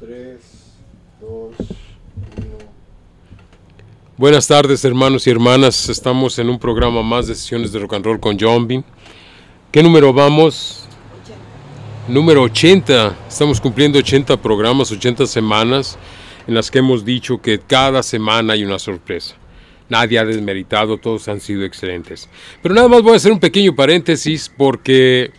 3, 2, 1. Buenas tardes, hermanos y hermanas. Estamos en un programa más de sesiones de rock and roll con John Bean. ¿Qué número vamos? 80. Número 80. Estamos cumpliendo 80 programas, 80 semanas en las que hemos dicho que cada semana hay una sorpresa. Nadie ha desmeritado, todos han sido excelentes. Pero nada más voy a hacer un pequeño paréntesis porque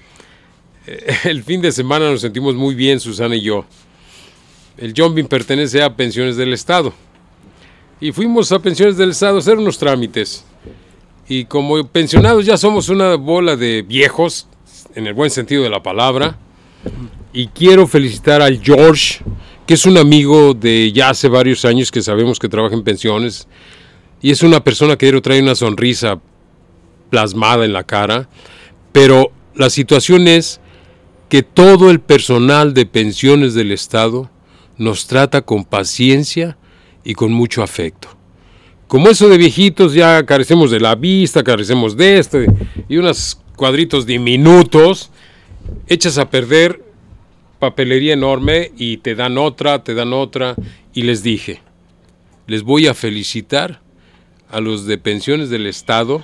el fin de semana nos sentimos muy bien, Susana y yo. El John Bean pertenece a Pensiones del Estado. Y fuimos a Pensiones del Estado a hacer unos trámites. Y como pensionados ya somos una bola de viejos, en el buen sentido de la palabra. Y quiero felicitar al George, que es un amigo de ya hace varios años que sabemos que trabaja en pensiones. Y es una persona que trae una sonrisa plasmada en la cara. Pero la situación es que todo el personal de Pensiones del Estado nos trata con paciencia y con mucho afecto. Como eso de viejitos, ya carecemos de la vista, carecemos de esto, y unos cuadritos diminutos, echas a perder papelería enorme y te dan otra, y les dije, les voy a felicitar a los de Pensiones del Estado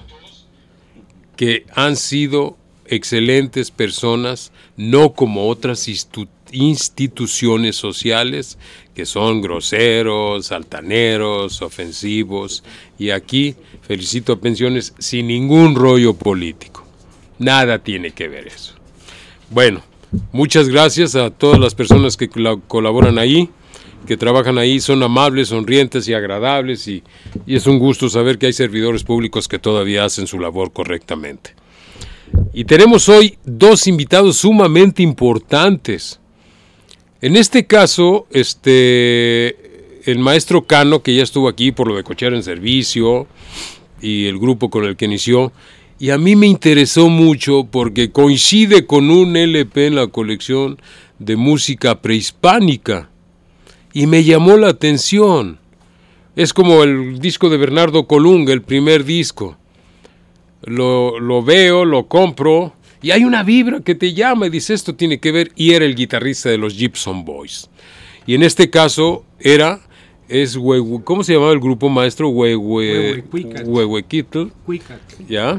que han sido excelentes personas, no como otras instituciones sociales que son groseros, altaneros, ofensivos, y aquí felicito a Pensiones sin ningún rollo político. Nada tiene que ver eso. Bueno, muchas gracias a todas las personas que colaboran ahí, que trabajan ahí, son amables, sonrientes y agradables, y es un gusto saber que hay servidores públicos que todavía hacen su labor correctamente. Y tenemos hoy dos invitados sumamente importantes. En este caso, el maestro Cano, que ya estuvo aquí por lo de Cochera en Servicio y el grupo con el que inició, y a mí me interesó mucho porque coincide con un LP en la colección de música prehispánica y me llamó la atención. Es como el disco de Bernardo Colunga, el primer disco. Lo veo, lo compro, y hay una vibra que te llama y dice, esto tiene que ver, y era el guitarrista de los Gypsum Boys. Y en este caso ¿cómo se llamaba el grupo, maestro? Huehuequitl. ¿Ya?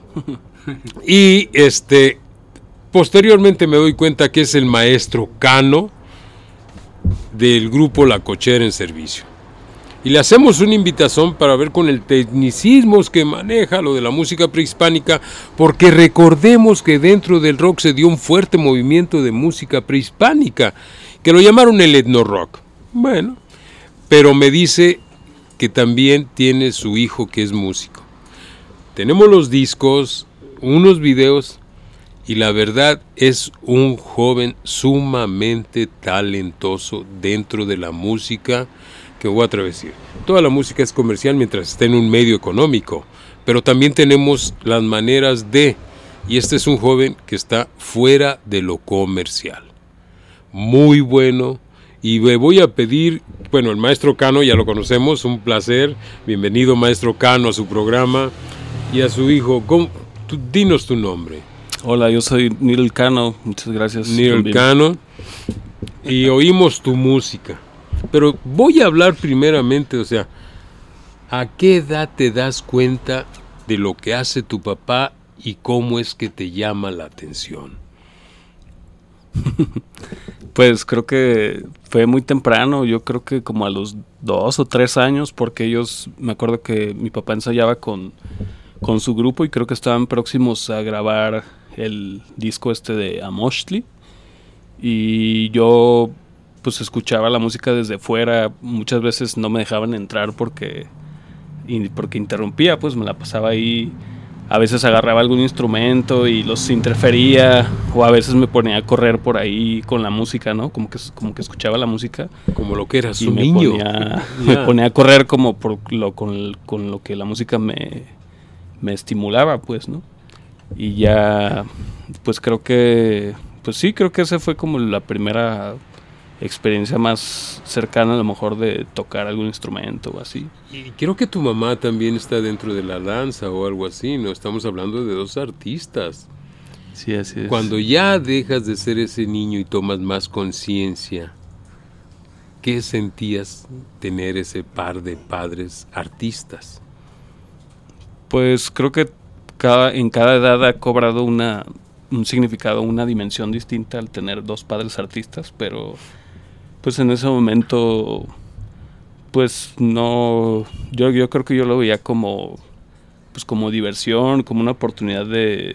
Y posteriormente me doy cuenta que es el maestro Cano del grupo La Cochera en Servicio. Y le hacemos una invitación para ver con el tecnicismo que maneja lo de la música prehispánica, porque recordemos que dentro del rock se dio un fuerte movimiento de música prehispánica, que lo llamaron el etno rock. Bueno, pero me dice que también tiene su hijo que es músico. Tenemos los discos, unos videos, y la verdad es un joven sumamente talentoso dentro de la música, que voy a decir. Toda la música es comercial mientras esté en un medio económico, pero también tenemos las maneras y este es un joven que está fuera de lo comercial. Muy bueno, y le voy a pedir, el maestro Cano ya lo conocemos, un placer, bienvenido maestro Cano a su programa, y a su hijo, dinos tu nombre. Hola, yo soy Neil Cano, muchas gracias. Neil Cano, y oímos tu música. Pero voy a hablar primeramente, ¿a qué edad te das cuenta de lo que hace tu papá y cómo es que te llama la atención? Pues creo que fue muy temprano, yo creo que como a los 2 o 3 años, porque me acuerdo que mi papá ensayaba con su grupo y creo que estaban próximos a grabar el disco de Amochtli, y yo pues escuchaba la música desde fuera. Muchas veces no me dejaban entrar porque interrumpía, pues me la pasaba ahí. A veces agarraba algún instrumento y los interfería, o a veces me ponía a correr por ahí con la música, ¿no? Como que escuchaba la música. Como lo que era su niño. Me ponía a correr como con lo que la música me estimulaba, pues, ¿no? Y ya, pues creo que esa fue como la primera experiencia más cercana a lo mejor de tocar algún instrumento o así. Y creo que tu mamá también está dentro de la danza o algo así, ¿no? Estamos hablando de dos artistas. Sí, así es. Cuando ya dejas de ser ese niño y tomas más conciencia ¿qué sentías tener ese par de padres artistas? Pues creo que en cada edad ha cobrado un significado, una dimensión distinta al tener dos padres artistas, pero pues en ese momento pues no, yo creo que yo lo veía como pues como diversión, como una oportunidad de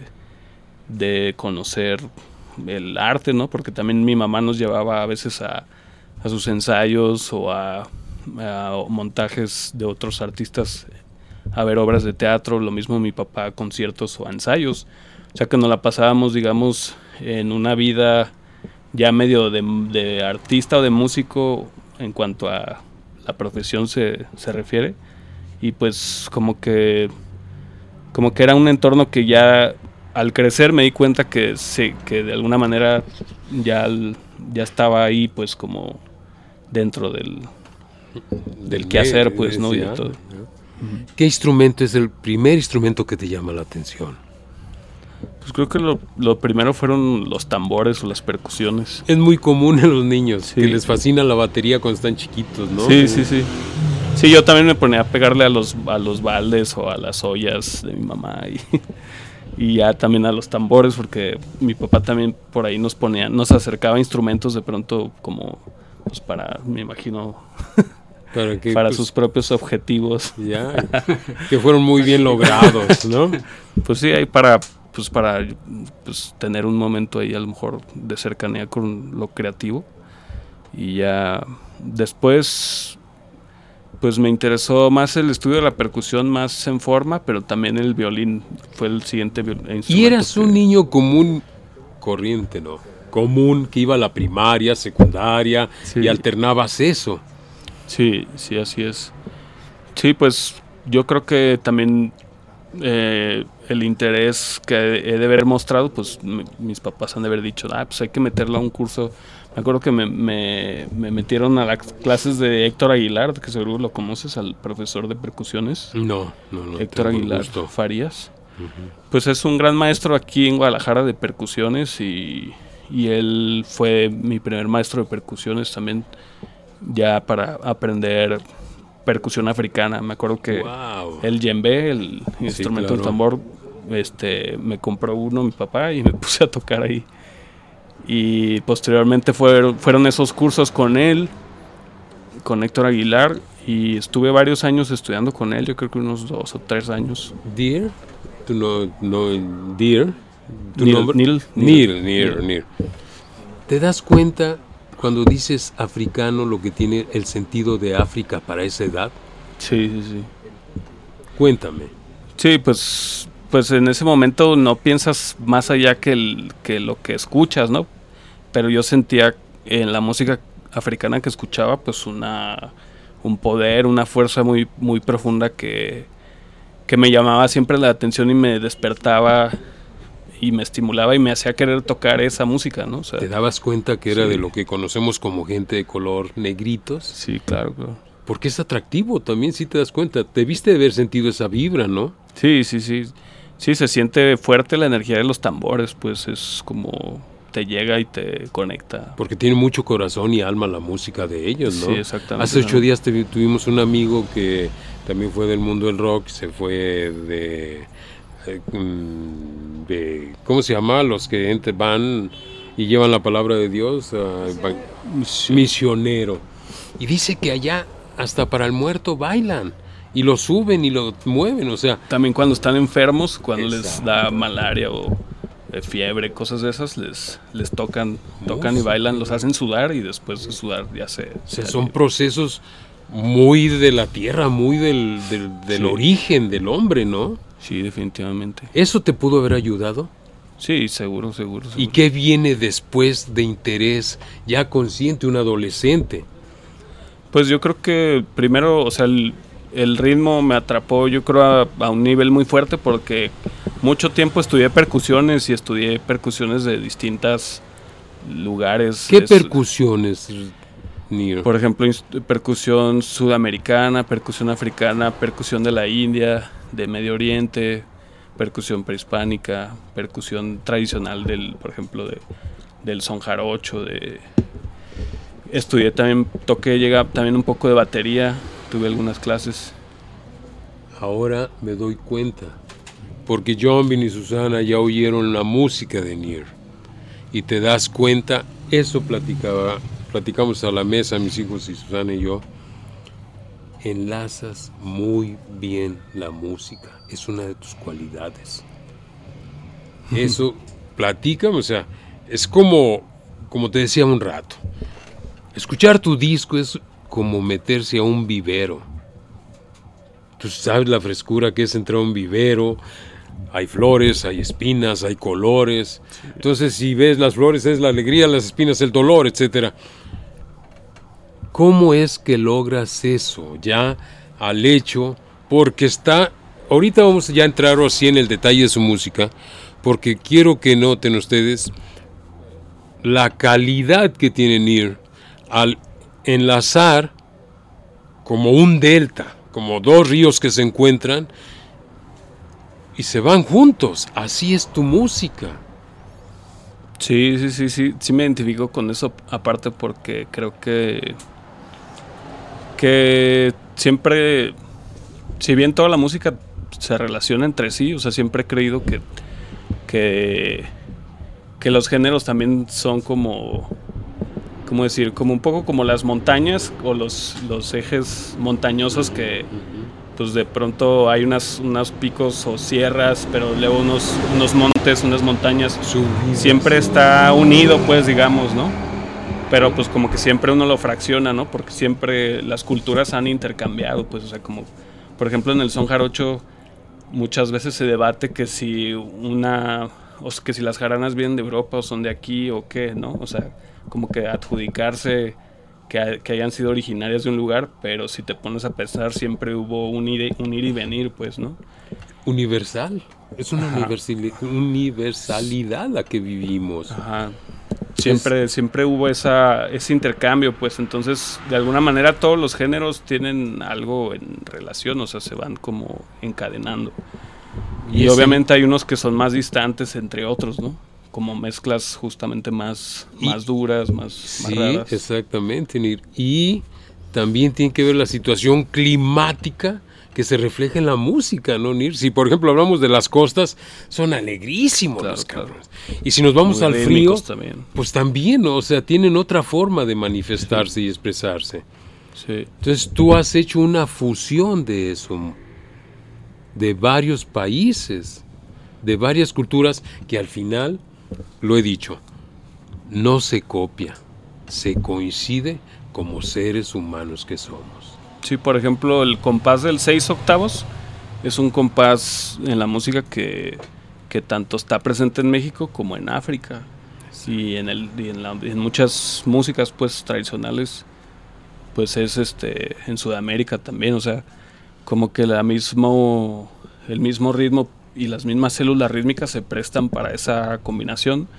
conocer el arte, ¿no? Porque también mi mamá nos llevaba a veces a sus ensayos o a montajes de otros artistas, a ver obras de teatro, lo mismo mi papá a conciertos o a ensayos. O sea que nos la pasábamos, digamos, en una vida ya medio de artista o de músico en cuanto a la profesión se refiere. Y pues como que era un entorno que ya al crecer me di cuenta que de alguna manera ya estaba ahí pues como dentro del quehacer, pues, ¿no? Y de todo. ¿Qué instrumento es el primer instrumento que te llama la atención? Pues creo que lo primero fueron los tambores o las percusiones. Es muy común en los niños, sí, que les fascina la batería cuando están chiquitos, ¿no? Sí. Sí, yo también me ponía a pegarle a los baldes o a las ollas de mi mamá y ya también a los tambores, porque mi papá también por ahí nos acercaba instrumentos de pronto como pues para, me imagino, para sus propios objetivos. Ya, que fueron muy bien logrados, ¿no? Pues sí, ahí para tener un momento ahí a lo mejor de cercanía con lo creativo. Y ya después pues me interesó más el estudio de la percusión más en forma, pero también el violín fue el siguiente instrumento. Y eras un niño común, corriente, ¿no? Común, que iba a la primaria, secundaria, sí, y alternabas eso. Sí, así es. Sí, pues yo creo que también el interés que he de haber mostrado, pues mis papás han de haber dicho, pues hay que meterlo a un curso. Me acuerdo que me metieron a las clases de Héctor Aguilar, que seguro lo conoces, al profesor de percusiones. No. Héctor Aguilar Farías. Uh-huh. Pues es un gran maestro aquí en Guadalajara de percusiones y él fue mi primer maestro de percusiones también, ya para aprender percusión africana. Me acuerdo que el djembe, el instrumento del tambor, me compró uno mi papá y me puse a tocar ahí. Y posteriormente fueron esos cursos con él, con Héctor Aguilar, y estuve varios años estudiando con él, yo creo que unos 2 o 3 años. ¿Deer? ¿Tú no Deer? Neil. ¿Te das cuenta cuando dices africano lo que tiene el sentido de África para esa edad? Sí. Cuéntame. Sí, pues en ese momento no piensas más allá que lo que escuchas, ¿no? Pero yo sentía en la música africana que escuchaba pues un poder, una fuerza muy, muy profunda que me llamaba siempre la atención y me despertaba y me estimulaba y me hacía querer tocar esa música, ¿no? O sea, ¿te dabas cuenta que era de lo que conocemos como gente de color, negritos? Sí, claro. Porque es atractivo también, si te das cuenta. Debiste de haber sentido esa vibra, ¿no? Sí. Sí, se siente fuerte la energía de los tambores, pues es como te llega y te conecta. Porque tiene mucho corazón y alma la música de ellos, ¿no? Sí, exactamente. Hace 8 días tuvimos un amigo que también fue del mundo del rock, se fue de ¿cómo se llama? Los que van y llevan la palabra de Dios, misionero. Y dice que allá hasta para el muerto bailan. Y lo suben y lo mueven, o sea... También cuando están enfermos, cuando les da malaria o fiebre, cosas de esas, les tocan y bailan, los hacen sudar y después de sudar ya se... O sea, son procesos muy de la tierra, muy del origen del hombre, ¿no? Sí, definitivamente. ¿Eso te pudo haber ayudado? Sí, seguro. ¿Y qué viene después de interés ya consciente, un adolescente? Pues yo creo que primero, o sea, el ritmo me atrapó, yo creo, a un nivel muy fuerte porque mucho tiempo estudié percusiones de distintos lugares. ¿Qué percusiones, Niro? Por ejemplo, percusión sudamericana, percusión africana, percusión de la India, de Medio Oriente, percusión prehispánica, percusión tradicional por ejemplo, del son jarocho, Estudié también, llegué también un poco de batería, tuve algunas clases. Ahora me doy cuenta, porque Jonbin y Susana ya oyeron la música de Nir, y te das cuenta, eso platicamos a la mesa, mis hijos y Susana y yo, enlazas muy bien la música, es una de tus cualidades. Eso, platícame, o sea, es como te decía un rato, escuchar tu disco es como meterse a un vivero. Tú sabes la frescura que es entrar a un vivero, hay flores, hay espinas, hay colores. Sí. Entonces, si ves las flores es la alegría, las espinas el dolor, etc. ¿Cómo es que logras eso ya al hecho? Porque ahorita vamos ya a entrar así en el detalle de su música, porque quiero que noten ustedes la calidad que tiene Nir al enlazar como un delta, como dos ríos que se encuentran y se van juntos. Así es tu música. Sí me identifico con eso, aparte porque creo que siempre, si bien toda la música se relaciona entre sí, o sea, siempre he creído que los géneros también son como decir, como un poco como las montañas o los ejes montañosos que pues de pronto hay unos picos o sierras, pero luego unos montes, unas montañas. Siempre está unido, pues, digamos, ¿no? Pero pues como que siempre uno lo fracciona, ¿no? Porque siempre las culturas han intercambiado, pues, o sea, como por ejemplo en el son jarocho muchas veces se debate que si que si las jaranas vienen de Europa o son de aquí o qué, ¿no? O sea, como que adjudicarse que hayan sido originarias de un lugar, pero si te pones a pensar siempre hubo un ir y venir, pues, ¿no? Universal, es una universalidad la que vivimos. Ajá. Siempre hubo ese intercambio, pues, entonces de alguna manera todos los géneros tienen algo en relación, o sea, se van como encadenando. Y obviamente hay unos que son más distantes entre otros, ¿no? Como mezclas justamente más duras, más raras. Sí, exactamente. Y también tiene que ver la situación climática que se refleja en la música, ¿no, Nir? Si, por ejemplo, hablamos de las costas, son alegrísimos los cabrones. Claro. Y si nos vamos al frío, también. Pues también, ¿no? O sea, tienen otra forma de manifestarse y expresarse. Sí. Entonces tú has hecho una fusión de eso, de varios países, de varias culturas, que al final, lo he dicho, no se copia, se coincide como seres humanos que somos. Sí, por ejemplo, el compás del 6/8 es un compás en la música que tanto está presente en México como en África. Sí. Y en muchas músicas pues tradicionales, pues es en Sudamérica también, o sea, como que el mismo ritmo y las mismas células rítmicas se prestan para esa combinación,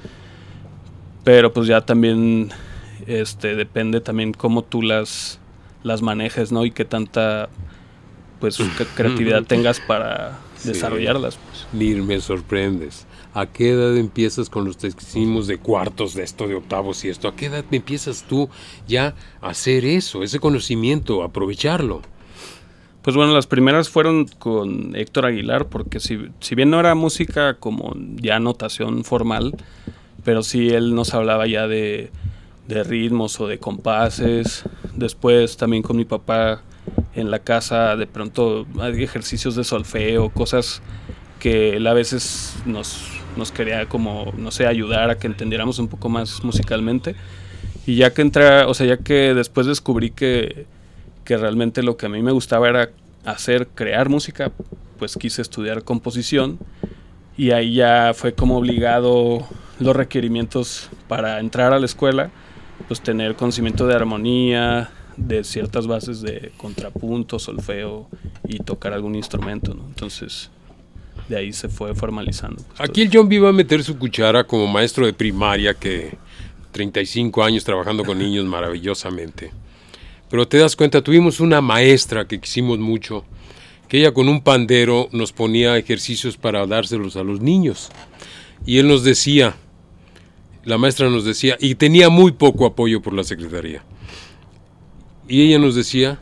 pero pues ya también depende también cómo tú las manejes, ¿no? Y qué tanta pues creatividad tengas para desarrollarlas, pues. Nir, me sorprendes. ¿A qué edad empiezas con los hicimos de cuartos, de esto, de octavos y esto? ¿A qué edad empiezas tú ya a hacer eso, ese conocimiento, a aprovecharlo? Pues bueno, las primeras fueron con Héctor Aguilar, porque si bien no era música como ya notación formal, pero sí él nos hablaba ya de ritmos o de compases. Después también con mi papá en la casa de pronto hay ejercicios de solfeo, cosas que él a veces nos quería como, no sé, ayudar a que entendiéramos un poco más musicalmente. Y ya que después descubrí que realmente lo que a mí me gustaba era crear música, pues quise estudiar composición, y ahí ya fue como obligado los requerimientos para entrar a la escuela, pues tener conocimiento de armonía, de ciertas bases de contrapunto, solfeo y tocar algún instrumento, ¿no? Entonces de ahí se fue formalizando. Pues, aquí el Jonby va a meter su cuchara como maestro de primaria, que 35 años trabajando con niños maravillosamente. Pero te das cuenta, tuvimos una maestra que quisimos mucho, que ella con un pandero nos ponía ejercicios para dárselos a los niños. Y la maestra nos decía, y tenía muy poco apoyo por la secretaría, Y ella nos decía,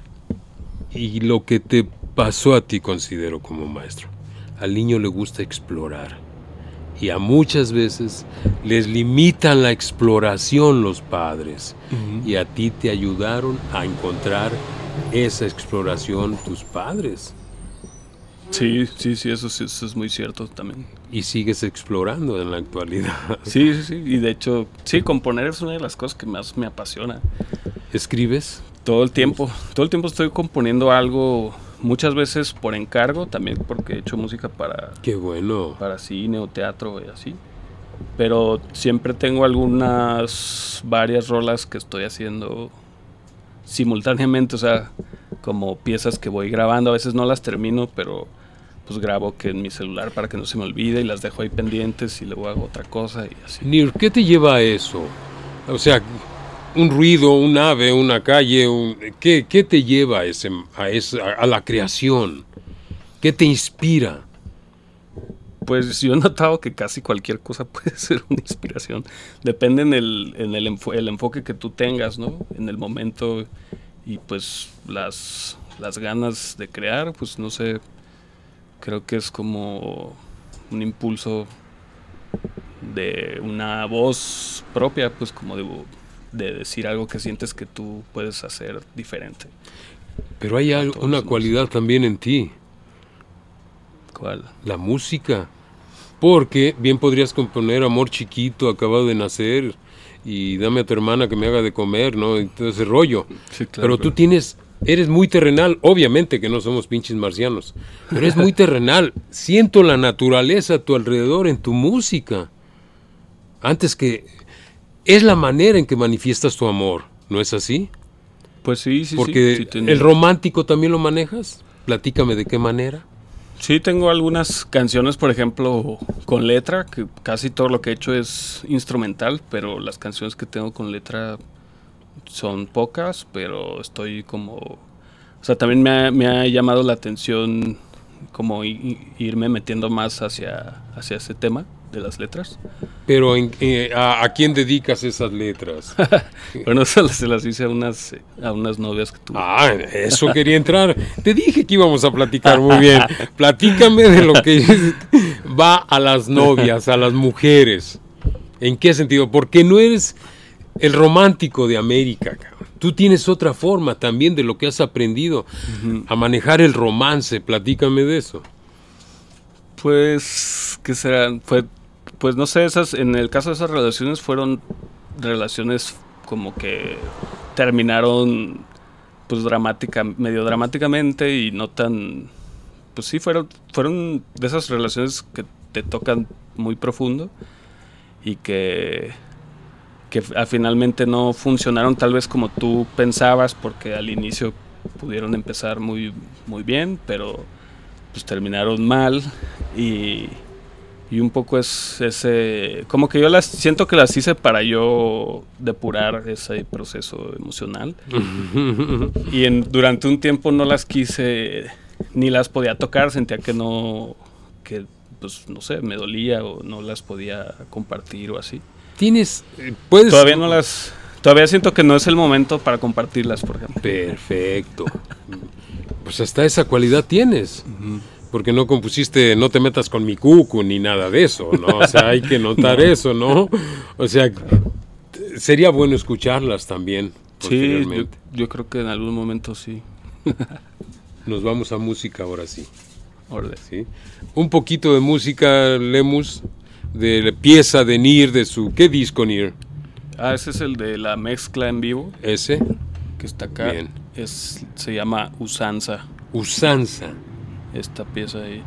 y lo que te pasó a ti considero como maestro, al niño le gusta explorar. Y a muchas veces les limitan la exploración los padres. Y a ti te ayudaron a encontrar esa exploración tus padres. Sí, eso es muy cierto también. Y sigues explorando en la actualidad. Sí, y de hecho, sí, componer es una de las cosas que más me apasiona. ¿Escribes? Todo el tiempo estoy componiendo algo, muchas veces por encargo, también porque he hecho música para... ¡Qué bueno! Para cine o teatro y así. Pero siempre tengo varias rolas que estoy haciendo simultáneamente, o sea, como piezas que voy grabando, a veces no las termino, pero pues grabo que en mi celular para que no se me olvide y las dejo ahí pendientes y luego hago otra cosa y así. Nir, ¿qué te lleva a eso? O sea, un ruido, un ave, una calle, ¿qué te lleva a la creación? ¿Qué te inspira? Pues yo he notado que casi cualquier cosa puede ser una inspiración. Depende en el enfoque que tú tengas, ¿no? En el momento y pues las ganas de crear, pues no sé, creo que es como un impulso de una voz propia, pues como de decir algo que sientes que tú puedes hacer diferente. Pero hay una cualidad también en ti. ¿Cuál? La música. Porque bien podrías componer Amor Chiquito, acabado de nacer, y Dame a tu hermana que me haga de comer, ¿no? Y todo ese rollo. Sí, claro, pero tú eres muy terrenal, obviamente que no somos pinches marcianos, pero eres muy terrenal. Siento la naturaleza a tu alrededor en tu música. Antes que... Es la manera en que manifiestas tu amor, ¿no es así? Pues sí. Porque el romántico también lo manejas. Platícame de qué manera. Sí, tengo algunas canciones, por ejemplo, con letra, que casi todo lo que he hecho es instrumental, pero las canciones que tengo con letra son pocas, pero estoy como... O sea, también me ha llamado la atención como irme metiendo más hacia ese tema de las letras. Pero ¿a quién dedicas esas letras? Bueno, se las hice a unas novias que tuve. Ah, eso quería entrar. Te dije que íbamos a platicar muy bien. Platícame de lo que va a las novias, a las mujeres. ¿En qué sentido? Porque no eres el romántico de América, cabrón. Tú tienes otra forma también de lo que has aprendido a manejar el romance. Platícame de eso. Pues, ¿qué serán? Pues no sé, en el caso de esas relaciones fueron relaciones como que terminaron pues medio dramáticamente y no tan, pues sí, fueron de esas relaciones que te tocan muy profundo y que finalmente no funcionaron tal vez como tú pensabas, porque al inicio pudieron empezar muy, muy bien, pero pues terminaron mal y un poco es ese, como que yo siento que las hice para yo depurar ese proceso emocional y durante un tiempo no las quise ni las podía tocar, sentía que pues no sé, me dolía o no las podía compartir o así. Puedes... Todavía siento que no es el momento para compartirlas, por ejemplo. Perfecto. Pues hasta esa cualidad tienes. Porque no compusiste No te metas con mi cucu ni nada de eso, ¿no? O sea, hay que notar eso, ¿no? O sea, sería bueno escucharlas también. Sí, yo creo que en algún momento sí. Nos vamos a música ahora sí. Órale. ¿Sí? Un poquito de música, Lemus, de la pieza de Nir, de su... ¿Qué disco, Nir? Ese es el de la mezcla en vivo. ¿Ese? Que está acá. Bien. Se llama Usanza. Usanza. Esta pieza ahí.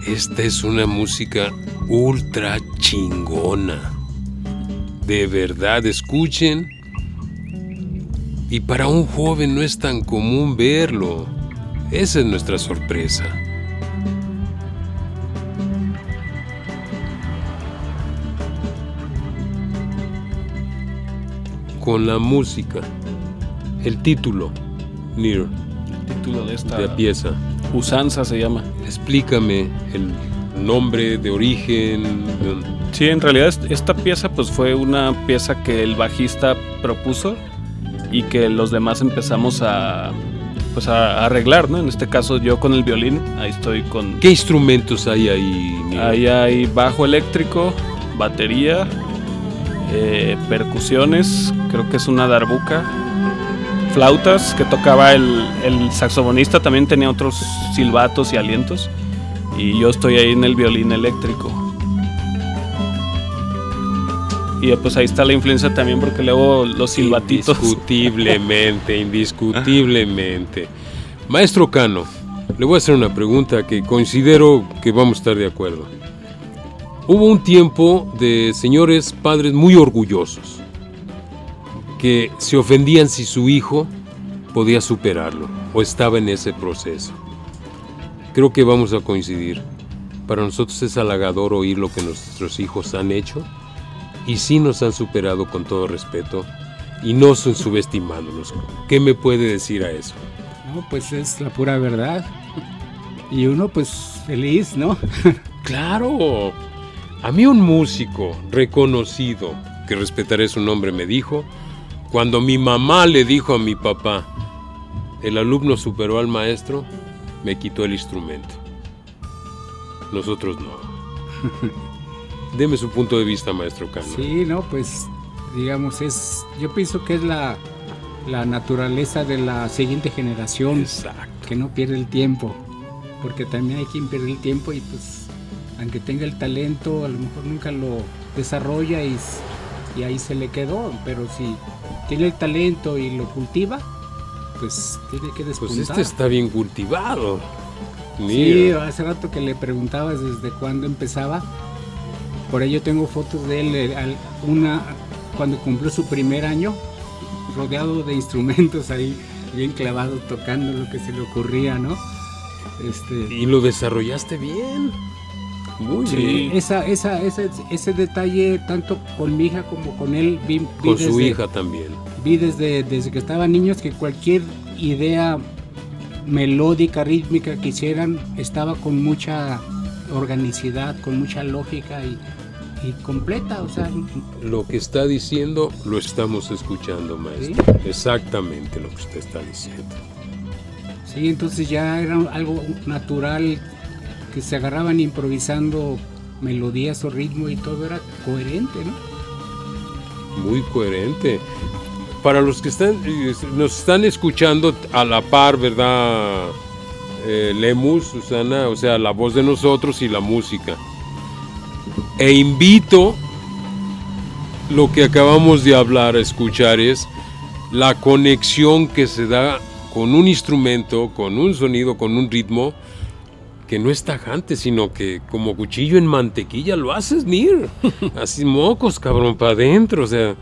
esta es una música ultra chingona. De verdad, escuchen. Y para un joven no es tan común verlo. Esa es nuestra sorpresa. Con la música, el título, Nir, El título de esta de la pieza. Usanza se llama. Explícame el nombre de origen. Sí, en realidad esta pieza pues fue una pieza que el bajista propuso y que los demás empezamos a arreglar, ¿no? En este caso yo con el violín, ahí estoy con... ¿Qué instrumentos hay ahí, Nir? Ahí hay bajo eléctrico, batería, percusiones, creo que es una darbuka, flautas que tocaba el saxofonista, también tenía otros silbatos y alientos, y yo estoy ahí en el violín eléctrico. Y pues ahí está la influencia también porque luego los silbatitos. Indiscutiblemente. Maestro Cano, le voy a hacer una pregunta que considero que vamos a estar de acuerdo. Hubo un tiempo de señores padres muy orgullosos que se ofendían si su hijo podía superarlo o estaba en ese proceso. Creo que vamos a coincidir. Para nosotros es halagador oír lo que nuestros hijos han hecho y sí nos han superado con todo respeto y no son subestimándonos. ¿Qué me puede decir a eso? No, pues es la pura verdad. Y uno pues feliz, ¿no? Claro. A mí un músico reconocido, que respetaré su nombre, me dijo, cuando mi mamá le dijo a mi papá, el alumno superó al maestro, me quitó el instrumento. Nosotros no. Deme su punto de vista, maestro Cano. Sí, no, pues digamos, yo pienso que es la naturaleza de la siguiente generación. Exacto. Que no pierde el tiempo, porque también hay quien pierde el tiempo y pues aunque tenga el talento, a lo mejor nunca lo desarrolla y ahí se le quedó, pero si tiene el talento y lo cultiva, pues tiene que despuntar. Pues este está bien cultivado. Sí, Mira. hace rato que le preguntabas desde cuándo empezaba. Por ello tengo fotos de él, cuando cumplió su primer año, rodeado de instrumentos ahí, bien clavado, tocando lo que se le ocurría, ¿no? Y lo desarrollaste bien. Muy bien. Ese detalle, tanto con mi hija como con él, vi Con su hija también. Vi desde que estaban niños que cualquier idea melódica, rítmica que hicieran, estaba con mucha organicidad, con mucha lógica y completa, o sea. Lo que está diciendo lo estamos escuchando, maestro. ¿Sí? Exactamente lo que usted está diciendo. Sí, entonces ya era algo natural, que se agarraban improvisando melodías o ritmo y todo era coherente, ¿no? Muy coherente. Para los que nos están escuchando a la par, ¿verdad? Lemus, Susana, o sea, la voz de nosotros y la música. E invito lo que acabamos de hablar a escuchar es la conexión que se da con un instrumento, con un sonido, con un ritmo que no es tajante, sino que como cuchillo en mantequilla lo haces, Nir. Así mocos, cabrón, para adentro, o sea.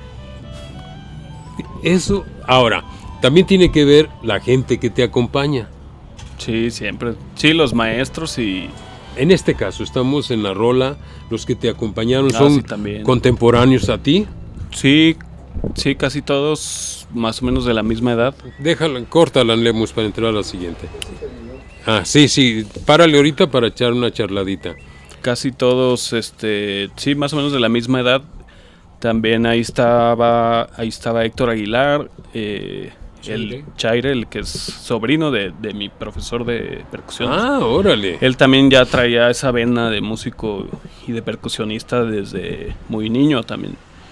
Eso, ahora, también tiene que ver la gente que te acompaña. Sí, siempre. Sí, los maestros y... En este caso, estamos en la rola, los que te acompañaron son sí, también contemporáneos a ti. Sí, casi todos más o menos de la misma edad. Déjala, córtala, Lemus, para entrar a la siguiente. Sí, párale ahorita para echar una charladita. Casi todos, sí, más o menos de la misma edad. También ahí estaba Héctor Aguilar, el Chaire, el que es sobrino de mi profesor de percusión. Órale. Él también ya traía esa vena de músico y de percusionista desde muy niño también.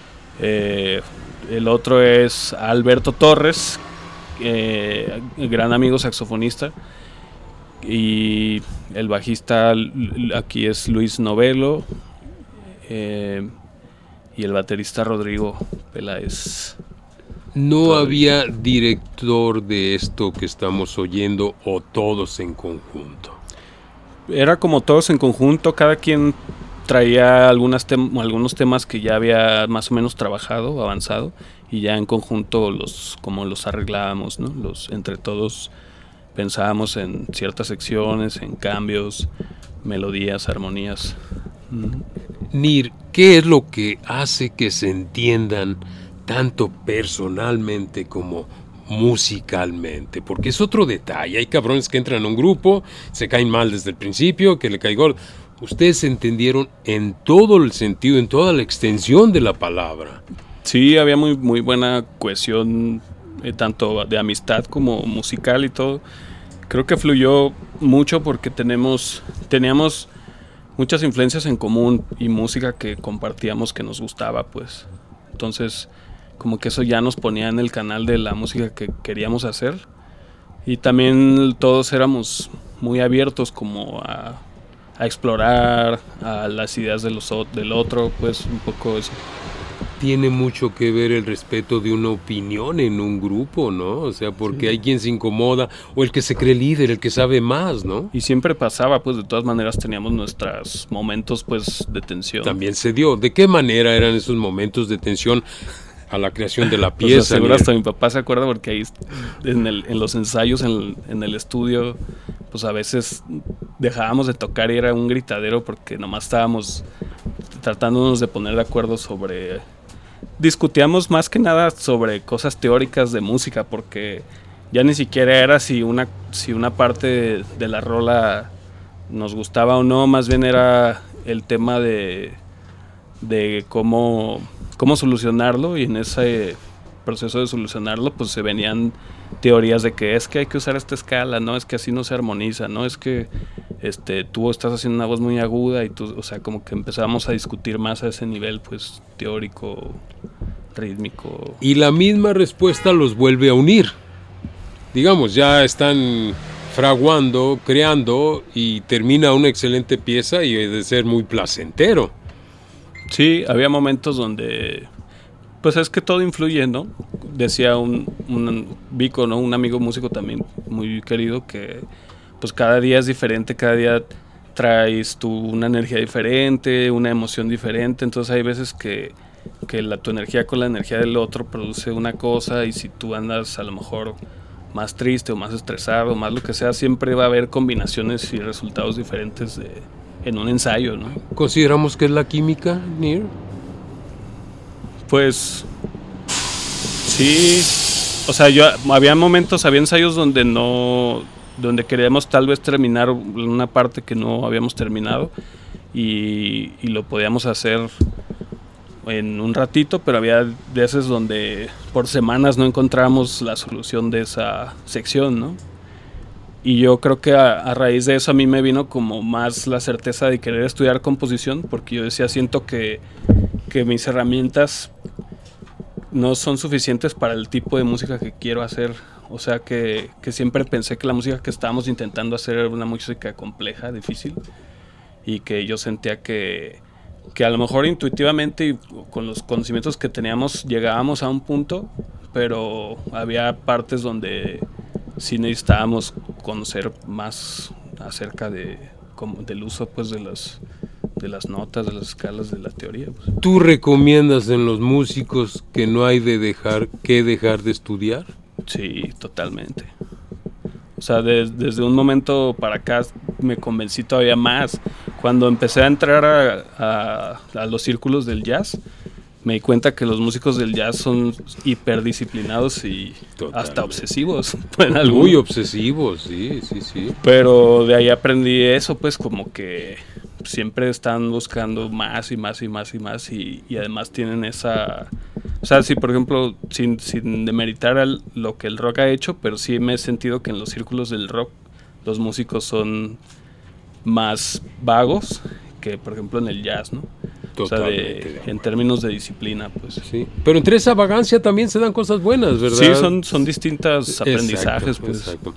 El otro es Alberto Torres, gran amigo saxofonista. Y el bajista aquí es Luis Novelo. Y el baterista Rodrigo Peláez. ¿No había director de esto que estamos oyendo o todos en conjunto? era como todos en conjunto, cada quien traía algunos temas que ya había más o menos trabajado, avanzado, y ya en conjunto los arreglábamos, ¿no? Entre todos pensábamos en ciertas secciones, en cambios, melodías, armonías. Nir, ¿qué es lo que hace que se entiendan tanto personalmente como musicalmente? Porque es otro detalle. Hay cabrones que entran a un grupo, se caen mal desde el principio, que le cae gordo. Ustedes se entendieron en todo el sentido, en toda la extensión de la palabra. Sí, había muy, muy buena cohesión, tanto de amistad como musical y todo. Creo que fluyó mucho porque teníamos muchas influencias en común y música que compartíamos que nos gustaba, pues. Entonces, como que eso ya nos ponía en el canal de la música que queríamos hacer. Y también todos éramos muy abiertos como a explorar a las ideas del otro, pues un poco eso. Tiene mucho que ver el respeto de una opinión en un grupo, ¿no? O sea, porque hay quien se incomoda, o el que se cree líder, el que sabe más, ¿no? Y siempre pasaba, pues de todas maneras teníamos nuestros momentos, pues, de tensión. También se dio. ¿De qué manera eran esos momentos de tensión a la creación de la pieza? Pues seguro hasta mi papá se acuerda porque ahí en los ensayos, en el estudio, pues a veces dejábamos de tocar y era un gritadero porque nomás estábamos tratándonos de poner de acuerdo sobre... Discutíamos más que nada sobre cosas teóricas de música porque ya ni siquiera era si una parte de la rola nos gustaba o no, más bien era el tema de cómo solucionarlo, y en ese proceso de solucionarlo pues se venían teorías de que es que hay que usar esta escala, no es que así no se armoniza, no es que tú estás haciendo una voz muy aguda y tú, o sea, como que empezábamos a discutir más a ese nivel pues teórico, rítmico. Y la misma respuesta los vuelve a unir. Digamos, ya están fraguando, creando y termina una excelente pieza y es de ser muy placentero. Sí, había momentos donde pues es que todo influye, ¿no? Decía un Vico, ¿no? Un amigo músico también muy querido, que pues cada día es diferente, cada día traes tú una energía diferente, una emoción diferente, entonces hay veces que tu energía con la energía del otro produce una cosa, y si tú andas a lo mejor más triste o más estresado, más lo que sea, siempre va a haber combinaciones y resultados diferentes en un ensayo, ¿no? ¿Consideramos que es la química, Nir? Pues sí, o sea, había ensayos donde queríamos tal vez terminar una parte que no habíamos terminado y lo podíamos hacer en un ratito, pero había veces donde por semanas no encontrábamos la solución de esa sección, ¿no? Y yo creo que a raíz de eso a mí me vino como más la certeza de querer estudiar composición, porque yo decía, siento que mis herramientas no son suficientes para el tipo de música que quiero hacer. O sea que siempre pensé que la música que estábamos intentando hacer era una música compleja, difícil, y que yo sentía que a lo mejor intuitivamente y con los conocimientos que teníamos llegábamos a un punto, pero había partes donde sí necesitábamos conocer más acerca del uso pues de las notas, de las escalas, de la teoría. Pues. ¿Tú recomiendas en los músicos que no hay de dejar de estudiar? Sí, totalmente. O sea, desde un momento para acá me convencí todavía más. Cuando empecé a entrar a los círculos del jazz, me di cuenta que los músicos del jazz son hiperdisciplinados y hasta obsesivos. Muy obsesivos, sí. Pero de ahí aprendí eso, pues como que siempre están buscando más y más y más y más, y además tienen esa... O sea, sí, por ejemplo, sin demeritar lo que el rock ha hecho, pero sí me he sentido que en los círculos del rock los músicos son más vagos que, por ejemplo, en el jazz, ¿no? Totalmente, o sea, en términos de disciplina, pues. Sí, pero entre esa vagancia también se dan cosas buenas, ¿verdad? Sí, son distintos aprendizajes, pues. Exacto.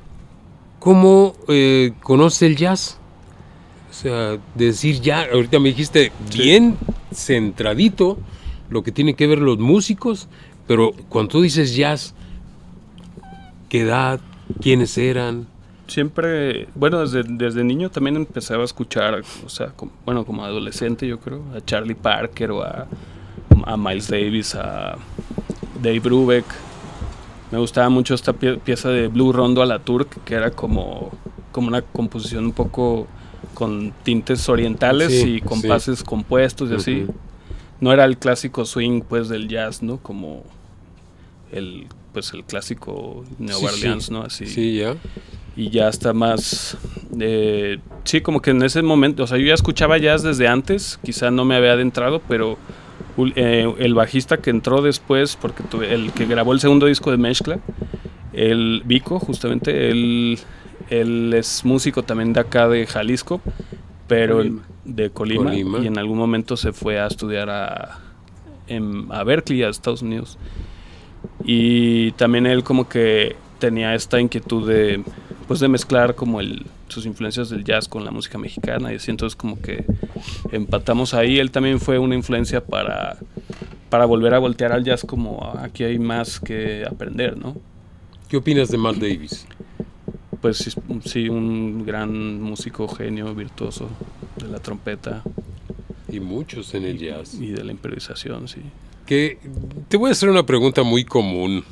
¿Cómo conoce el jazz? O sea, decir ya, ahorita me dijiste bien centradito lo que tiene que ver los músicos, pero cuando tú dices jazz, ¿qué edad? ¿Quiénes eran? siempre, bueno, desde niño también empezaba a escuchar, o sea, como adolescente yo creo, a Charlie Parker o a Miles Davis, a Dave Brubeck. Me gustaba mucho esta pieza de Blue Rondo a la Turk, que era como una composición un poco con tintes orientales y compases compuestos y así. No era el clásico swing pues del jazz, ¿no? Como el clásico New Orleans, ¿no? Así. Sí, ya. Y ya está más... sí, como que en ese momento... O sea, yo ya escuchaba jazz desde antes. Quizá no me había adentrado, pero... el bajista que entró después, porque el que grabó el segundo disco de Mezcla, el Vico, justamente, él es músico también de acá de Jalisco, pero de Colima, y en algún momento se fue a estudiar a Berkeley, a Estados Unidos. Y también él como que tenía esta inquietud de mezclar como sus influencias del jazz con la música mexicana, y así, entonces como que empatamos ahí. Él también fue una influencia para volver a voltear al jazz, como aquí hay más que aprender, ¿no? ¿Qué opinas de Miles Davis? Pues sí, un gran músico, genio, virtuoso de la trompeta. Y muchos en el jazz. Y de la improvisación, sí. Que te voy a hacer una pregunta muy común.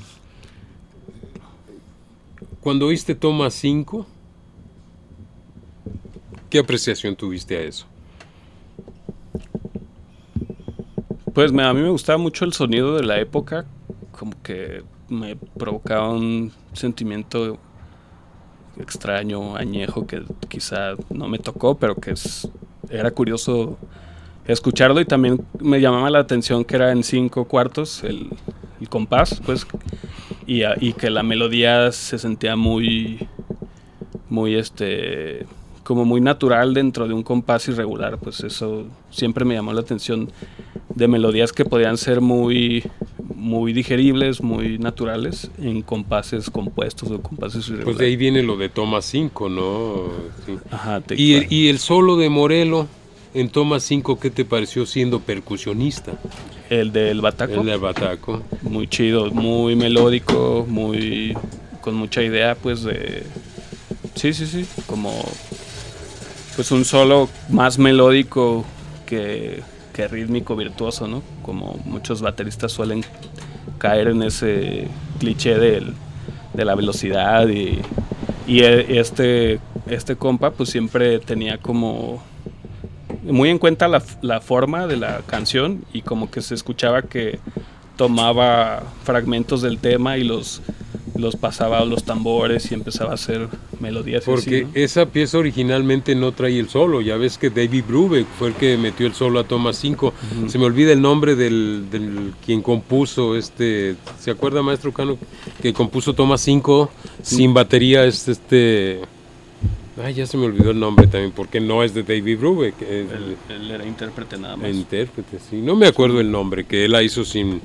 Cuando oíste Toma 5, ¿qué apreciación tuviste a eso? Pues a mí me gustaba mucho el sonido de la época, como que me provocaba un sentimiento extraño, añejo, que quizá no me tocó, pero que era curioso escucharlo, y también me llamaba la atención que era en 5/4 el compás, pues, y que la melodía se sentía muy como muy natural dentro de un compás irregular. Pues eso siempre me llamó la atención, de melodías que podían ser muy muy digeribles, muy naturales en compases compuestos o compases irregulares. Pues de ahí viene lo de Toma 5, ¿no? Sí. Ajá, y el solo de Morelo en Toma 5, ¿qué te pareció siendo percusionista? El del bataco. El del bataco. Muy chido, muy melódico, con mucha idea, pues, de... Sí, como... Pues un solo más melódico que rítmico, virtuoso, ¿no? Como muchos bateristas suelen caer en ese cliché de la velocidad, y este compa pues siempre tenía como muy en cuenta la forma de la canción, y como que se escuchaba que tomaba fragmentos del tema y los pasaba a los tambores y empezaba a hacer melodías. Porque así, ¿no? Esa pieza originalmente no traía el solo. Ya ves que David Brubeck fue el que metió el solo a Toma 5. Se me olvida el nombre del quien compuso ¿se acuerda, maestro Cano? Que compuso Toma 5 sin batería. Ya se me olvidó el nombre también, porque no es de David Brubeck. Él era intérprete nada más. Intérprete, sí. No me acuerdo el nombre, que él la hizo sin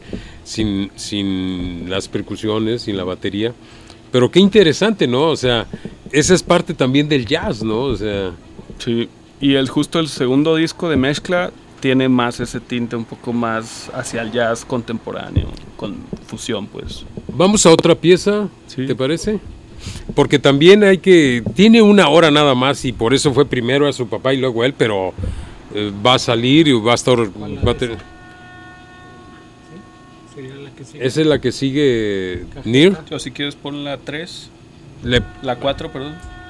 las percusiones, sin la batería. Pero qué interesante, ¿no? O sea, esa es parte también del jazz, ¿no? O sea... Sí, y justo el segundo disco de Mezcla tiene más ese tinte un poco más hacia el jazz contemporáneo, con fusión, pues. Vamos a otra pieza, sí. ¿Te parece? Porque también tiene 1 hora nada más, y por eso fue primero a su papá y luego él, pero va a salir y va a estar... Esa es la que sigue, Nir. O si quieres pon la 3, la 4, perdón.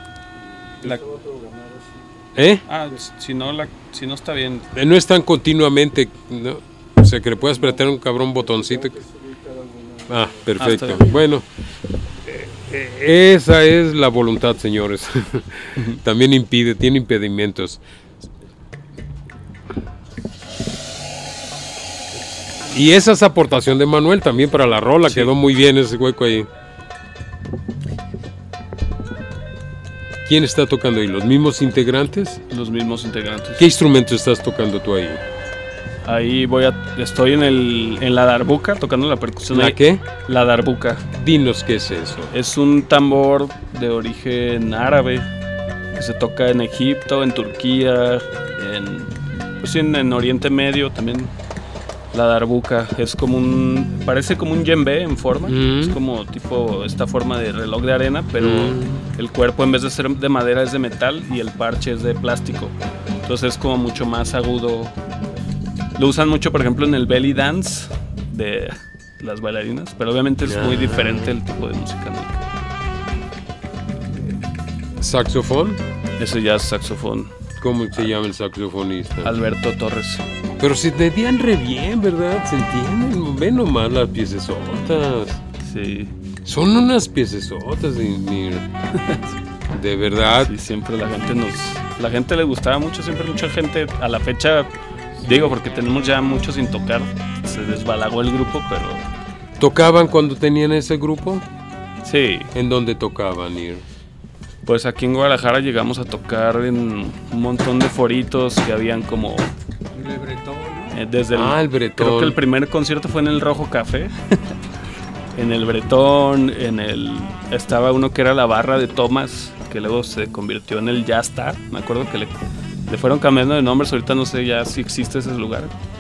Si no está bien. No están continuamente, ¿no? O sea, que le puedas apretar un cabrón botoncito. Perfecto. Bueno, esa es la voluntad, señores. También tiene impedimentos. Y esa es aportación de Manuel también para la rola. Sí. Quedó muy bien ese hueco ahí. ¿Quién está tocando ahí? ¿Los mismos integrantes? Los mismos integrantes. ¿Qué instrumento estás tocando tú ahí? Ahí estoy en la darbuka, tocando la percusión. ¿La qué? La darbuka. Dinos qué es eso. Es un tambor de origen árabe que se toca en Egipto, en Turquía, en Oriente Medio también. La darbuka es como parece como un djembe en forma, es como tipo esta forma de reloj de arena, pero el cuerpo en vez de ser de madera es de metal y el parche es de plástico, entonces es como mucho más agudo. Lo usan mucho, por ejemplo, en el belly dance de las bailarinas, pero obviamente es muy diferente el tipo de música, ¿no? ¿Saxofón? Eso ya es saxofón. ¿Cómo se llama el saxofonista? Alberto Torres. Pero se entendían re bien, ¿verdad? Se entienden. Ven nomás las piecesotas. Sí. Son unas piecesotas, de verdad. Sí, siempre la gente le gustaba mucho, siempre mucha gente a la fecha, digo, porque tenemos ya mucho sin tocar, se desbalagó el grupo, pero... ¿Tocaban cuando tenían ese grupo? Sí. ¿En dónde tocaban, Ir? Pues aquí en Guadalajara llegamos a tocar en un montón de foritos que habían como... El Bretón, ¿no? Desde el Bretón. Creo que el primer concierto fue en el Rojo Café. En el Bretón, estaba uno que era la barra de Thomas, que luego se convirtió en el Ya Está. Me acuerdo que le fueron cambiando de nombres, ahorita no sé ya si existe ese lugar.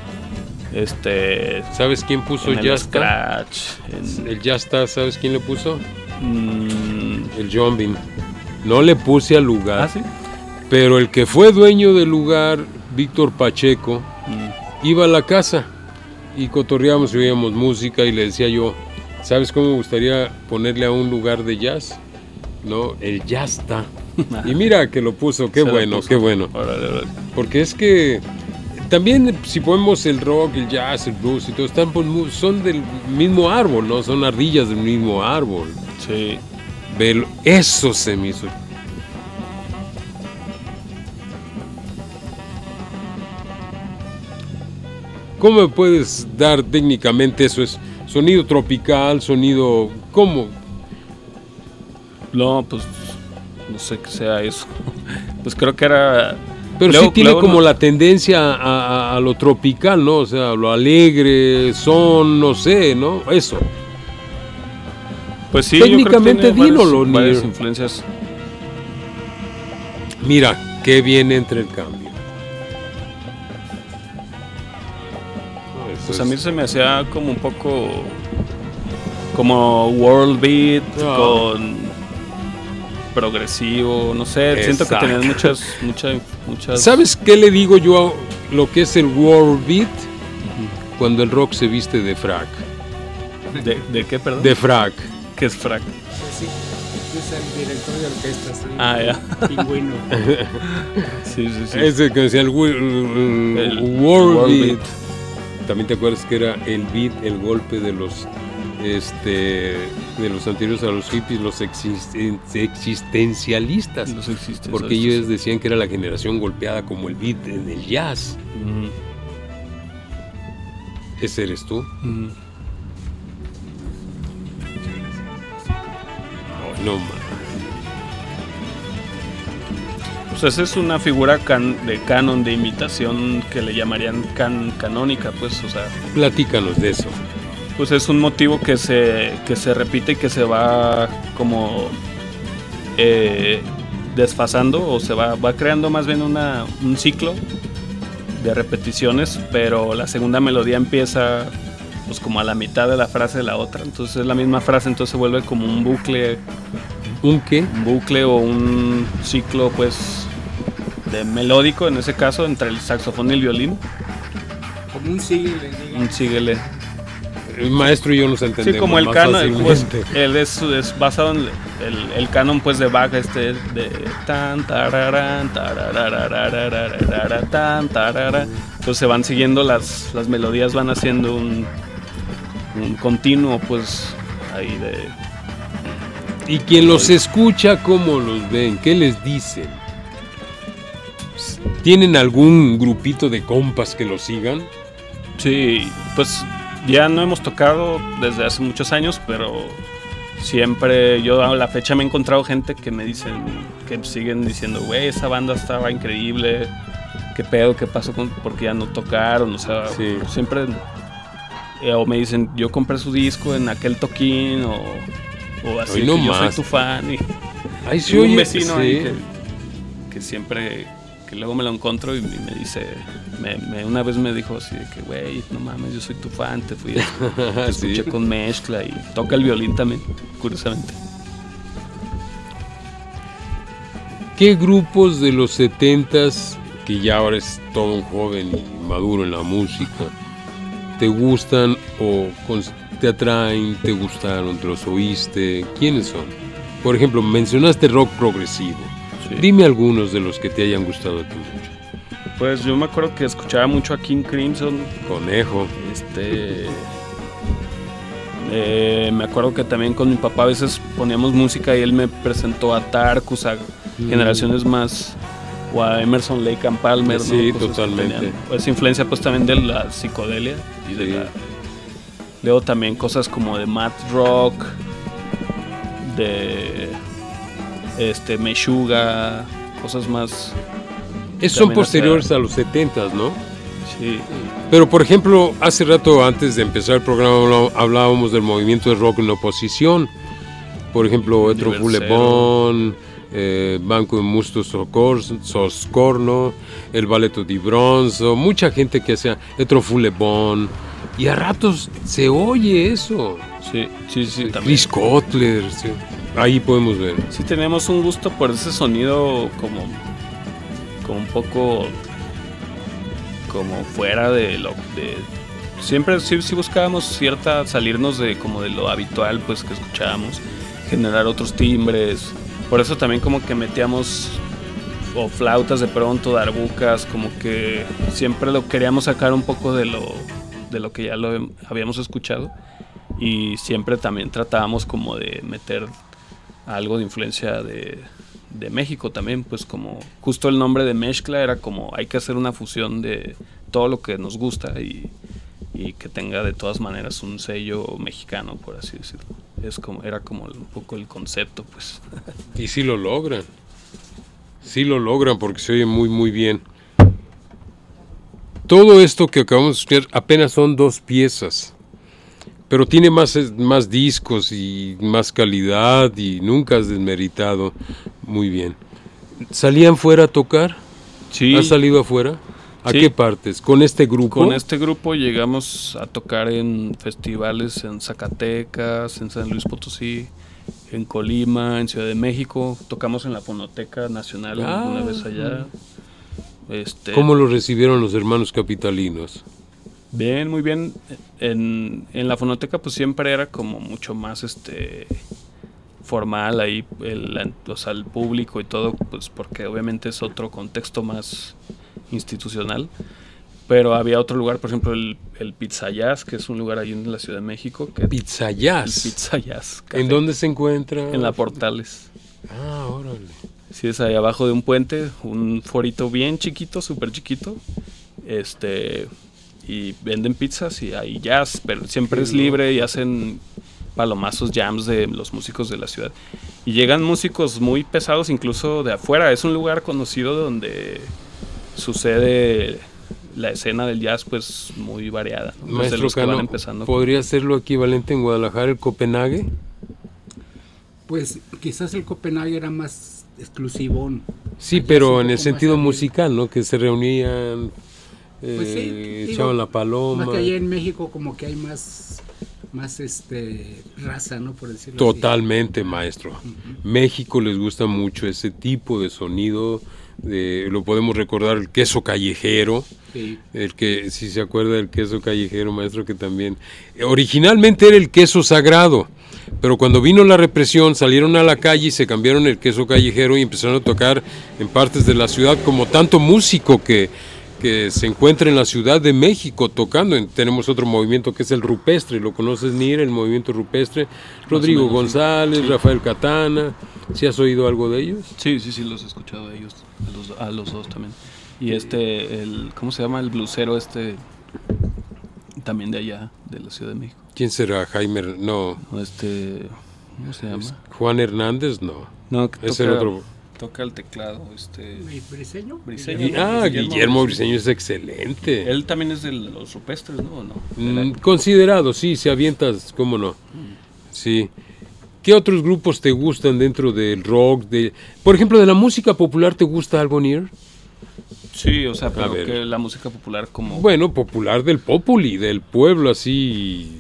¿Sabes quién puso en Ya el Está? Scratch, El Ya Está, ¿sabes quién le puso? El Jombin. No le puse al lugar. ¿Ah, sí? Pero el que fue dueño del lugar, Víctor Pacheco, iba a la casa y cotorreábamos y oíamos música y le decía yo, ¿sabes cómo me gustaría ponerle a un lugar de jazz? No, el Ya Está. Y mira que lo puso, qué bueno, qué bueno. Órale. Porque es que también si ponemos el rock, el jazz, el blues y todo, son del mismo árbol, ¿no? Son ardillas del mismo árbol. Sí. Eso se me hizo. ¿Cómo me puedes dar técnicamente eso? ¿Es sonido tropical, sonido... ¿Cómo? No, pues no sé qué sea eso. Pues creo que era... Pero sí tiene como la tendencia a lo tropical, ¿no? O sea, lo alegre, no sé, ¿no? Eso. Pues sí, técnicamente dímelo, varias influencias. Mira, qué bien entre el cambio. Pues a mí se me hacía como un poco como world beat con progresivo, no sé, siento que tenían muchas. ¿Sabes qué le digo yo a lo que es el world beat? Cuando el rock se viste de frac. ¿De qué, perdón? De frac. ¿Qué es frac? Sí, es el director de orquesta. Sí. Ya. Pingüino. Sí. Ese que decía el world beat. También te acuerdas que era el beat, el golpe de los anteriores a los hippies, los existencialistas. Porque ellos decían que era la generación golpeada como el beat en el jazz. ¿Ese eres tú? No más. Pues esa es una figura de canon, de imitación que le llamarían canónica, pues, o sea. Platícanos de eso. Pues es un motivo que se repite y que se va como desfasando, o se va creando más bien un ciclo de repeticiones, pero la segunda melodía empieza pues como a la mitad de la frase de la otra, entonces es la misma frase, entonces se vuelve como un bucle. ¿Un qué? Un bucle o un ciclo pues de melódico, en ese caso, entre el saxofón y el violín. Como un síguele. Un síguele. El maestro y yo nos entendemos. Sí, como el canon, pues, es basado en el canon pues de Bach, de tan tararán, tarararararararara, tan tarara. Entonces se van siguiendo las melodías, van haciendo un continuo pues ahí de. Y quien los escucha, ¿cómo los ven? ¿Qué les dicen? ¿Tienen algún grupito de compas que los sigan? Sí, pues ya no hemos tocado desde hace muchos años, pero siempre yo a la fecha me he encontrado gente que me dicen, que siguen diciendo, güey, esa banda estaba increíble, qué pedo, qué pasó porque ya no tocaron, o sea, sí. Siempre, o me dicen, yo compré su disco en aquel toquín, o así, no que yo más. soy tu fan, y Ay, sí, un vecino ahí que siempre que luego me lo encuentro y me dice, una vez me dijo así de que, güey, no mames, yo soy tu fan, te escuché con mezcla, y toca el violín también, curiosamente. ¿Qué grupos de los 70s, que ya ahora es todo un joven y maduro en la música, te gustan o te atraen, te gustaron, te los oíste? ¿Quiénes son? Por ejemplo, mencionaste rock progresivo. Sí. Dime algunos de los que te hayan gustado a ti mucho. Pues yo me acuerdo que escuchaba mucho a King Crimson. Conejo. Me acuerdo que también con mi papá a veces poníamos música y él me presentó a Tarkus, a generaciones más, o a Emerson, Lake and Palmer, sí, ¿no? Totalmente. Esa influencia pues también de la psicodelia y de luego también cosas como de math rock, de Meshuggah, cosas más. Esos son posteriores a los 70s, ¿no? Sí. Pero por ejemplo, hace rato antes de empezar el programa hablábamos del movimiento de rock en oposición. Por ejemplo, Etro Fulebon, Banco de Musto Soscorno, el Balletto di Bronzo, mucha gente que hacía Etro Fulebon, y a ratos se oye eso. Sí, también. Chris Kotler, sí. Ahí podemos ver. Sí, tenemos un gusto por ese sonido como un poco como fuera de lo de siempre sí buscábamos salirnos de como de lo habitual pues que escuchábamos, generar otros timbres. Por eso también como que metíamos o flautas de pronto, darbucas, como que siempre lo queríamos sacar un poco de lo que ya lo habíamos escuchado, y siempre también tratábamos como de meter algo de influencia de México también, pues como justo el nombre de Mezcla era como hay que hacer una fusión de todo lo que nos gusta y que tenga de todas maneras un sello mexicano, por así decirlo. Era como un poco el concepto, pues. Y sí lo logran porque se oye muy muy bien. Todo esto que acabamos de escuchar apenas son 2 piezas, pero tiene más discos y más calidad, y nunca has desmeritado. Muy bien. ¿Salían fuera a tocar? Sí. ¿Has salido afuera? ¿A qué partes? ¿Con este grupo? Con este grupo llegamos a tocar en festivales en Zacatecas, en San Luis Potosí, en Colima, en Ciudad de México. Tocamos en la Fonoteca Nacional una vez allá. ¿Cómo lo recibieron los hermanos capitalinos? Bien, muy bien. En la Fonoteca pues siempre era como mucho más formal ahí, el público y todo, pues porque obviamente es otro contexto más institucional. Pero había otro lugar, por ejemplo, el Pizza Jazz, que es un lugar ahí en la Ciudad de México. ¿Pizza Jazz? El Pizza Jazz. Café. ¿En dónde se encuentra? En la Portales. Ah, órale. Sí, es ahí abajo de un puente, un forito bien chiquito, súper chiquito. Y venden pizzas y hay jazz, pero siempre es libre, y hacen palomazos, jams de los músicos de la ciudad. Y llegan músicos muy pesados incluso de afuera. Es un lugar conocido donde sucede la escena del jazz pues muy variada, ¿no? Maestro los Cano, que van empezando. ¿podría ser lo equivalente en Guadalajara el Copenhague? Pues quizás el Copenhague era más exclusivo. Sí, pero en el sentido musical, ¿no? Que se reunían, pues sí, echaban la paloma. Más que allá en México como que hay más raza, ¿no? Por decirlo Totalmente, así. maestro. México les gusta mucho ese tipo de sonido. Lo podemos recordar, el queso callejero. Sí. El que, si se acuerda del queso callejero, maestro, que también originalmente era el queso sagrado, pero cuando vino la represión salieron a la calle y se cambiaron el queso callejero y empezaron a tocar en partes de la ciudad, como tanto músico que se encuentra en la Ciudad de México tocando. Tenemos otro movimiento que es el rupestre, ¿lo conoces, Nir? El movimiento rupestre. Rodrigo menos, González, sí. Rafael Catana. ¿Sí has oído algo de ellos? Sí, los he escuchado de ellos, a los dos también. Y ¿cómo se llama? El blusero también de allá, de la Ciudad de México. ¿Quién será? Jaime, no. ¿Cómo se llama? Juan Hernández, no. No, es el otro. Toca el teclado, ¿Briseño? Guillermo Briseño es excelente. Él también es de los rupestres, ¿no? ¿No? Considerado, sí, si avientas, cómo no. Sí. ¿Qué otros grupos te gustan dentro del rock? Por ejemplo, de la música popular, ¿te gusta algo, Nir? Sí, o sea, A pero ver. que la música popular como... Bueno, popular del populi, del pueblo así.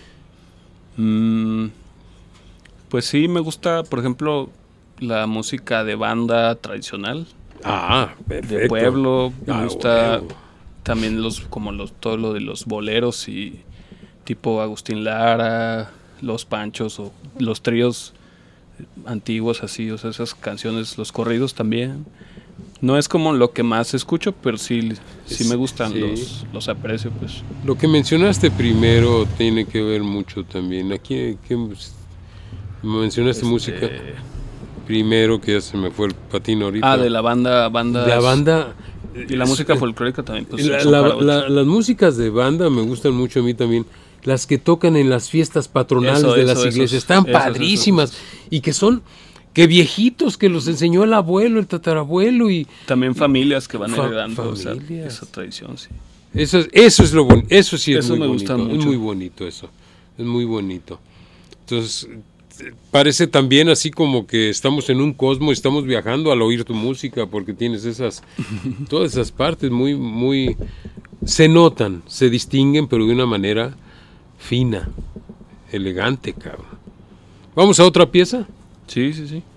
Pues sí, me gusta, por ejemplo, la música de banda tradicional, Ah, perfecto. de pueblo. Me Ah, gusta huevo. también todo lo de los boleros y tipo Agustín Lara, Los Panchos o los tríos antiguos así, o sea, esas canciones, los corridos también. No es como lo que más escucho, pero sí me gustan, Sí. los aprecio, pues. Lo que mencionaste primero tiene que ver mucho también. Aquí mencionaste música primero, que ya se me fue el patín ahorita. Ah, de la banda. De la banda. Y la música folclórica también, pues. La- son la- para ocho. las músicas de banda me gustan mucho a mí también. Las que tocan en las fiestas patronales Eso, de las eso, iglesias esos, están esos, padrísimas. Y que son, que viejitos, que los enseñó el abuelo, el tatarabuelo. Y También familias que van Fa- heredando, o sea, familias. esa tradición, sí. eso es lo bonito. Eso sí es Eso muy me bonito. gusta Es mucho. muy bonito eso. Es muy bonito. Entonces, parece también así como que estamos en un cosmos, estamos viajando al oír tu música, porque tienes todas esas partes muy, se notan, se distinguen, pero de una manera fina, elegante, cabrón. ¿Vamos a otra pieza? Sí, sí, sí.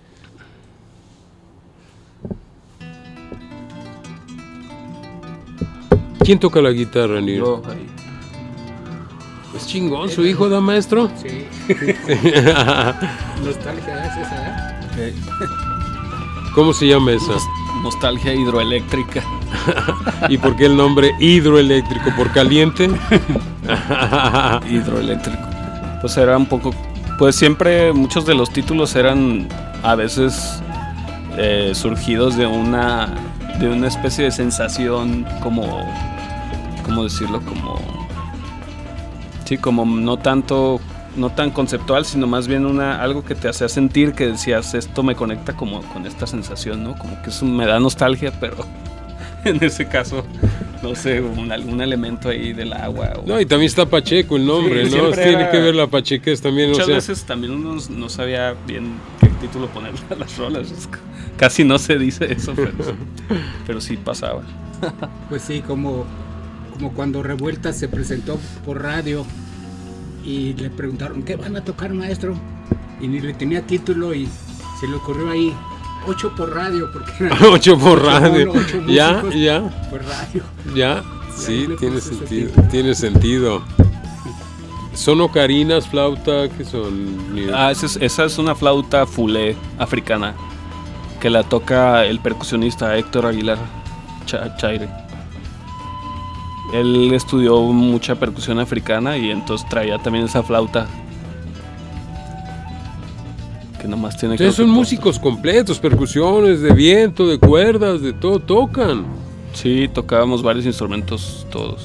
¿Quién toca la guitarra, Nir? Yo ahí. Es chingón, su hijo da maestro. Sí. Nostalgia es esa, ¿eh? ¿Cómo se llama esa? Nostalgia hidroeléctrica. ¿Y por qué el nombre hidroeléctrico? ¿Por caliente? Hidroeléctrico. Pues era un poco... Pues siempre muchos de los títulos eran a veces surgidos de una especie de sensación como... ¿Cómo decirlo? Como... Sí, como no tan conceptual, sino más bien algo que te hacía sentir, que decías, esto me conecta como con esta sensación, ¿no? Como que eso me da nostalgia, pero en ese caso, no sé, algún elemento ahí del agua. No, y también está Pacheco el nombre, Sí, ¿no? siempre Tiene era- que ver la pachequez también, Muchas o sea, veces también uno no sabía bien qué título ponerle a las rolas. Casi no se dice eso, pero sí pasaba. Pues sí, como cuando Revueltas se presentó por radio y le preguntaron, ¿qué van a tocar, maestro? Y ni le tenía título y se le ocurrió ahí, 8 por radio, porque eran 8 por radio. ocho Ya, músicos ya, por radio. ya. Sí, le tiene puse ese sentido, título. tiene sentido. ¿Son ocarinas, flauta? ¿Qué son? Nir? Esa es una flauta fulé africana que la toca el percusionista Héctor Aguilar Chaire. Él estudió mucha percusión africana y entonces traía también esa flauta que nomás tiene Ustedes creo son que músicos completos, percusiones, de viento, de cuerdas, de todo, tocan. Sí, tocábamos varios instrumentos todos.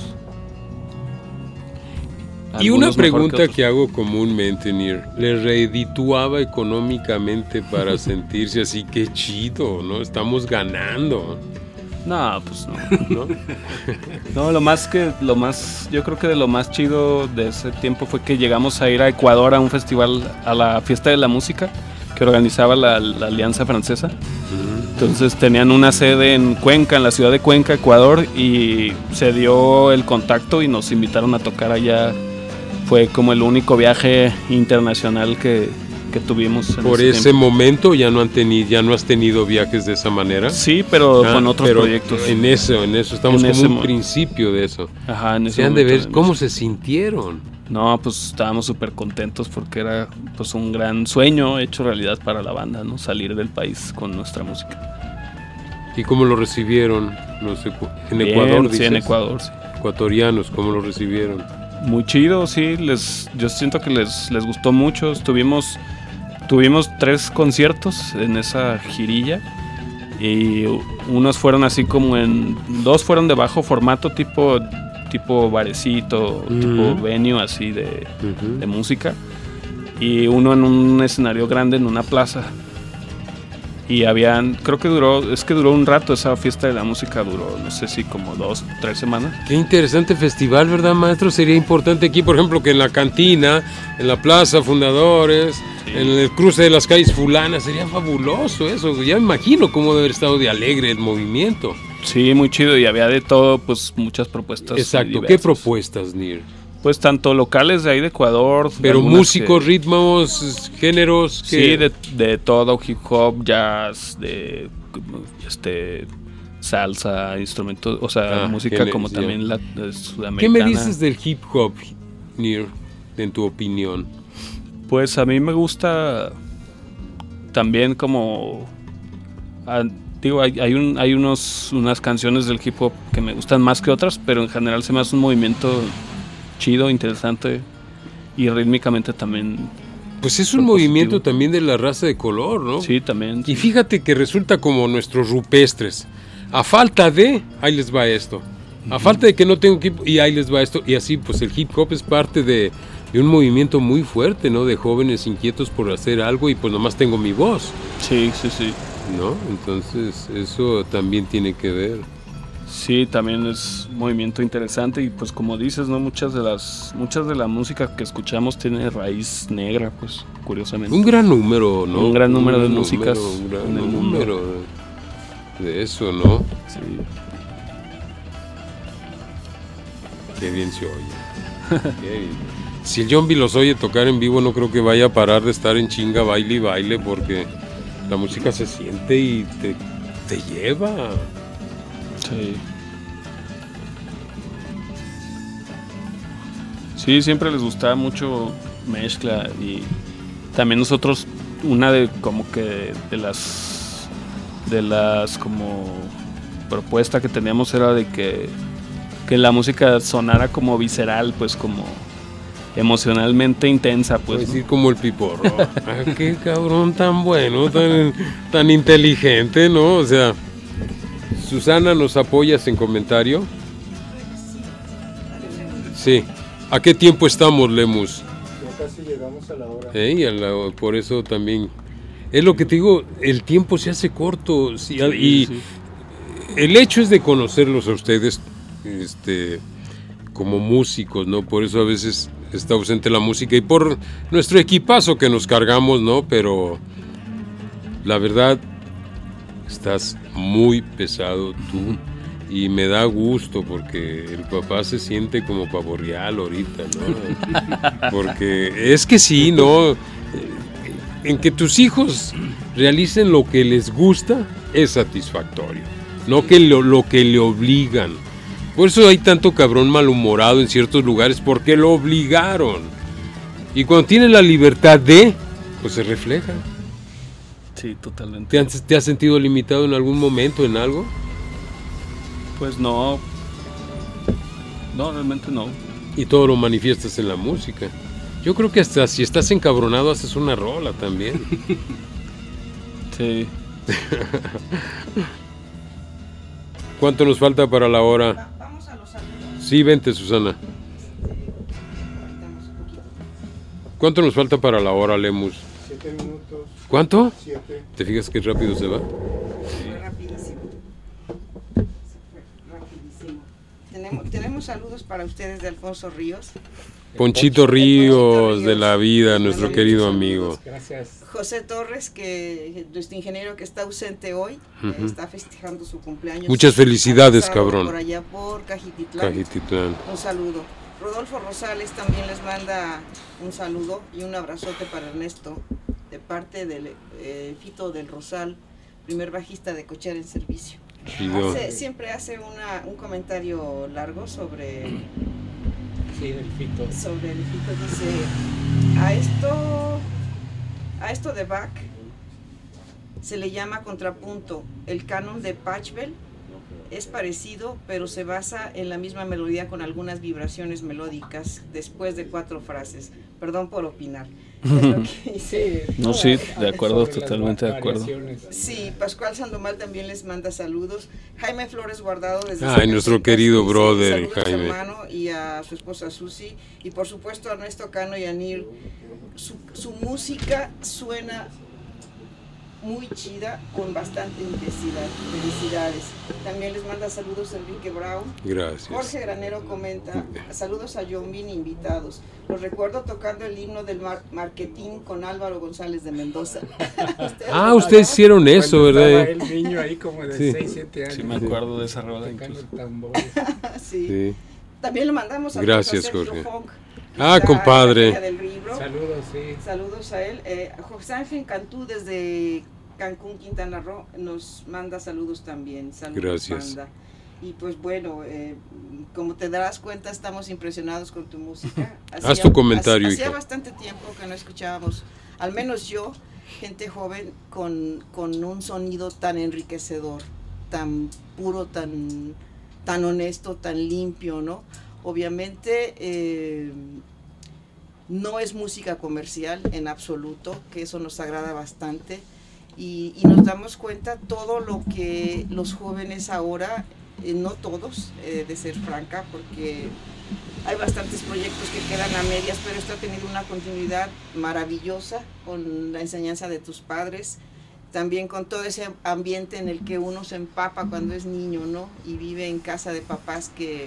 Y una Algunos mejor pregunta otros. que hago comúnmente, Nir, ¿le redituaba económicamente para sentirse así? ¡Qué chido! ¿No? Estamos ganando, No, pues no. ¿no? No, yo creo que de lo más chido de ese tiempo fue que llegamos a ir a Ecuador a un festival, a la fiesta de la música que organizaba la Alianza Francesa. Entonces tenían una sede en Cuenca, en la ciudad de Cuenca, Ecuador, y se dio el contacto y nos invitaron a tocar allá. Fue como el único viaje internacional que tuvimos. Por ese tiempo. momento ya no has tenido viajes de esa manera. Sí, pero Ah, con otros pero proyectos. En eso, estamos En como ese un mo- principio de eso. Ajá, en ese Se han de momento ver de cómo música. se sintieron. No, pues estábamos súper contentos porque era pues un gran sueño hecho realidad para la banda, ¿no? Salir del país con nuestra música. ¿Y cómo lo recibieron en Bien, Ecuador? sí, en dices? Ecuador, sí. Ecuatorianos, ¿cómo lo recibieron? Muy chido, sí, yo siento que les gustó mucho. Tuvimos 3 conciertos en esa girilla y unos fueron así como 2 fueron de bajo formato tipo barecito, tipo venue así de música, y uno en un escenario grande en una plaza. Y creo que duró un rato esa fiesta de la música, duró no sé si como 2-3 semanas. Qué interesante festival, ¿verdad, maestro? Sería importante aquí, por ejemplo, que en la cantina, en la Plaza Fundadores, en el cruce de las calles fulanas, sería fabuloso eso. Ya me imagino cómo debe haber estado de alegre el movimiento. Sí, muy chido, y había de todo, pues muchas propuestas. Exacto, ¿qué diversas. propuestas, Nir? Pues tanto locales de ahí de Ecuador. Pero algunas músicos, que- ritmos, géneros. Sí, de todo, hip hop, jazz, de salsa, instrumentos, o sea, música géneros, como ya. también la ¿Qué sudamericana. me dices del hip hop, Nir, en tu opinión? Pues a mí me gusta también como digo, hay unas canciones del hip hop que me gustan más que otras, pero en general se me hace un movimiento chido, interesante y rítmicamente también. Pues es un Propositivo. movimiento también de la raza de color, ¿no? Sí, también. Y fíjate que resulta como nuestros rupestres. A falta de, ahí les va esto. A falta de que no tengo equipo, y ahí les va esto. Y así, pues el hip hop es parte de un movimiento muy fuerte, ¿no? De jóvenes inquietos por hacer algo y pues nomás tengo mi voz, Sí. ¿no? Entonces, eso también tiene que ver. Sí, también es un movimiento interesante y pues como dices, ¿no? Muchas de la música que escuchamos tiene raíz negra, pues, curiosamente. Un gran número, ¿no? Un gran número de músicas Un gran en el mundo. número de eso, ¿no? Sí. Qué bien se oye. Qué bien. Si el John B los oye tocar en vivo, no creo que vaya a parar de estar en chinga, baile y baile, porque la música se siente y te lleva. Sí. Sí, siempre les gustaba mucho mezcla y también nosotros una de como que de las como propuesta que teníamos era de que la música sonara como visceral, pues como emocionalmente intensa, Puedo pues. ¿no? decir como el piporro. Ah, qué cabrón tan bueno, tan inteligente, ¿no? O sea, Susana, ¿nos apoyas en comentario? Sí. ¿A qué tiempo estamos, Lemus? Ya casi llegamos a la hora. Por eso también. Es lo que te digo, el tiempo se hace corto. Sí, y Sí. el hecho es de conocerlos a ustedes como músicos, ¿no? Por eso a veces está ausente la música y por nuestro equipazo que nos cargamos, ¿no? Pero la verdad, estás muy pesado tú y me da gusto porque el papá se siente como pavo real ahorita, ¿no? Porque es que sí, ¿no? En que tus hijos realicen lo que les gusta es satisfactorio, no que lo que le obligan. Por eso hay tanto cabrón malhumorado en ciertos lugares, porque lo obligaron. Y cuando tienen la libertad pues se refleja. Sí, totalmente. ¿Te has sentido limitado en algún momento en algo? Pues no, realmente no. Y todo lo manifiestas en la música. Yo creo que hasta si estás encabronado haces una rola también. Sí. ¿Cuánto nos falta para la hora? Vamos a los saludos. Sí, vente, Susana. Ahorita un poquito. ¿Cuánto nos falta para la hora, Lemus? 7 minutos. ¿Cuánto? 7. ¿Te fijas qué rápido se va? Fue rapidísimo. Fue rapidísimo. Tenemos saludos para ustedes de Alfonso Ríos, Ponchito Ríos de la vida, Ríos. nuestro querido amigo. Gracias. José Torres, que nuestro ingeniero que está ausente hoy, está festejando su cumpleaños. Muchas felicidades, Pasado cabrón. Por allá por Cajititlán. Cajititlán. Un saludo. Rodolfo Rosales también les manda un saludo y un abrazote para Ernesto, de parte del Fito del Rosal, primer bajista de Cochera en Servicio. Chido. Siempre hace un comentario largo sobre Sí, del Fito. el Fito. Dice, a esto de Bach se le llama contrapunto. El canon de Pachelbel es parecido, pero se basa en la misma melodía con algunas vibraciones melódicas después de 4 frases. Perdón por opinar. Es lo que dice. No, sí, de acuerdo, Sobre las totalmente de acuerdo. variaciones. Sí, Pascual Sandoval también les manda saludos. Jaime Flores Guardado desde Ay, nuestro Zacatecas, querido dice, brother, saludos a su Jaime. hermano y a su esposa Susi, y por supuesto a Ernesto Cano y a Nir. Su música suena muy chida, con bastante intensidad. Felicidades. También les manda saludos Enrique Brown. Gracias. Jorge Granero comenta, saludos a John Bean, invitados. Los recuerdo tocando el himno del marketing con Álvaro González de Mendoza. Ustedes hicieron eso, Cuando ¿verdad? estaba el niño ahí como de Sí. 6, 7 años. Sí, me acuerdo de esa rola Tocando incluso. tambores. Sí. Sí. También le mandamos a Gracias, Sergio Jorge. Funk, Ah, está compadre. en la Feria del Libro. Saludos, sí. Saludos a él. José Ángel Cantú desde Cancún, Quintana Roo, nos manda saludos también. Saludos, Gracias. banda. Y pues bueno, como te darás cuenta, estamos impresionados con tu música. Haz tu comentario, Hacía hija. bastante tiempo que no escuchábamos, al menos yo, gente joven con un sonido tan enriquecedor, tan puro, tan honesto, tan limpio, ¿no? Obviamente no es música comercial en absoluto, que eso nos agrada bastante, y nos damos cuenta todo lo que los jóvenes ahora, no todos, de ser franca, porque hay bastantes proyectos que quedan a medias, pero esto ha tenido una continuidad maravillosa con la enseñanza de tus padres, también con todo ese ambiente en el que uno se empapa cuando es niño, ¿no? Y vive en casa de papás que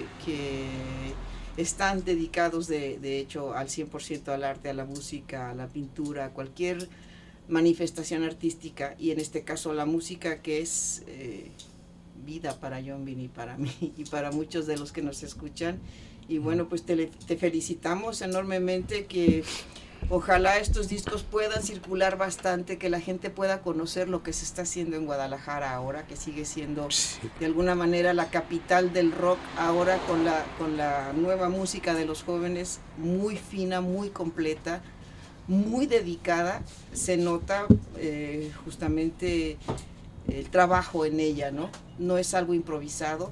están dedicados de hecho al 100% al arte, a la música, a la pintura, a cualquier manifestación artística, y en este caso la música, que es vida para John Bean y para mí y para muchos de los que nos escuchan. Y bueno, pues te felicitamos enormemente, que ojalá estos discos puedan circular bastante, que la gente pueda conocer lo que se está haciendo en Guadalajara ahora, que sigue siendo de alguna manera la capital del rock, ahora con la nueva música de los jóvenes, muy fina, muy completa, muy dedicada. Se nota justamente el trabajo en ella, ¿no? No es algo improvisado,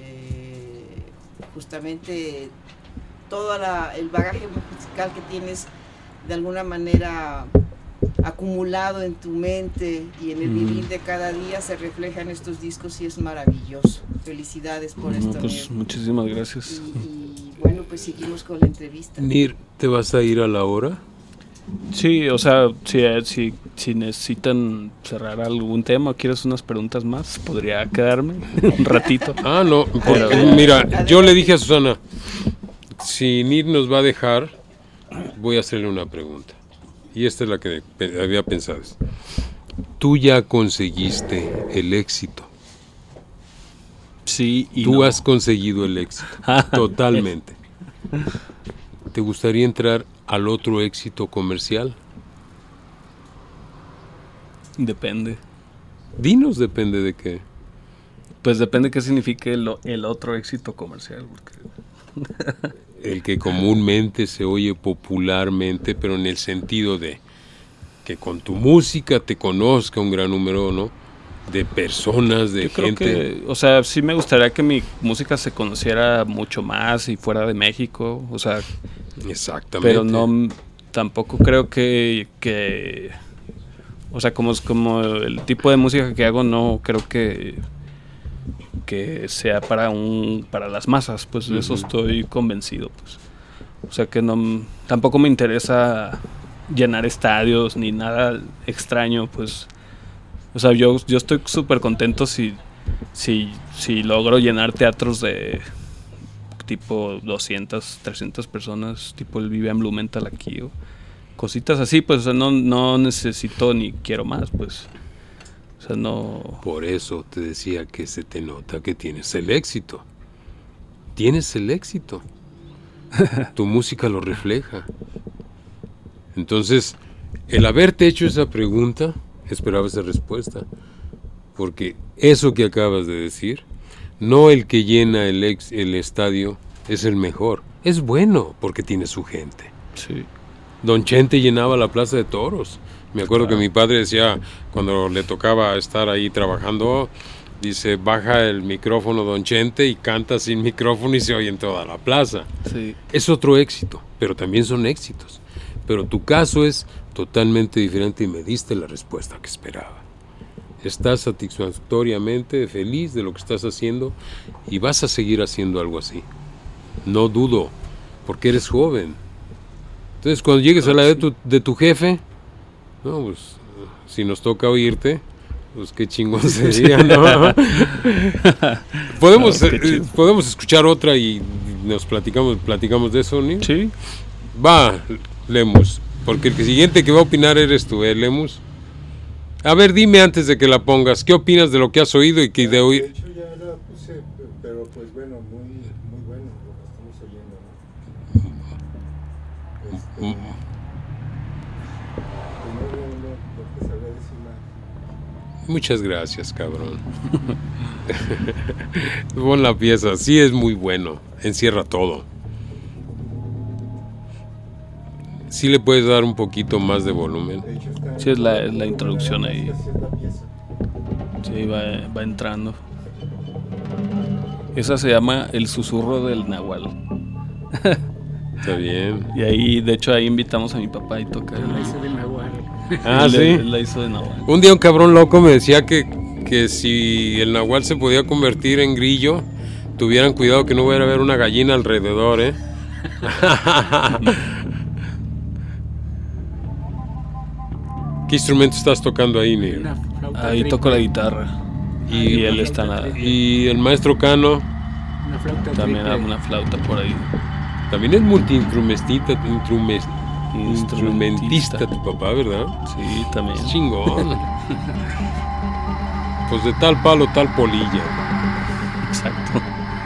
justamente todo el bagaje musical que tienes de alguna manera acumulado en tu mente y en el vivir de cada día se refleja en estos discos, y es maravilloso. Felicidades por esto. Pues muchísimas gracias. Y bueno, pues seguimos con la entrevista. Nir, ¿te vas a ir a la hora? Sí, o sea, si necesitan cerrar algún tema o quieres unas preguntas más, podría quedarme un ratito. No, Pero- mira, yo le dije a Susana, si Nir nos va a dejar, voy a hacerle una pregunta. Y esta es la que había pensado. Tú ya conseguiste el éxito. Sí, y Tú no. has conseguido el éxito, totalmente. ¿Te gustaría entrar al otro éxito comercial? Depende. Dinos, depende de qué. Pues depende qué signifique el otro éxito comercial. Porque El que comúnmente se oye popularmente, pero en el sentido de que con tu música te conozca un gran número, ¿no?, de personas, de yo creo gente. que, o sea, sí me gustaría que mi música se conociera mucho más y fuera de México, o sea, Exactamente. pero no, tampoco creo que o sea, como el tipo de música que hago, no creo que sea para las masas, pues de eso estoy convencido, pues. O sea que no, tampoco me interesa llenar estadios ni nada extraño, pues. O sea, yo estoy súper contento si logro llenar teatros de tipo 200, 300 personas, tipo el Vivian Blumenthal aquí, o cositas así, pues, o sea, no necesito ni quiero más, pues. O sea, no. Por eso te decía que se te nota que tienes el éxito. Tienes el éxito. Tu música lo refleja. Entonces, el haberte hecho esa pregunta, esperaba esa respuesta. Porque eso que acabas de decir, no el que llena el estadio es el mejor. Es bueno porque tiene su gente. Sí. Don Chente llenaba la Plaza de Toros. Me acuerdo que mi padre decía, cuando le tocaba estar ahí trabajando, dice, baja el micrófono Don Chente y canta sin micrófono y se oye en toda la plaza. Sí. Es otro éxito, pero también son éxitos. Pero tu caso es totalmente diferente y me diste la respuesta que esperaba. Estás satisfactoriamente feliz de lo que estás haciendo y vas a seguir haciendo algo así. No dudo, porque eres joven. Entonces, cuando llegues a la edad de tu jefe, no, pues si nos toca oírte, pues qué chingón sería, ¿no? Podemos escuchar otra y nos platicamos de eso, ¿no? Sí. Va, Lemus, porque el siguiente que va a opinar eres tú, Lemus. A ver, dime antes de que la pongas, ¿qué opinas de lo que has oído y que de De oír? hecho ya la puse, pero pues bueno, muy bueno lo que estamos oyendo, ¿no? Pues no te sabría decir más. Muchas gracias, cabrón. Pon la pieza, sí es muy bueno, encierra todo. Sí le puedes dar un poquito más de volumen. De hecho está Sí, es la introducción ahí. Esta sí es la pieza. Sí, va entrando. Esa se llama El susurro del Nahual. Está bien. Y ahí, de hecho, ahí invitamos a mi papá y toca. La hice de Nahual. Ah, sí. Él la hizo de Nahual. Un día un cabrón loco me decía que si el nahual se podía convertir en grillo, tuvieran cuidado que no hubiera a haber una gallina alrededor, ¿eh? ¿Qué instrumento estás tocando ahí, Neil? Una flauta Ahí triple, toco la guitarra. Y él está en la, Y el maestro Cano una flauta también triple. una flauta por ahí. también es instrumentista tu papá, ¿verdad? Sí, también. Es chingón. Pues de tal palo, tal polilla. Exacto.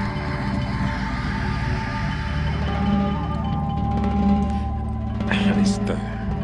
Ahí está.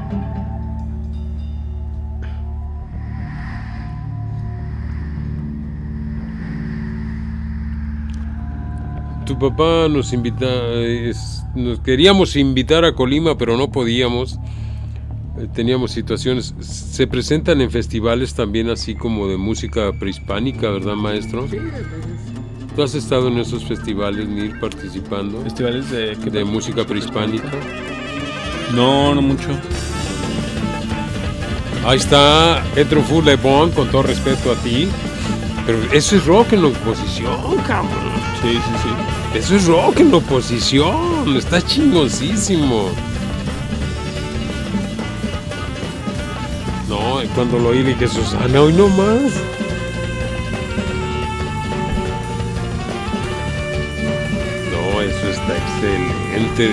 Tu papá nos nos queríamos invitar a Colima, pero no podíamos. Teníamos situaciones. Se presentan en festivales también así como de música prehispánica, ¿verdad, maestro? Sí, entonces, ¿Tú has estado en esos festivales, Nir, participando? ¿Festivales De música prehispánica. No mucho. Ahí está Pedro Fulebón, con todo respeto a ti. Pero eso es rock en la oposición, cabrón. Sí. Eso es rock en la oposición. Está chingoncísimo. No, y cuando lo oí dije, Susana, hoy no más. No, eso está excelente.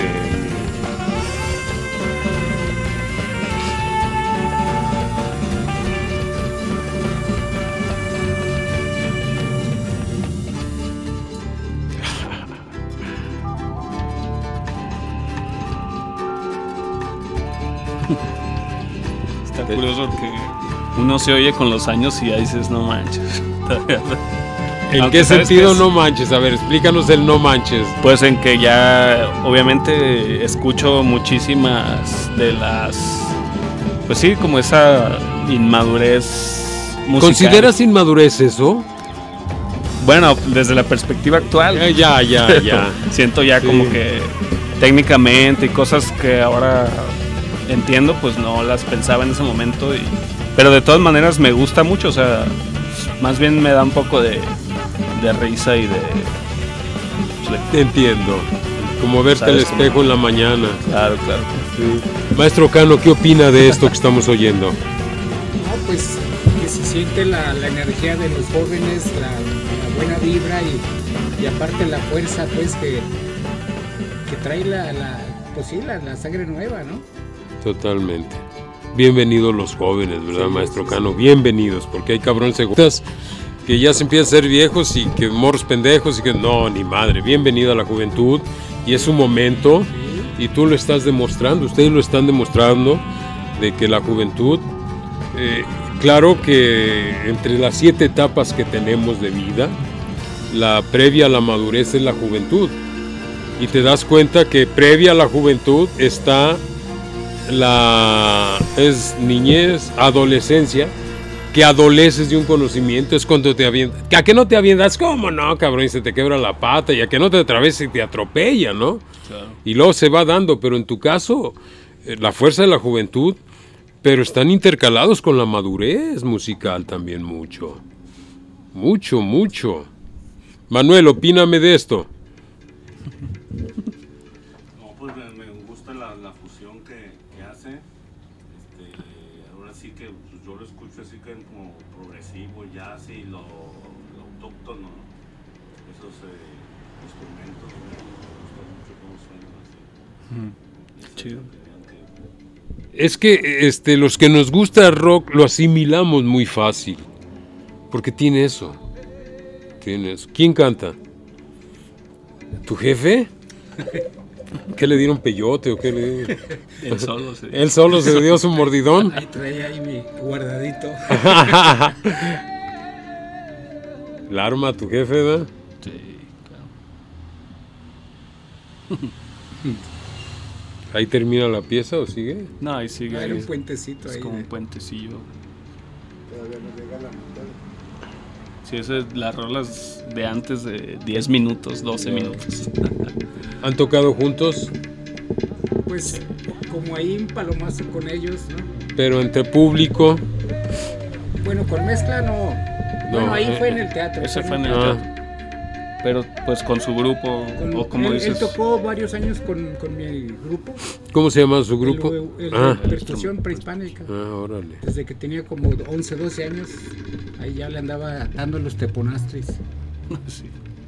Está curioso que uno se oye con los años y ya dices, no manches. ¿En Aunque qué sabes sentido que es- no manches? A ver, explícanos el no manches. Pues en que ya obviamente escucho muchísimas de las, pues sí, como esa inmadurez musical. ¿Consideras inmadurez eso? Bueno, desde la perspectiva actual, Ya. siento ya Sí. como que técnicamente y cosas que ahora entiendo, pues no las pensaba en ese momento. Pero de todas maneras me gusta mucho, o sea, más bien me da un poco de risa y de... Te entiendo. Como verte al ¿Sabes cómo? espejo en la mañana. Claro. Maestro Cano, ¿qué opina de esto que estamos oyendo? no, pues que se siente la energía de los jóvenes, la buena vibra y aparte la fuerza pues que trae pues sí, la sangre nueva, ¿no? Totalmente. Bienvenidos los jóvenes, ¿verdad, Sí, maestro sí, Cano? Bienvenidos, porque hay cabrones egoístas que ya se empiezan a ser viejos y que morros pendejos y que no, ni madre. Bienvenido a la juventud y es un momento y tú lo estás demostrando, ustedes lo están demostrando de que la juventud, claro que entre las 7 etapas que tenemos de vida, la previa a la madurez es la juventud. Y te das cuenta que previa a la juventud está es niñez, adolescencia, que adoleces de un conocimiento, es cuando te avientas. ¿A qué no te avientas? ¿Cómo no, cabrón? Y se te quebra la pata, y a que no te atraviesa y te atropella, ¿no? Claro. Y luego se va dando, pero en tu caso, la fuerza de la juventud, pero están intercalados con la madurez musical también mucho. Mucho. Manuel, opíname de esto. No, pues me gusta la fusión que hace. Ahora sí que pues, yo lo escucho Chido. Es que los que nos gusta el rock lo asimilamos muy fácil. Porque tiene eso. ¿Quién canta? ¿Tu jefe? ¿Qué le dieron peyote o qué le dieron? Él solo se dio su mordidón. Ahí traía mi guardadito. La arma a tu jefe, ¿verdad? Sí, claro. ¿Ahí termina la pieza o sigue? No, ahí sigue. Era un puentecito es ahí. como un puentecillo. Todavía no llega a la mitad. Sí, esas las rolas de antes de 10 minutos, 12 minutos. ¿Han tocado juntos? Pues como ahí un palomazo con ellos, ¿no? Pero entre público. Bueno, con mezcla no. Bueno, ahí fue en el teatro. Ese fue en el teatro. Pero pues con su grupo, o como él dices. Él tocó varios años con mi grupo. ¿Cómo se llama su grupo? El Percusión Prehispánica. Órale. Desde que tenía como 11, 12 años, ahí ya le andaba dando los teponastris. Sí.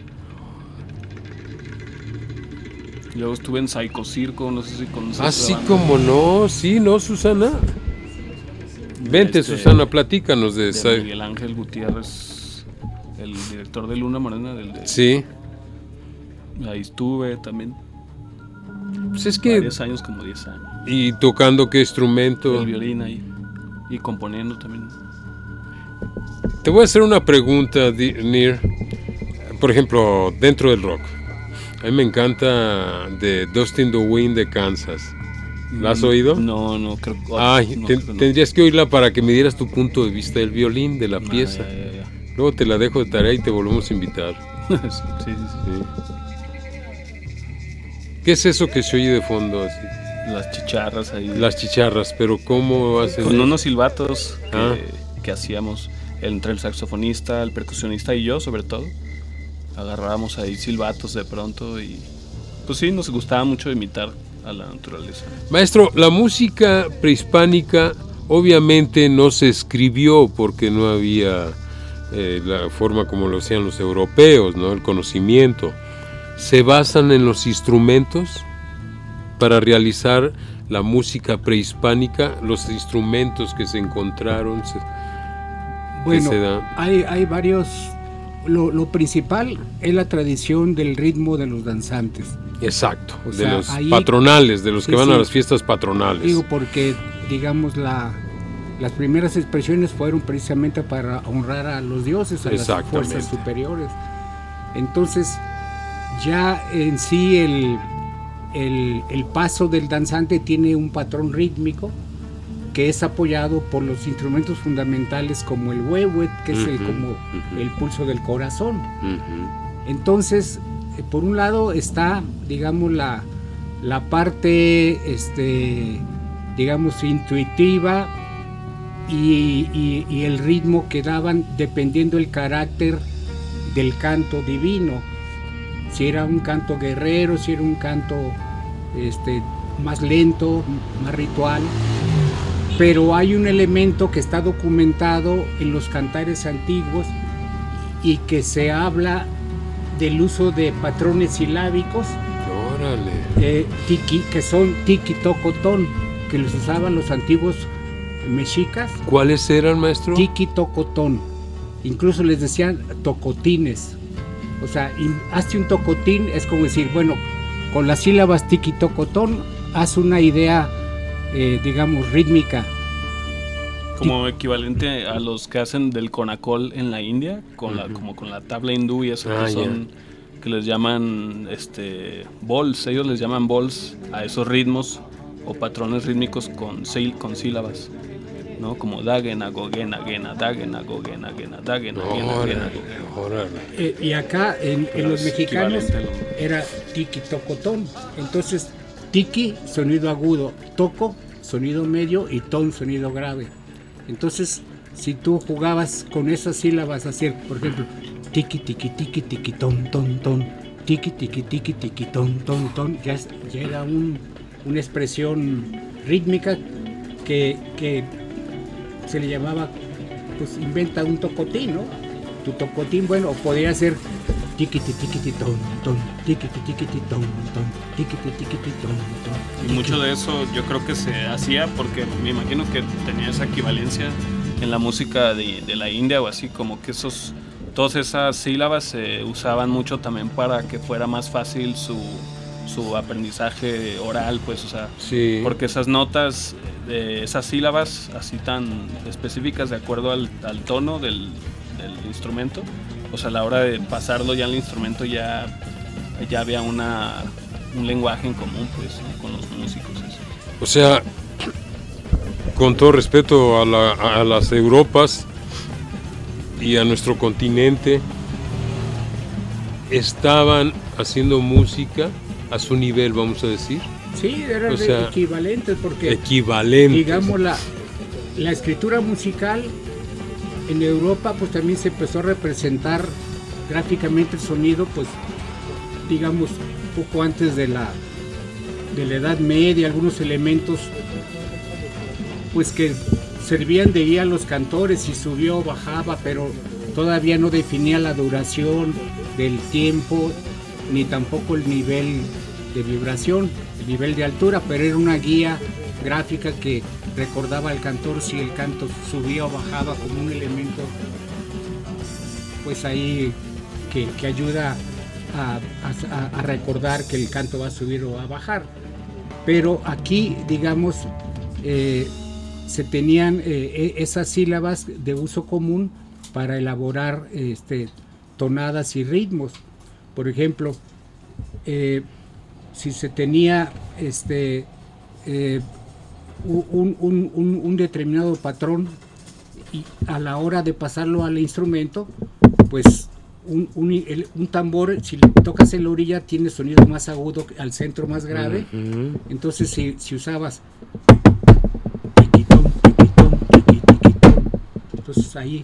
Luego estuve en Psycho Circo, no sé si conoces. Así como no, sí, ¿no, Susana? Vente, Susana, platícanos de Miguel Ángel Gutiérrez, el director de Luna Morena. Sí. Ahí estuve también. Pues es que... 10 años, como 10 años. ¿Y tocando qué instrumento? El violín ahí. Y componiendo también. Te voy a hacer una pregunta, Nir. Por ejemplo, dentro del rock. A mí me encanta de Dust in the Wind de Kansas. ¿La has oído? No, creo que... Ay, tendrías que oírla para que me dieras tu punto de vista del violín, de la pieza. Ya. Luego te la dejo de tarea y te volvemos a invitar. Sí. ¿Qué es eso que se oye de fondo así? Las chicharras ahí. Las chicharras, pero ¿cómo hacen? Con unos silbatos que hacíamos entre el saxofonista, el percusionista y yo, sobre todo. Agarrábamos ahí silbatos de pronto y pues sí, nos gustaba mucho imitar a la naturaleza. Maestro, la música prehispánica obviamente no se escribió porque no había la forma como lo hacían los europeos, ¿no? El conocimiento. ¿Se basan en los instrumentos para realizar la música prehispánica? Los instrumentos que se encontraron. Bueno, hay varios. Lo principal es la tradición del ritmo de los danzantes. Exacto, o de sea, los ahí, patronales, de los que van sí, a las fiestas patronales. Digo, porque, digamos, las primeras expresiones fueron precisamente para honrar a los dioses, a las fuerzas superiores. Entonces, ya en sí el paso del danzante tiene un patrón rítmico que es apoyado por los instrumentos fundamentales como el huehuet, que es el pulso del corazón. Entonces, por un lado está, digamos, la parte, digamos, intuitiva y el ritmo que daban dependiendo el carácter del canto divino. Si era un canto guerrero, si era un canto más lento, más ritual. Pero hay un elemento que está documentado en los cantares antiguos y que se habla del uso de patrones silábicos. ¡Órale! Que son tiki-tocotón, que los usaban los antiguos mexicas. ¿Cuáles eran, maestro? Tiki-tocotón. Incluso les decían tocotines. O sea, hazte un tocotín, es como decir, bueno, con las sílabas tiki-tocotón, haz una idea, digamos, rítmica. Como equivalente a los que hacen del conacol en la India, como con la tabla hindú y eso, que les llaman bols. Ellos les llaman bols a esos ritmos o patrones rítmicos con sílabas, ¿no? Como dagena, gogena, gena, dagena, gogena, gena, dagena, gena, gena. Y acá en los mexicanos era tiki-tocotón. Entonces, tiki, sonido agudo, toco, sonido medio y ton, sonido grave. Entonces, si tú jugabas con esas sílabas, así, por ejemplo, tiki, tiki, tiki, tiki, ton, ton, ton, tiki, tiki, tiki, tiki, ton, ton, ton, ya era una expresión rítmica que se le llamaba, pues inventa un tocotín, ¿no? Tu tocotín, bueno, podría ser tiquiti tiquiti ton ton, tiquiti tiquiti ton ton, tiquiti tiquiti ton ton. Y mucho de eso yo creo que se hacía porque me imagino que tenía esa equivalencia en la música de la India o así, como que todas esas sílabas se usaban mucho también para que fuera más fácil su aprendizaje oral, pues, o sea, Sí. porque esas notas, esas sílabas así tan específicas de acuerdo al tono del instrumento, o sea, a la hora de pasarlo ya al instrumento ya había un lenguaje en común, pues, ¿no? Con los músicos. Eso. O sea, con todo respeto a las Europas y a nuestro continente, estaban haciendo música a su nivel, vamos a decir. Sí, eran O sea, equivalentes porque, Equivalentes. digamos, la escritura musical en Europa pues también se empezó a representar gráficamente el sonido, pues digamos un poco antes de la Edad Media, algunos elementos pues que servían de guía a los cantores, si subió o bajaba, pero todavía no definía la duración del tiempo ni tampoco el nivel de vibración, el nivel de altura, pero era una guía gráfica que recordaba al cantor si el canto subía o bajaba como un elemento pues ahí que ayuda a recordar que el canto va a subir o va a bajar. Pero aquí, digamos, se tenían esas sílabas de uso común para elaborar tonadas y ritmos. Por ejemplo, si se tenía un determinado patrón y a la hora de pasarlo al instrumento, pues un tambor, si le tocas en la orilla, tiene sonido más agudo al centro más grave. Ujú. Entonces si usabas tiquitón, tiquitón, tiquitón, entonces ahí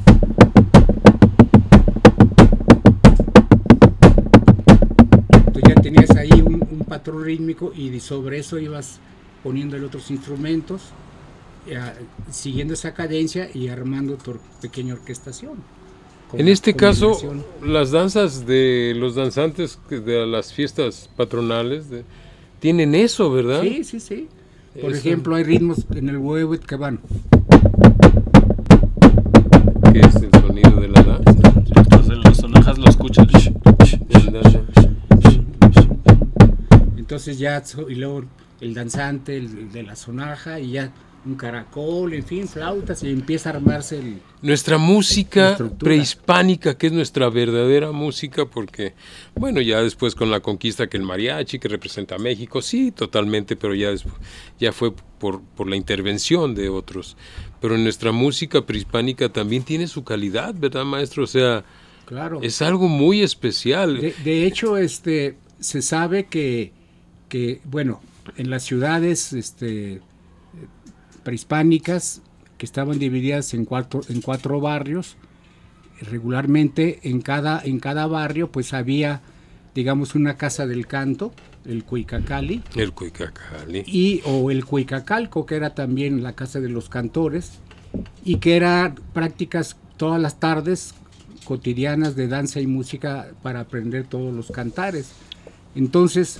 entonces ya tenías ahí un patrón rítmico y sobre eso ibas poniéndole otros instrumentos, siguiendo esa cadencia y armando tu pequeña orquestación. En este caso, Combinación. las danzas de los danzantes de las fiestas patronales tienen eso, ¿verdad? Sí, sí, sí. Por Eso. ejemplo, hay ritmos en el huevo que van. Que es el sonido de la danza. Entonces en las sonajas lo escuchas. Entonces ya, y luego el danzante, el de la sonaja, y ya un caracol, en fin, flautas, y empieza a armarse Nuestra la música estructura. prehispánica, que es nuestra verdadera música, porque, bueno, ya después con la conquista que el mariachi, que representa a México, sí, totalmente, pero ya después, ya fue por la intervención de otros. Pero nuestra música prehispánica también tiene su calidad, ¿verdad, maestro? O sea, Claro. es algo muy especial. De hecho, se sabe que, bueno, en las ciudades prehispánicas, que estaban divididas en cuatro barrios, regularmente en cada barrio pues había, digamos, una casa del canto, el Cuicacali, El Cuicacali. o el Cuicacalco, que era también la casa de los cantores, y que eran prácticas todas las tardes cotidianas de danza y música para aprender todos los cantares. Entonces,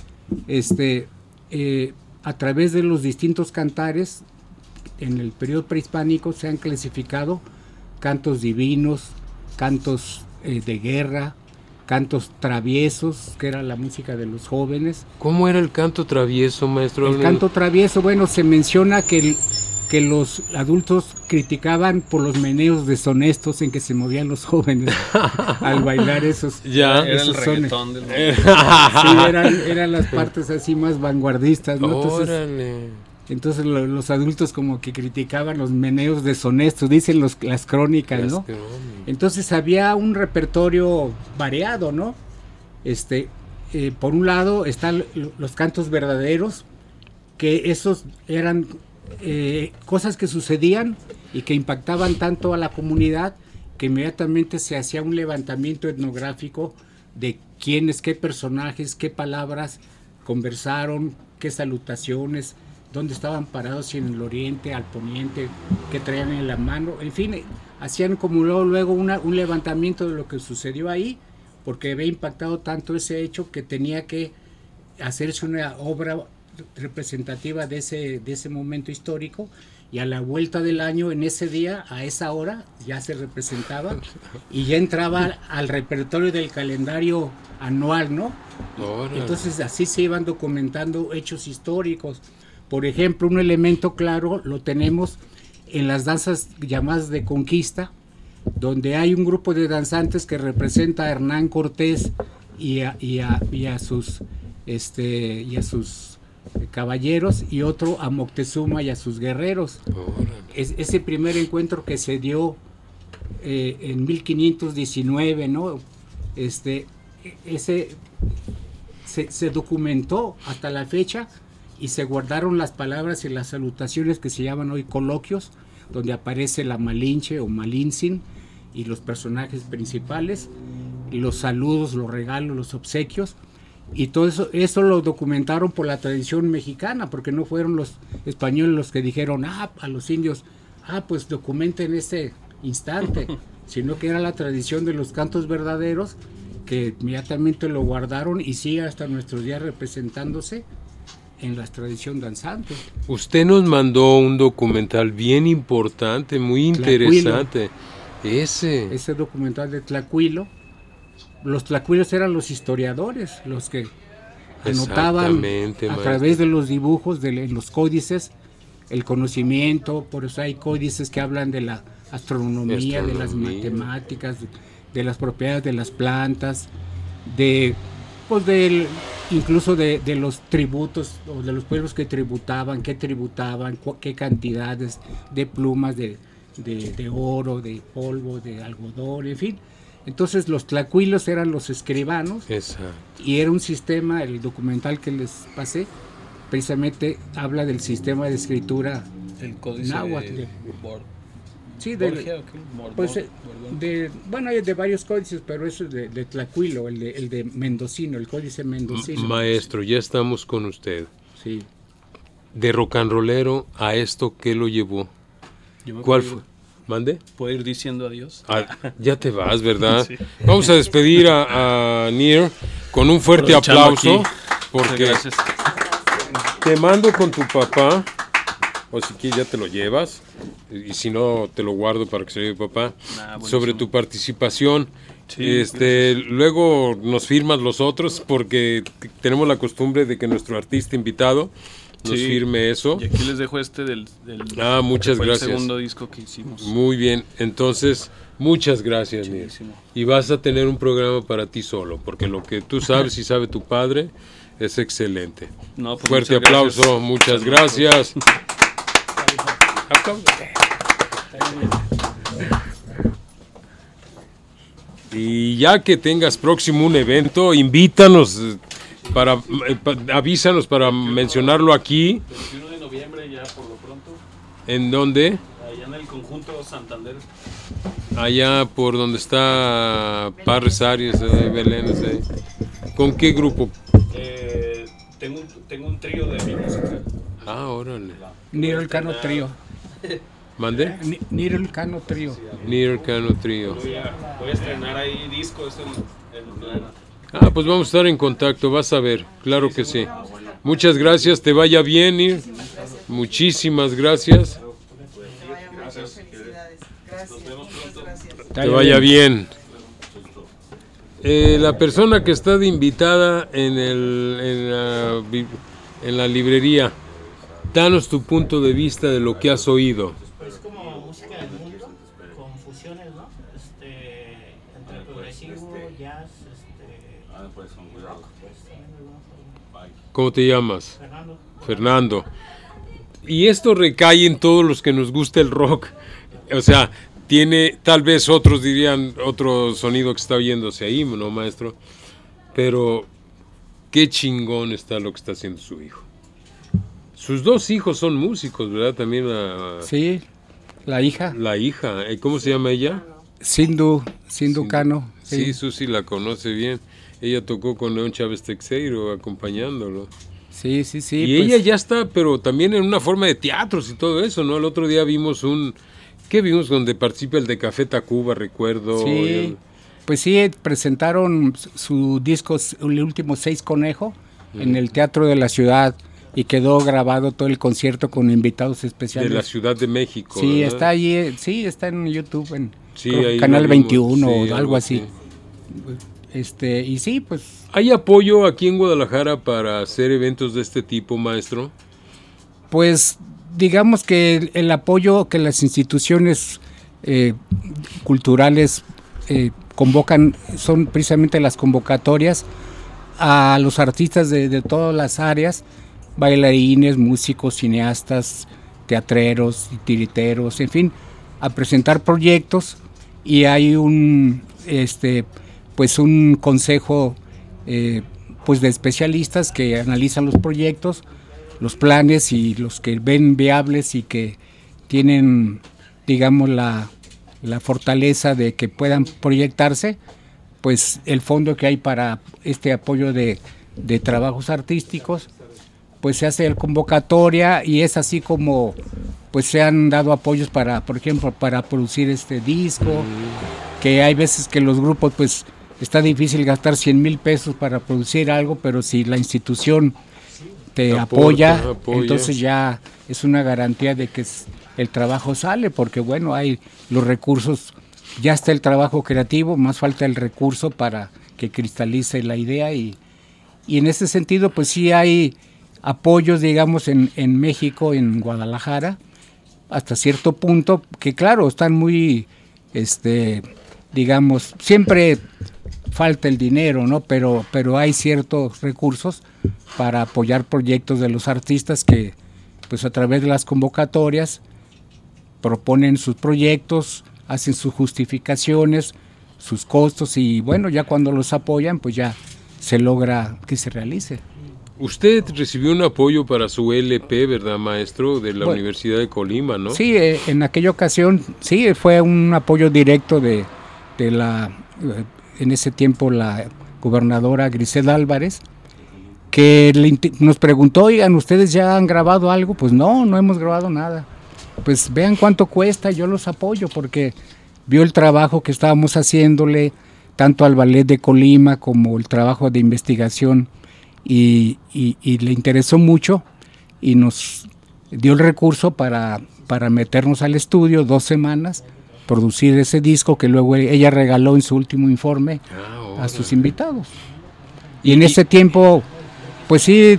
a través de los distintos cantares, en el periodo prehispánico se han clasificado cantos divinos, cantos de guerra, cantos traviesos, que era la música de los jóvenes. ¿Cómo era el canto travieso, maestro? El canto travieso, bueno, se menciona que los adultos criticaban por los meneos deshonestos en que se movían los jóvenes al bailar esos, Ya. Era el esos sones. reggaetón del Sí, eran las partes así más vanguardistas, ¿no? Entonces, Órale. entonces los adultos como que criticaban los meneos deshonestos, dicen las crónicas, Las ¿no? crónicas. Entonces había un repertorio variado, ¿no? Por un lado están los cantos verdaderos, que esos eran cosas que sucedían y que impactaban tanto a la comunidad que inmediatamente se hacía un levantamiento etnográfico de quiénes, qué personajes, qué palabras conversaron, qué salutaciones, dónde estaban parados, si en el oriente, al poniente, qué traían en la mano, en fin, hacían como luego un levantamiento de lo que sucedió ahí, porque había impactado tanto ese hecho que tenía que hacerse una obra representativa de ese momento histórico, y a la vuelta del año, en ese día, a esa hora, ya se representaba y ya entraba al repertorio del calendario anual, ¿no? Órale. Entonces así se iban documentando hechos históricos. Por ejemplo, un elemento claro lo tenemos en las danzas llamadas de conquista, donde hay un grupo de danzantes que representa a Hernán Cortés y a sus caballeros, y otro a Moctezuma y a sus guerreros. Ese primer encuentro que se dio en 1519, ¿no? Se documentó hasta la fecha, y se guardaron las palabras y las salutaciones que se llaman hoy coloquios, donde aparece la Malinche o Malintzin y los personajes principales, y los saludos, los regalos, los obsequios, y todo eso lo documentaron por la tradición mexicana, porque no fueron los españoles los que dijeron a los indios, pues documenten este instante, sino que era la tradición de los cantos verdaderos, que inmediatamente lo guardaron y sigue hasta nuestros días representándose en la tradición danzante. Usted nos mandó un documental bien importante, muy interesante. Ese documental de Tlacuilo. Los tlacuilos eran los historiadores, los que anotaban a través de los dibujos, de los códices, el conocimiento. Por eso hay códices que hablan de la astronomía, de las matemáticas, de las propiedades de las plantas, incluso de los tributos, o de los pueblos que tributaban, qué cantidades de plumas, de oro, de polvo, de algodón, en fin. Entonces los tlacuilos eran los escribanos. Exacto. Y era un sistema, el documental que les pasé, precisamente habla del sistema de escritura el códice náhuatl. Sí, hay de varios códices, pero eso es de Tlacuilo, el de mendocino, el códice mendocino. Maestro, ya estamos con usted. Sí. De rock and rollero a esto, ¿qué lo llevó? ¿Cuál fue? ¿Mande? ¿Puedo ir diciendo adiós? Ya te vas, ¿verdad? Sí. Vamos a despedir a Nir con un fuerte aplauso, aquí, porque te mando con tu papá, o si quieres ya te lo llevas, y si no te lo guardo para que se lo lleve papá, sobre tu participación. Sí, luego nos firmas los otros, porque tenemos la costumbre de que nuestro artista invitado nos firme eso. Y aquí les dejo del muchas gracias. El segundo disco que hicimos. Muy bien, entonces muchas gracias, Nir. Y vas a tener un programa para ti solo, porque lo que tú sabes y sabe tu padre es excelente. Fuerte aplauso, gracias. Muchas gracias. Y ya que tengas próximo un evento, invítanos, avísanos para mencionarlo aquí. 21 de noviembre ya por lo pronto. ¿En dónde? Allá en el conjunto Santander. Allá por donde está Parres Arias, Belén. ¿Con qué grupo? Tengo un trío de mi música. Órale. Nir El Cano Trío. ¿Mande? Nir El Cano Trío. Nir El Cano Trío. Voy a estrenar ahí disco, es el plan. Pues vamos a estar en contacto, vas a ver, claro que sí. Muchas gracias, te vaya bien, Nir. Muchísimas gracias. Te vaya bien. La persona que está de invitada en la librería, danos tu punto de vista de lo que has oído. Es como música del mundo, con fusiones, ¿no? Entre progresivo, jazz, rock. ¿Cómo te llamas? Fernando. Y esto recae en todos los que nos gusta el rock. O sea, tiene, tal vez otros dirían otro sonido que está oyéndose ahí, ¿no, maestro? Pero qué chingón está lo que está haciendo su hijo. Sus dos hijos son músicos, ¿verdad? También sí, la hija. La hija, ¿cómo se llama ella? Sindu Cano. Sí, Susi la conoce bien. Ella tocó con León Chávez Texeiro acompañándolo. Sí. Y ella ya está, pero también en una forma de teatros y todo eso, ¿no? El otro día vimos ¿qué vimos? Donde participa el de Café Tacuba, recuerdo. Sí, Pues sí, presentaron su disco, el último 6 Conejo, en el Teatro de la Ciudad, y quedó grabado todo el concierto con invitados especiales. De la Ciudad de México. Sí, ¿verdad? está allí, sí, está en YouTube, en ahí Canal 21 sí, o algo así. Y sí, pues... ¿Hay apoyo aquí en Guadalajara para hacer eventos de este tipo, maestro? Pues digamos que el apoyo que las instituciones culturales convocan son precisamente las convocatorias a los artistas de todas las áreas, bailarines, músicos, cineastas, teatreros, titiriteros, en fin, a presentar proyectos, y hay un consejo pues de especialistas que analizan los proyectos, los planes, y los que ven viables y que tienen, digamos, la fortaleza de que puedan proyectarse, pues el fondo que hay para este apoyo de trabajos artísticos, pues se hace la convocatoria, y es así como pues se han dado apoyos para, por ejemplo, para producir este disco, que hay veces que los grupos pues está difícil gastar 100,000 pesos para producir algo, pero si la institución te apoya, entonces ya es una garantía de que el trabajo sale, porque bueno, hay los recursos, ya está el trabajo creativo, más falta el recurso para que cristalice la idea, y en ese sentido pues sí hay apoyos, digamos, en México, en Guadalajara, hasta cierto punto, que claro, están muy, digamos, siempre falta el dinero, ¿no? Pero hay ciertos recursos para apoyar proyectos de los artistas que, pues a través de las convocatorias, proponen sus proyectos, hacen sus justificaciones, sus costos, y bueno, ya cuando los apoyan, pues ya se logra que se realice. Usted recibió un apoyo para su LP, ¿verdad, maestro? De la Universidad de Colima, ¿no? Sí, en aquella ocasión, sí, fue un apoyo directo de la, en ese tiempo, la gobernadora Griselda Álvarez, que nos preguntó, oigan, ¿ustedes ya han grabado algo? Pues no hemos grabado nada. Pues vean cuánto cuesta, yo los apoyo, porque vio el trabajo que estábamos haciéndole, tanto al Ballet de Colima como el trabajo de investigación, y le interesó mucho, y nos dio el recurso para meternos al estudio 2 semanas, producir ese disco que luego ella regaló en su último informe a sus invitados. Y en ese tiempo, pues sí,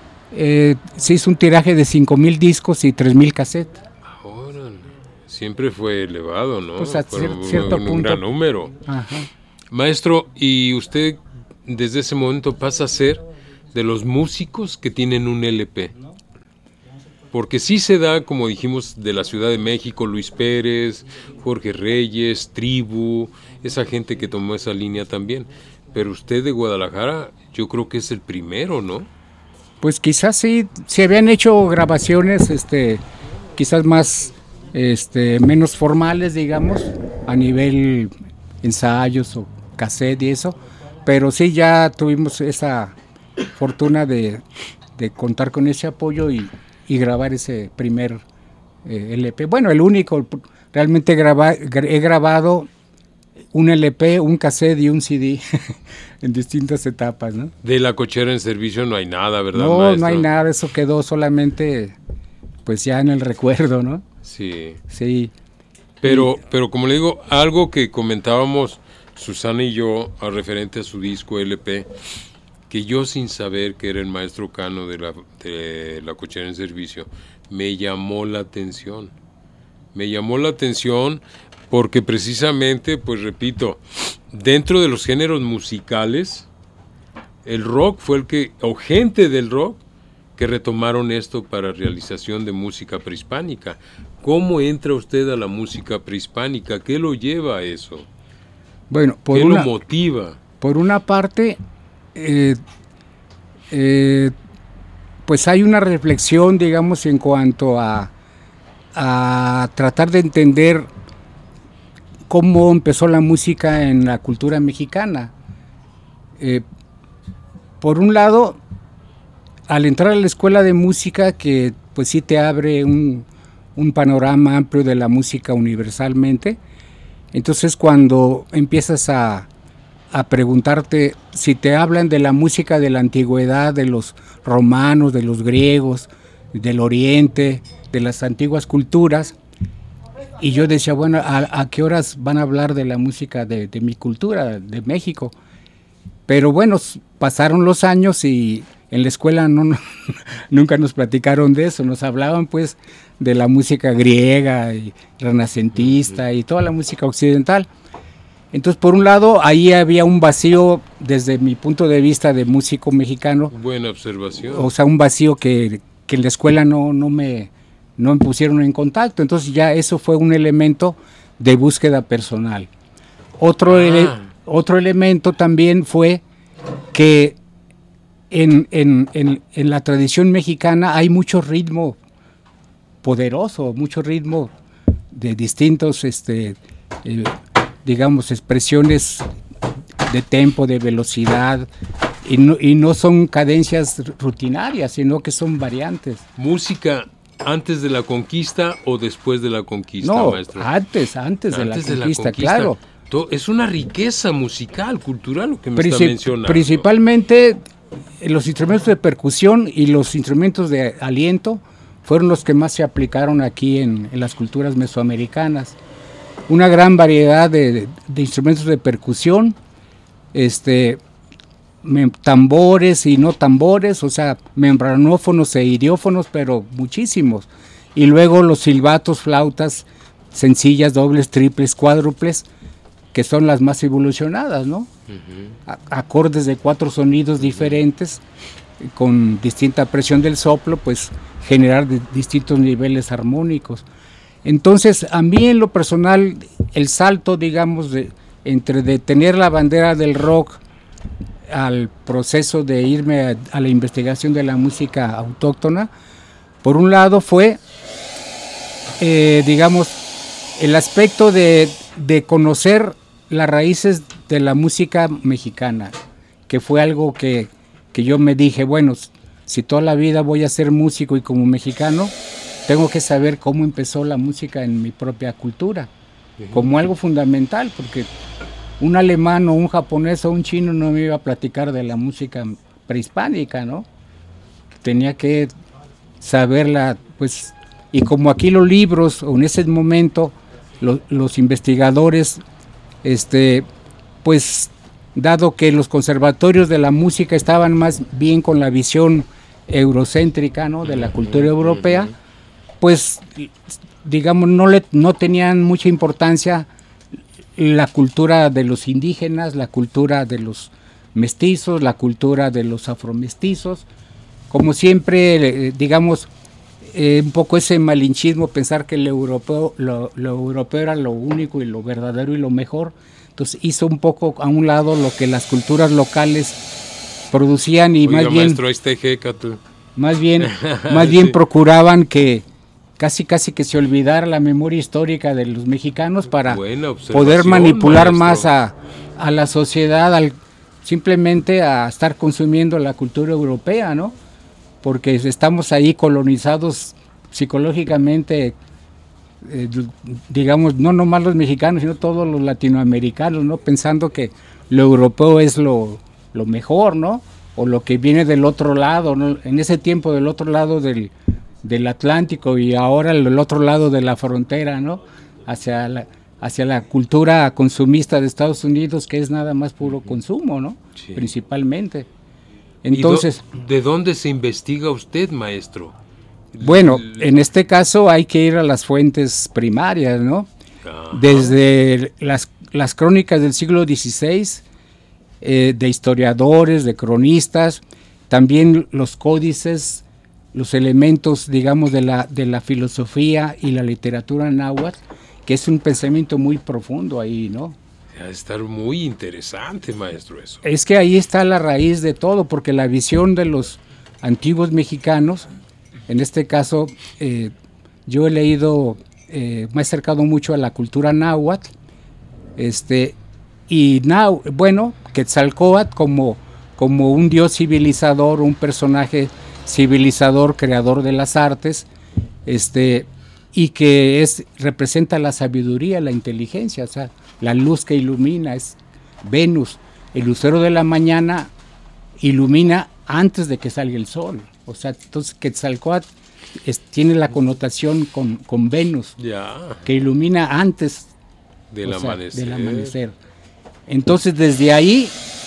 se hizo un tiraje de 5,000 discos y 3,000 cassettes. Ahora, siempre fue elevado, ¿no? Pues a cierto punto. Un gran número. Ajá. Maestro, ¿y usted desde ese momento pasa a ser de los músicos que tienen un LP? Porque sí se da, como dijimos, de la Ciudad de México, Luis Pérez, Jorge Reyes, Tribu, esa gente que tomó esa línea también. Pero usted de Guadalajara, yo creo que es el primero, ¿no? Pues quizás sí, se habían hecho grabaciones, quizás más, menos formales, digamos, a nivel ensayos o cassette y eso, pero sí ya tuvimos esa fortuna de contar con ese apoyo y grabar ese primer LP. Bueno, el único, realmente he grabado un LP, un cassette y un CD en distintas etapas, ¿no? De La Cochera en Servicio no hay nada, ¿verdad, no, maestro? No hay nada, eso quedó solamente pues ya en el recuerdo, ¿no? Sí. Sí. Pero como le digo, algo que comentábamos Susana y yo al referente a su disco LP, que yo sin saber que era el maestro Cano de la Cochera en Servicio, me llamó la atención. Me llamó la atención porque precisamente, pues repito, dentro de los géneros musicales, el rock fue o gente del rock, que retomaron esto para realización de música prehispánica. ¿Cómo entra usted a la música prehispánica? ¿Qué lo lleva a eso? Bueno, ¿Qué lo motiva? Por una parte, pues hay una reflexión, digamos, en cuanto a tratar de entender cómo empezó la música en la cultura mexicana. Por un lado, al entrar a la escuela de música, que pues sí te abre un panorama amplio de la música universalmente, entonces cuando empiezas a a preguntarte si te hablan de la música de la antigüedad, de los romanos, de los griegos, del oriente, de las antiguas culturas, y yo decía, bueno, ¿a qué horas van a hablar de la música de mi cultura, de México? Pero bueno, pasaron los años y en la escuela nunca nos platicaron de eso, nos hablaban pues de la música griega y renacentista y toda la música occidental. Entonces, por un lado, ahí había un vacío desde mi punto de vista de músico mexicano. Buena observación. O sea, un vacío que en la escuela no me pusieron en contacto. Entonces ya eso fue un elemento de búsqueda personal. Otro elemento también fue que en la tradición mexicana hay mucho ritmo poderoso, mucho ritmo de distintos digamos, expresiones de tempo, de velocidad, y no son cadencias rutinarias, sino que son variantes. ¿Música antes de la conquista o después de la conquista, no, maestro? Antes de la conquista, claro. Es una riqueza musical, cultural, lo que me está mencionando. Principalmente los instrumentos de percusión y los instrumentos de aliento fueron los que más se aplicaron aquí en las culturas mesoamericanas. Una gran variedad de instrumentos de percusión, tambores y no tambores, o sea, membranófonos e idiófonos, pero muchísimos. Y luego los silbatos, flautas, sencillas, dobles, triples, cuádruples, que son las más evolucionadas, ¿no? Uh-huh. Acordes de 4 sonidos diferentes, con distinta presión del soplo, pues generar distintos niveles armónicos. Entonces, a mí en lo personal, el salto, digamos, entre de tener la bandera del rock al proceso de irme a la investigación de la música autóctona, por un lado fue, digamos, el aspecto de conocer las raíces de la música mexicana, que fue algo que yo me dije, bueno, si toda la vida voy a ser músico y como mexicano, tengo que saber cómo empezó la música en mi propia cultura, como algo fundamental, porque un alemán o un japonés o un chino no me iba a platicar de la música prehispánica, ¿no? Tenía que saberla, pues, y como aquí los libros, o en ese momento, los investigadores, pues, dado que los conservatorios de la música estaban más bien con la visión eurocéntrica, ¿no?, de la cultura europea, pues, digamos, no tenían mucha importancia la cultura de los indígenas, la cultura de los mestizos, la cultura de los afromestizos, como siempre, digamos, un poco ese malinchismo, pensar que lo europeo era lo único y lo verdadero y lo mejor. Entonces hizo un poco a un lado lo que las culturas locales producían y Oiga, más bien procuraban que casi que se olvidara la memoria histórica de los mexicanos para poder manipular, maestro, más a la sociedad, simplemente a estar consumiendo la cultura europea, ¿no? Porque estamos ahí colonizados psicológicamente, digamos, no nomás los mexicanos, sino todos los latinoamericanos, ¿no? Pensando que lo europeo es lo mejor, ¿no? O lo que viene del otro lado, ¿no? En ese tiempo del otro lado del Atlántico y ahora el otro lado de la frontera, ¿no? Hacia la cultura consumista de Estados Unidos, que es nada más puro consumo, ¿no? Sí. Principalmente. Entonces, ¿de dónde se investiga usted, maestro? Bueno, en este caso hay que ir a las fuentes primarias, ¿no? Ajá. Desde las crónicas del siglo XVI, de historiadores, de cronistas, también los códices, los elementos, digamos, de la filosofía y la literatura náhuatl, que es un pensamiento muy profundo ahí, ¿no? Va a estar muy interesante, maestro, eso. Es que ahí está la raíz de todo, porque la visión de los antiguos mexicanos, en este caso, yo he leído, me he acercado mucho a la cultura náhuatl, y Quetzalcóatl como un dios civilizador, un personaje civilizador, creador de las artes, y que representa la sabiduría, la inteligencia, o sea, la luz que ilumina, es Venus. el lucero de la mañana ilumina antes de que salga el sol. O sea, entonces Quetzalcóatl tiene la connotación con Venus, que ilumina antes del amanecer. Entonces, desde ahí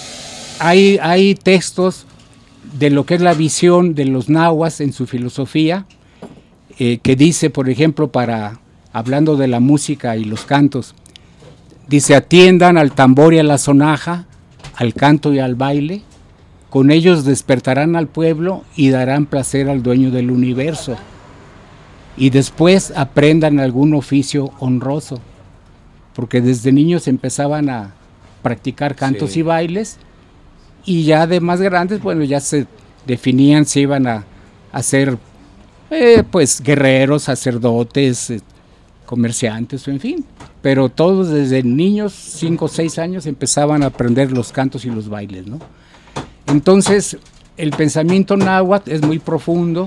hay textos de lo que es la visión de los nahuas en su filosofía, que dice, por ejemplo, hablando de la música y los cantos, dice: atiendan al tambor y a la sonaja, al canto y al baile, con ellos despertarán al pueblo y darán placer al dueño del universo, y después aprendan algún oficio honroso, porque desde niños empezaban a practicar cantos y bailes, y ya de más grandes, bueno, ya se definían si iban a ser pues guerreros, sacerdotes, comerciantes, en fin. Pero todos desde niños, 5 o 6 años, empezaban a aprender los cantos y los bailes, ¿no? Entonces, el pensamiento náhuatl es muy profundo.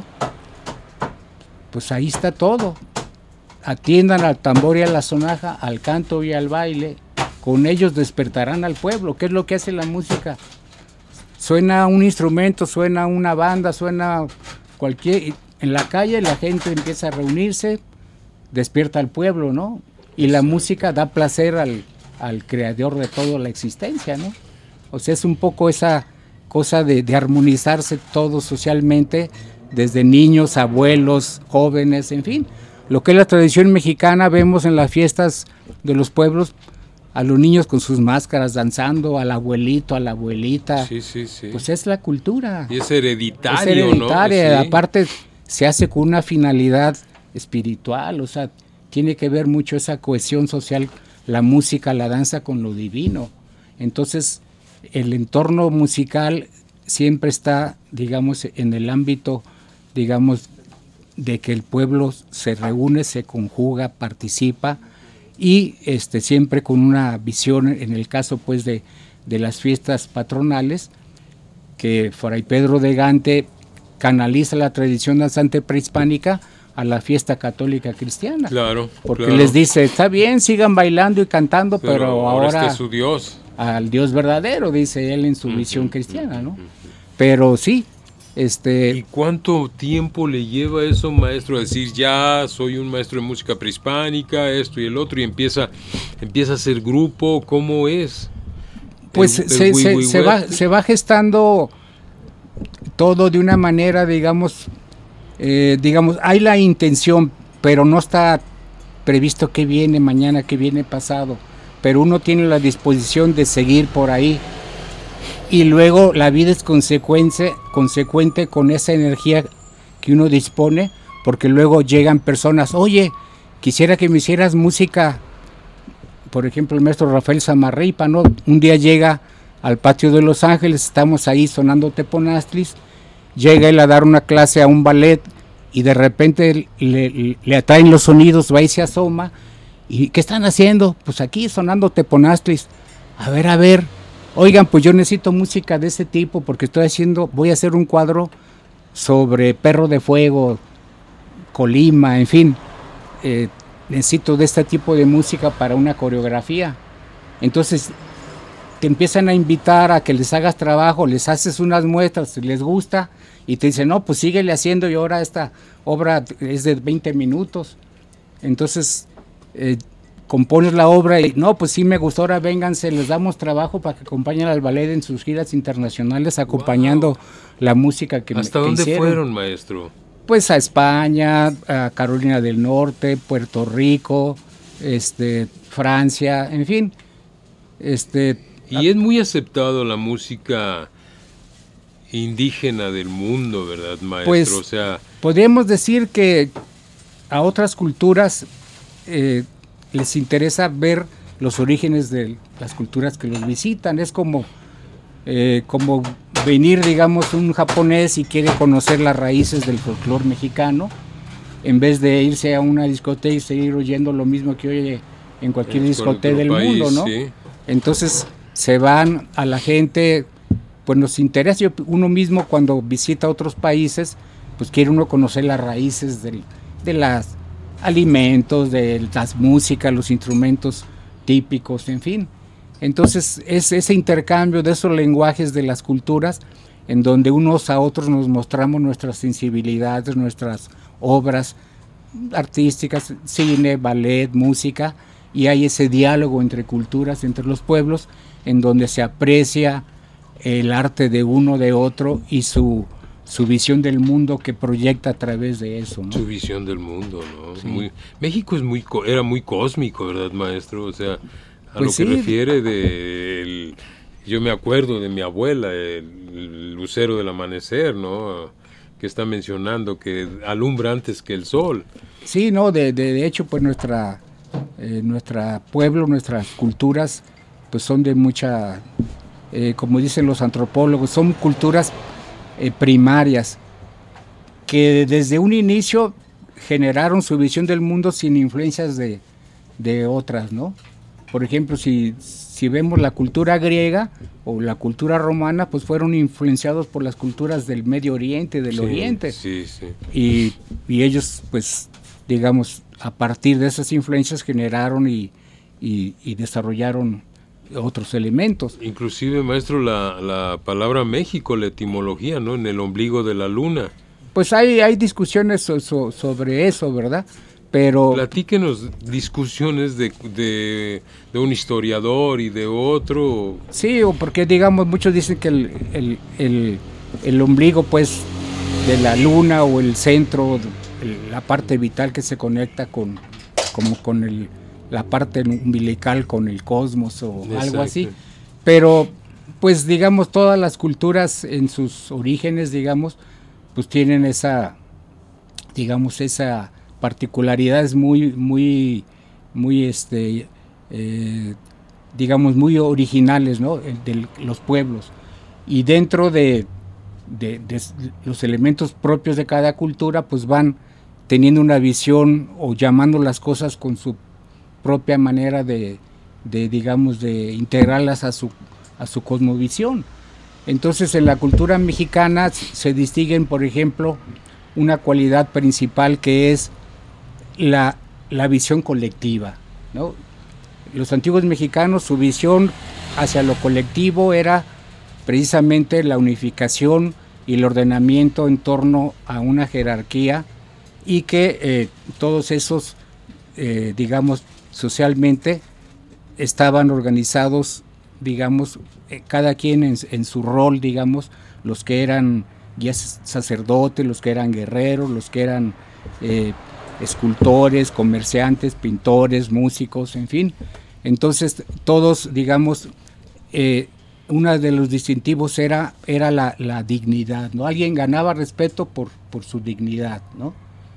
Pues ahí está todo. Atiendan al tambor y a la sonaja, al canto y al baile. Con ellos despertarán al pueblo. ¿Qué es lo que hace la música? Suena un instrumento, suena una banda, suena cualquier... En la calle la gente empieza a reunirse, despierta al pueblo, ¿no? Y la música da placer al creador de toda la existencia, ¿no? O sea, es un poco esa cosa de armonizarse todos socialmente, desde niños, abuelos, jóvenes, en fin. Lo que es la tradición mexicana, vemos en las fiestas de los pueblos a los niños con sus máscaras danzando, al abuelito, a la abuelita. Sí. Pues es la cultura. Y es hereditario, es hereditaria, ¿no? Sí. Aparte se hace con una finalidad espiritual, o sea, tiene que ver mucho esa cohesión social, la música, la danza con lo divino. Entonces, el entorno musical siempre está, digamos, en el ámbito, digamos, de que el pueblo se reúne, se conjuga, participa, y siempre con una visión, en el caso pues de las fiestas patronales, que Fray Pedro de Gante canaliza la tradición danzante prehispánica a la fiesta católica cristiana. Claro. Porque les dice, está bien, sigan bailando y cantando, pero ahora es su Dios. Al Dios verdadero, dice él en su visión cristiana, ¿no? Pero sí, ¿Y cuánto tiempo le lleva eso, maestro, a decir, ya soy un maestro de música prehispánica, esto y el otro, y empieza a hacer grupo? ¿Cómo es? Pues se va gestando todo de una manera, digamos, hay la intención, pero no está previsto qué viene mañana, qué viene pasado, pero uno tiene la disposición de seguir por ahí. Y luego la vida es consecuente con esa energía que uno dispone, porque luego llegan personas, oye, quisiera que me hicieras música, por ejemplo el maestro Rafael Samarripa, ¿no? Un día llega al patio de Los Ángeles, estamos ahí sonando Teponastlis, llega él a dar una clase a un ballet y de repente le atraen los sonidos, va y se asoma, ¿y qué están haciendo? Pues aquí sonando Teponastlis. A ver, oigan, pues yo necesito música de ese tipo porque voy a hacer un cuadro sobre Perro de Fuego, Colima, en fin, necesito de este tipo de música para una coreografía. Entonces te empiezan a invitar a que les hagas trabajo, les haces unas muestras, si les gusta, y te dicen, no, pues síguele haciendo, y ahora esta obra es de 20 minutos. Entonces compones la obra y no, pues sí me gustó, ahora vénganse, les damos trabajo para que acompañen al ballet en sus giras internacionales, acompañando la música que ¿Hasta dónde fueron, maestro? Pues a España, a Carolina del Norte, Puerto Rico, Francia, en fin. Y es muy aceptado la música indígena del mundo, ¿verdad, maestro? Pues, o sea, podríamos decir que a otras culturas les interesa ver los orígenes de las culturas que los visitan. Es como venir, digamos, un japonés y quiere conocer las raíces del folclore mexicano, en vez de irse a una discoteca y seguir oyendo lo mismo que oye en cualquier discoteca del mundo, ¿no? Sí. Entonces se van a la gente, pues nos interesa, uno mismo cuando visita otros países, pues quiere uno conocer las raíces de las alimentos, de las músicas, los instrumentos típicos, en fin. Entonces es ese intercambio de esos lenguajes de las culturas en donde unos a otros nos mostramos nuestras sensibilidades, nuestras obras artísticas, cine, ballet, música, y hay ese diálogo entre culturas, entre los pueblos, en donde se aprecia el arte de uno, de otro, y su visión del mundo que proyecta a través de eso, ¿no? Su visión del mundo, ¿no? Sí. México era muy cósmico, ¿verdad, maestro? O sea, a Pues lo que sí. refiere yo me acuerdo de mi abuela, el lucero del amanecer, ¿no? Que está mencionando que alumbra antes que el sol. Sí, no, de hecho, pues nuestra pueblo, nuestras culturas, pues son de mucha, como dicen los antropólogos, son culturas primarias, que desde un inicio generaron su visión del mundo sin influencias de otras, ¿no? Por ejemplo, si vemos la cultura griega o la cultura romana, pues fueron influenciados por las culturas del Medio Oriente, del Oriente. Sí, sí. Y ellos, pues, digamos, a partir de esas influencias generaron y desarrollaron otros elementos. Inclusive, maestro, la palabra México, la etimología, ¿no? En el ombligo de la luna. Pues hay discusiones sobre eso, ¿verdad? Pero platíquenos discusiones de un historiador y de otro. Sí, o porque digamos muchos dicen que el ombligo pues de la luna o el centro, la parte vital que se conecta con la parte umbilical con el cosmos o Exacto. Algo así. Pero pues digamos todas las culturas en sus orígenes digamos pues tienen esa particularidades muy digamos muy originales, ¿no? De los pueblos, y dentro de los elementos propios de cada cultura pues van teniendo una visión o llamando las cosas con su propia manera de integrarlas a su cosmovisión. Entonces en la cultura mexicana se distinguen, por ejemplo, una cualidad principal que es la visión colectiva, ¿no? Los antiguos mexicanos, su visión hacia lo colectivo era precisamente la unificación y el ordenamiento en torno a una jerarquía, y que todos esos, digamos, socialmente estaban organizados, digamos, cada quien en su rol, digamos, los que eran guías sacerdotes, los que eran guerreros, los que eran escultores, comerciantes, pintores, músicos, en fin. Entonces todos, digamos, uno de los distintivos era la dignidad, ¿no? Alguien ganaba respeto por su dignidad, ¿no?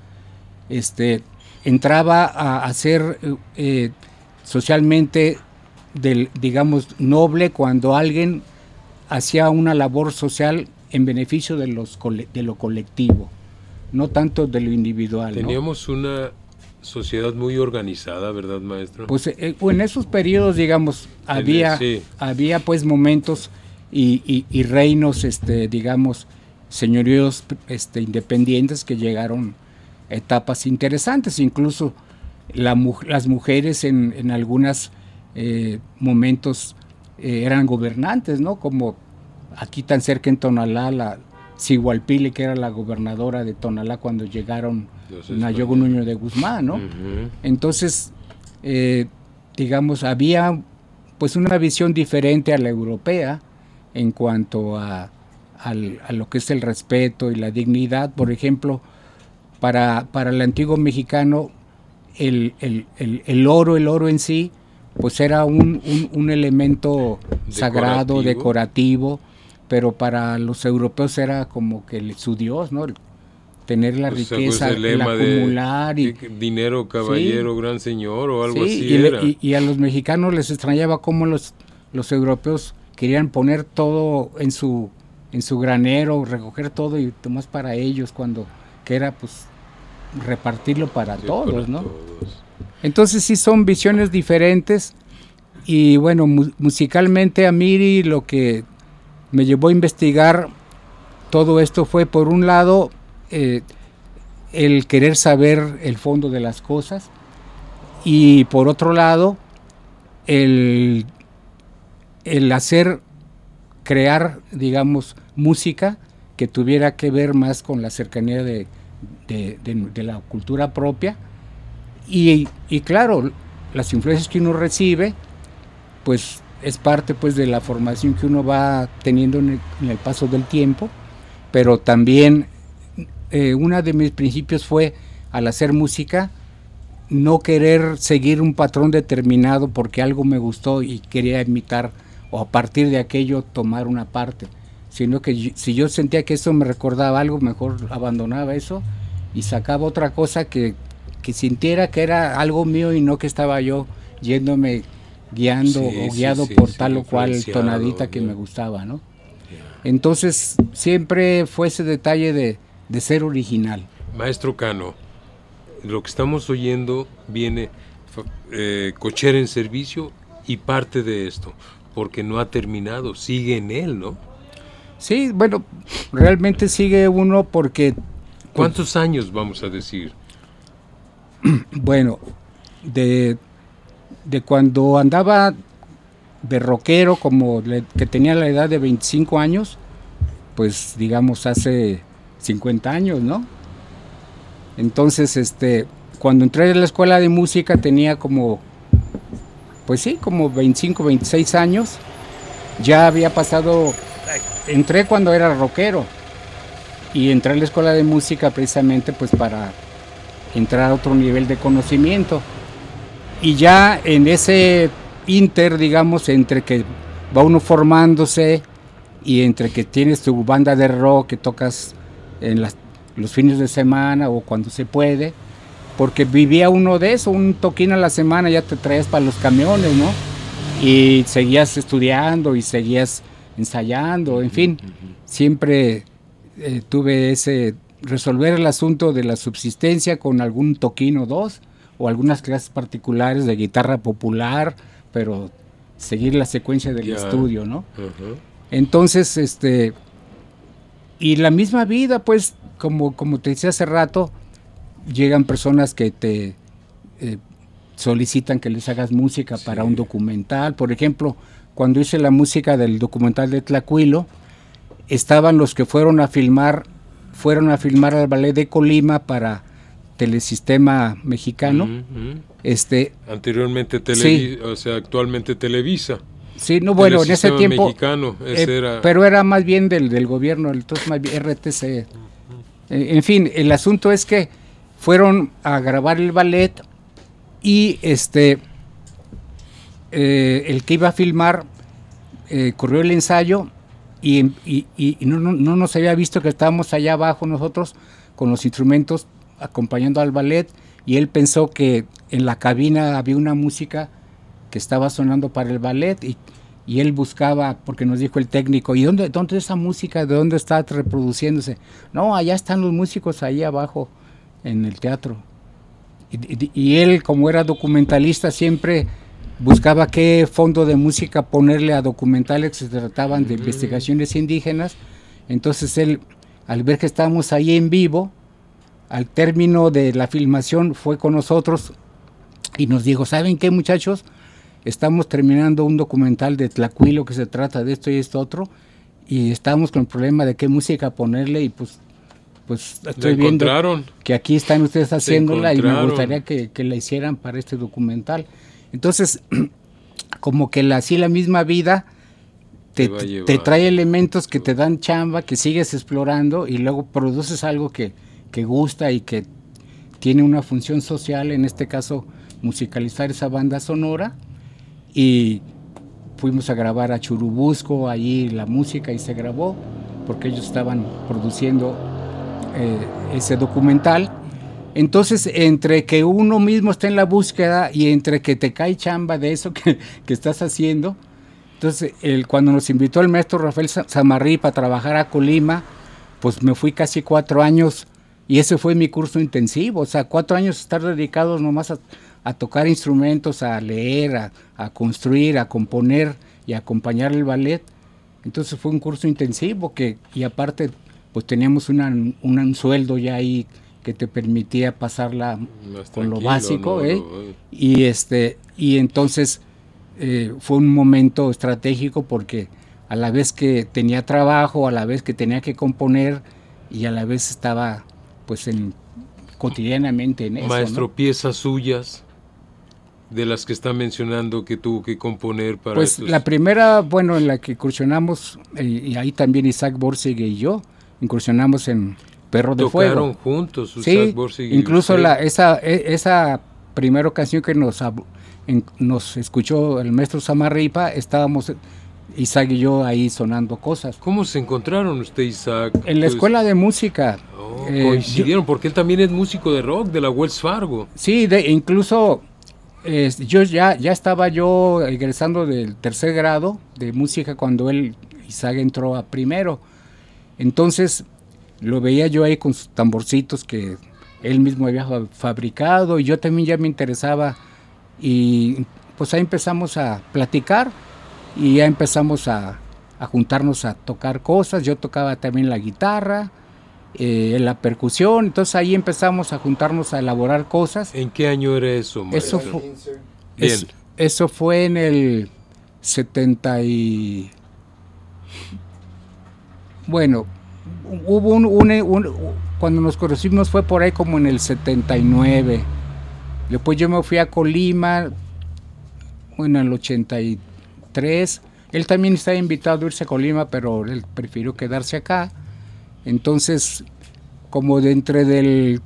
Entraba a ser socialmente, digamos, noble cuando alguien hacía una labor social en beneficio de lo colectivo, no tanto de lo individual, ¿no? Teníamos una sociedad muy organizada, ¿verdad, maestro? Pues en esos periodos, digamos, había pues momentos y reinos, digamos, señoríos independientes que llegaron a etapas interesantes. Incluso las mujeres en algunos momentos eran gobernantes, ¿no? Como aquí tan cerca en Tonalá, la Sigualpili, que era la gobernadora de Tonalá cuando llegaron Nayogo Nuño de Guzmán, ¿no? Uh-huh. Entonces, digamos, había pues una visión diferente a la europea en cuanto a lo que es el respeto y la dignidad. Por ejemplo, para el antiguo mexicano, el oro en sí, pues era un elemento sagrado, decorativo, pero para los europeos era como que su dios, ¿no? Tener la riqueza, el acumular dinero, caballero, sí, gran señor o algo así. Y a los mexicanos les extrañaba cómo los europeos querían poner todo en su granero, recoger todo y tomar para ellos, cuando que era pues repartirlo para todos, ¿no? Entonces sí son visiones diferentes. Y bueno, musicalmente a mí lo que me llevó a investigar todo esto fue, por un lado, el querer saber el fondo de las cosas, y por otro lado el el crear, digamos, música que tuviera que ver más con la cercanía de la cultura propia y claro, las influencias que uno recibe, pues es parte pues de la formación que uno va teniendo en el paso del tiempo, pero también uno de mis principios fue, al hacer música, no querer seguir un patrón determinado porque algo me gustó y quería imitar, o a partir de aquello tomar una parte, sino que si yo sentía que eso me recordaba algo, mejor abandonaba eso y sacaba otra cosa que sintiera que era algo mío y no que estaba yo yéndome guiando o guiado por tal o cual tonadita que me gustaba, ¿no? Entonces siempre fue ese detalle de ser original. Maestro Cano, lo que estamos oyendo viene Cochera en Servicio y parte de esto, porque no ha terminado, sigue en él, ¿no? Sí, bueno, realmente sigue uno porque... ¿Cuántos años vamos a decir? Bueno, de cuando andaba de rockero, que tenía la edad de 25 años, pues digamos hace 50 años, ¿no? Entonces, cuando entré a la escuela de música tenía como 25, 26 años. Ya había pasado, entré cuando era rockero y entré a la escuela de música precisamente pues para entrar a otro nivel de conocimiento. Y ya en ese digamos, entre que va uno formándose y entre que tienes tu banda de rock que tocas en los fines de semana o cuando se puede, porque vivía uno de eso, un toquín a la semana ya te traes para los camiones, ¿no? Y seguías estudiando y seguías ensayando, en fin, siempre tuve resolver el asunto de la subsistencia con algún toquín o dos, o algunas clases particulares de guitarra popular, pero seguir la secuencia del estudio, ¿no? Uh-huh. Entonces, y la misma vida, pues, como te decía hace rato, llegan personas que te solicitan que les hagas música para un documental. Por ejemplo, cuando hice la música del documental de Tlacuilo, estaban los que fueron a filmar al Ballet de Colima para Telesistema Mexicano. Uh-huh. Anteriormente o sea, actualmente Televisa. Sí, no, bueno, en ese tiempo Mexicano, era... pero era más bien del gobierno, entonces más bien RTC. Uh-huh. En fin, el asunto es que fueron a grabar el ballet y el que iba a filmar corrió el ensayo y no nos había visto que estábamos allá abajo nosotros con los instrumentos acompañando al ballet, y él pensó que en la cabina había una música que estaba sonando para el ballet y él buscaba, porque nos dijo el técnico, ¿y dónde esa música? ¿De dónde está reproduciéndose? No, allá están los músicos ahí abajo en el teatro. Y él, como era documentalista, siempre buscaba qué fondo de música ponerle a documentales que se trataban de investigaciones indígenas. Entonces él, al ver que estábamos ahí en vivo, al término de la filmación fue con nosotros y nos dijo, ¿saben qué, muchachos? Estamos terminando un documental de Tlacuilo que se trata de esto y esto otro, y estábamos con el problema de qué música ponerle, y pues estoy viendo que aquí están ustedes haciéndola y me gustaría que la hicieran para este documental. Entonces, como que así la misma vida te trae elementos que te dan chamba, que sigues explorando y luego produces algo que gusta y que tiene una función social, en este caso musicalizar esa banda sonora, y fuimos a grabar a Churubusco, allí la música, y se grabó porque ellos estaban produciendo ese documental. Entonces, entre que uno mismo está en la búsqueda y entre que te cae chamba de eso que estás haciendo, entonces cuando nos invitó el maestro Rafael Zamarrí para trabajar a Colima, pues me fui casi 4 años y ese fue mi curso intensivo, o sea, 4 años estar dedicados nomás a tocar instrumentos, a leer, a construir, a componer y a acompañar el ballet. Entonces fue un curso intensivo y aparte pues teníamos un sueldo ya ahí que te permitía pasarla con lo básico, ¿no? Y entonces fue un momento estratégico porque a la vez que tenía trabajo, a la vez que tenía que componer y a la vez estaba pues cotidianamente en eso. Maestro, ¿no? piezas suyas de las que está mencionando que tuvo que componer para pues estos... La primera, bueno, en la que incursionamos, y ahí también Isaac Borsig y yo incursionamos en Perro de Fuego. Tocaron juntos, Sí, Isaac Borsig y incluso usted. esa primera ocasión que nos escuchó el maestro Samarripa, estábamos Isaac y yo ahí sonando cosas. ¿Cómo se encontraron usted, Isaac? En la Pues, escuela de música. coincidieron, porque él también es músico de rock de la Wells Fargo. Sí, incluso yo ya estaba yo egresando del 3er grado de música cuando Isaac entró a primero. Entonces lo veía yo ahí con sus tamborcitos que él mismo había fabricado y yo también ya me interesaba y pues ahí empezamos a platicar y ya empezamos a juntarnos a tocar cosas. Yo tocaba también la guitarra, la percusión, entonces ahí empezamos a juntarnos a elaborar cosas. ¿En qué año era eso, maestro? Eso fue en el 70 y... Bueno, hubo cuando nos conocimos fue por ahí como en el 79. Después yo me fui a Colima, bueno, en el 83. Él también estaba invitado a irse a Colima, pero él prefirió quedarse acá. Entonces, como de entre del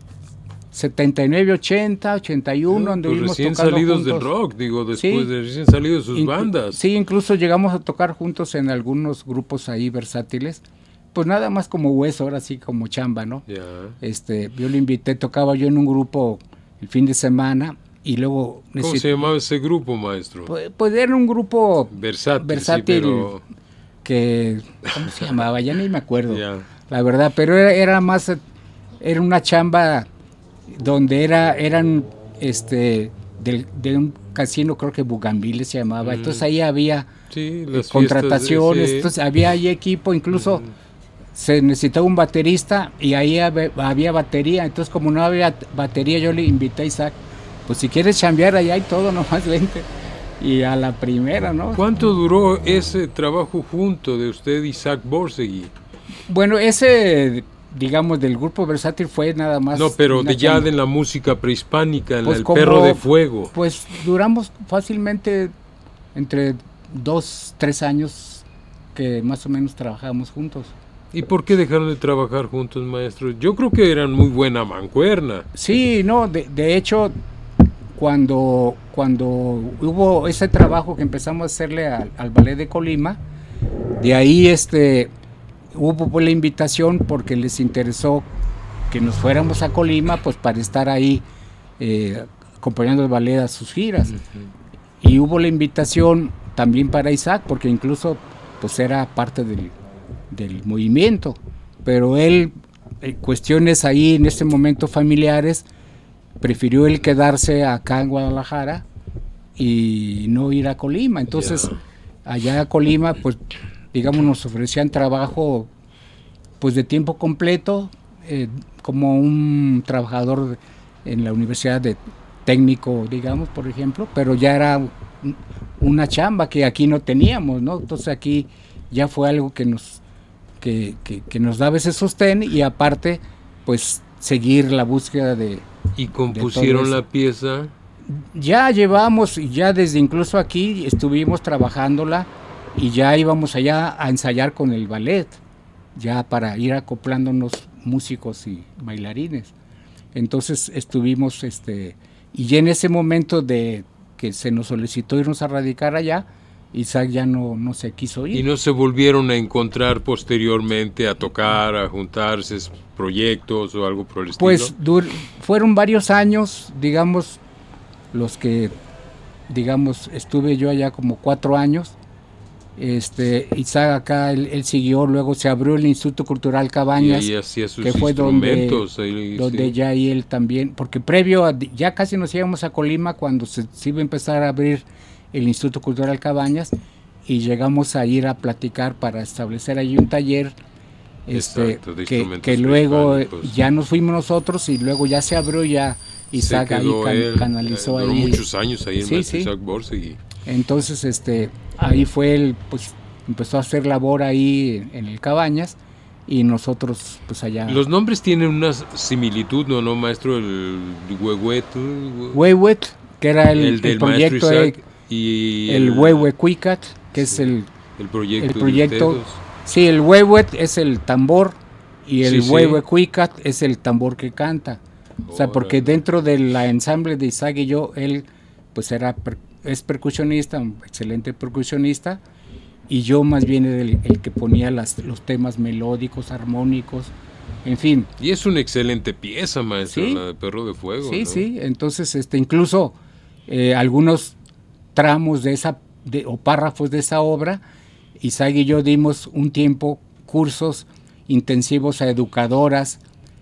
79, 80, 81, anduvimos recién tocando salidos juntos. del rock, digo, después Sí. de recién salidos de sus bandas. Sí, incluso llegamos a tocar juntos en algunos grupos ahí versátiles. Pues nada más como hueso, ahora sí como chamba, ¿no? Ya. Yo lo invité, tocaba yo en un grupo el fin de semana y luego... ¿Cómo se llamaba ese grupo, maestro? Pues era un grupo Versátil, sí, versátil que... ¿Cómo se llamaba? Ya ni me acuerdo, Ya. la verdad, pero era más... Era una chamba donde eran de un casino, creo que Bougainville se llamaba, entonces ahí había Sí, las contrataciones, fiestas, sí. entonces había ahí equipo, incluso se necesitaba un baterista y ahí había batería, entonces como no había batería yo le invité a Isaac, pues si quieres chambear allá hay todo, nomás vente, y a la primera, ¿no? ¿Cuánto duró ese trabajo junto de usted y Isaac Borsig? Bueno, ese, digamos, del grupo versátil fue nada más... No, pero una ya chamba. de la música prehispánica, Pues el como- Perro de Fuego. Pues duramos fácilmente entre 2-3 años que más o menos trabajamos juntos. ¿Y por qué dejaron de trabajar juntos, maestro? Yo creo que eran muy buena mancuerna. Sí, no, de hecho, cuando hubo ese trabajo que empezamos a hacerle al Ballet de Colima, de ahí hubo pues la invitación porque les interesó que nos fuéramos a Colima pues para estar ahí acompañando al ballet a sus giras. Y hubo la invitación también para Isaac porque incluso pues era parte del movimiento, pero él, cuestiones ahí en este momento familiares, prefirió él quedarse acá en Guadalajara y no ir a Colima. Entonces, allá a Colima, pues, digamos, nos ofrecían trabajo pues de tiempo completo, como un trabajador en la universidad de técnico, digamos, por ejemplo, pero ya era una chamba que aquí no teníamos, ¿no? Entonces aquí ya fue algo que nos daba ese sostén y aparte, pues, seguir la búsqueda de... ¿Y compusieron la pieza? Ya llevamos, ya desde incluso aquí estuvimos trabajándola y ya íbamos allá a ensayar con el ballet, ya para ir acoplándonos músicos y bailarines. Entonces estuvimos, y ya en ese momento de que se nos solicitó irnos a radicar allá, Isaac ya no se quiso ir. ¿Y no se volvieron a encontrar posteriormente, a tocar, a juntarse, proyectos o algo por el estilo? Pues fueron varios años, digamos, los que, digamos, estuve yo allá como 4 años. Isaac acá, él siguió, luego se abrió el Instituto Cultural Cabañas, y ahí hacía sus que fue donde sí. ya y él también, porque previo, ya casi nos íbamos a Colima cuando se iba a empezar a abrir el Instituto Cultural Cabañas y llegamos a ir a platicar para establecer ahí un taller, Exacto, de que instrumentos luego prehispánicos. ya nos fuimos nosotros y luego ya se abrió, ya Isaac ahí canalizó duró ahí. muchos años ahí el Sí, maestro sí. Isaac Borsig. Entonces, ahí fue él, pues empezó a hacer labor ahí en el Cabañas y nosotros, pues allá. Los nombres tienen una similitud, ¿no, maestro? El Huehuet, que era el del proyecto, y el Huehuecuicat, que sí, es el proyecto. Sí, el Huehuet es el tambor y el Huehuecuicat es el tambor que canta. O sea, porque dentro del ensamble de Isaac y yo, él pues es percusionista, un excelente percusionista, y yo más bien el que ponía los temas melódicos, armónicos, en fin. Y es una excelente pieza, maestro, ¿sí? La de Perro de Fuego. Sí, ¿no? sí, entonces incluso algunos tramos o párrafos de esa obra, Isaac y yo dimos un tiempo cursos intensivos a educadoras.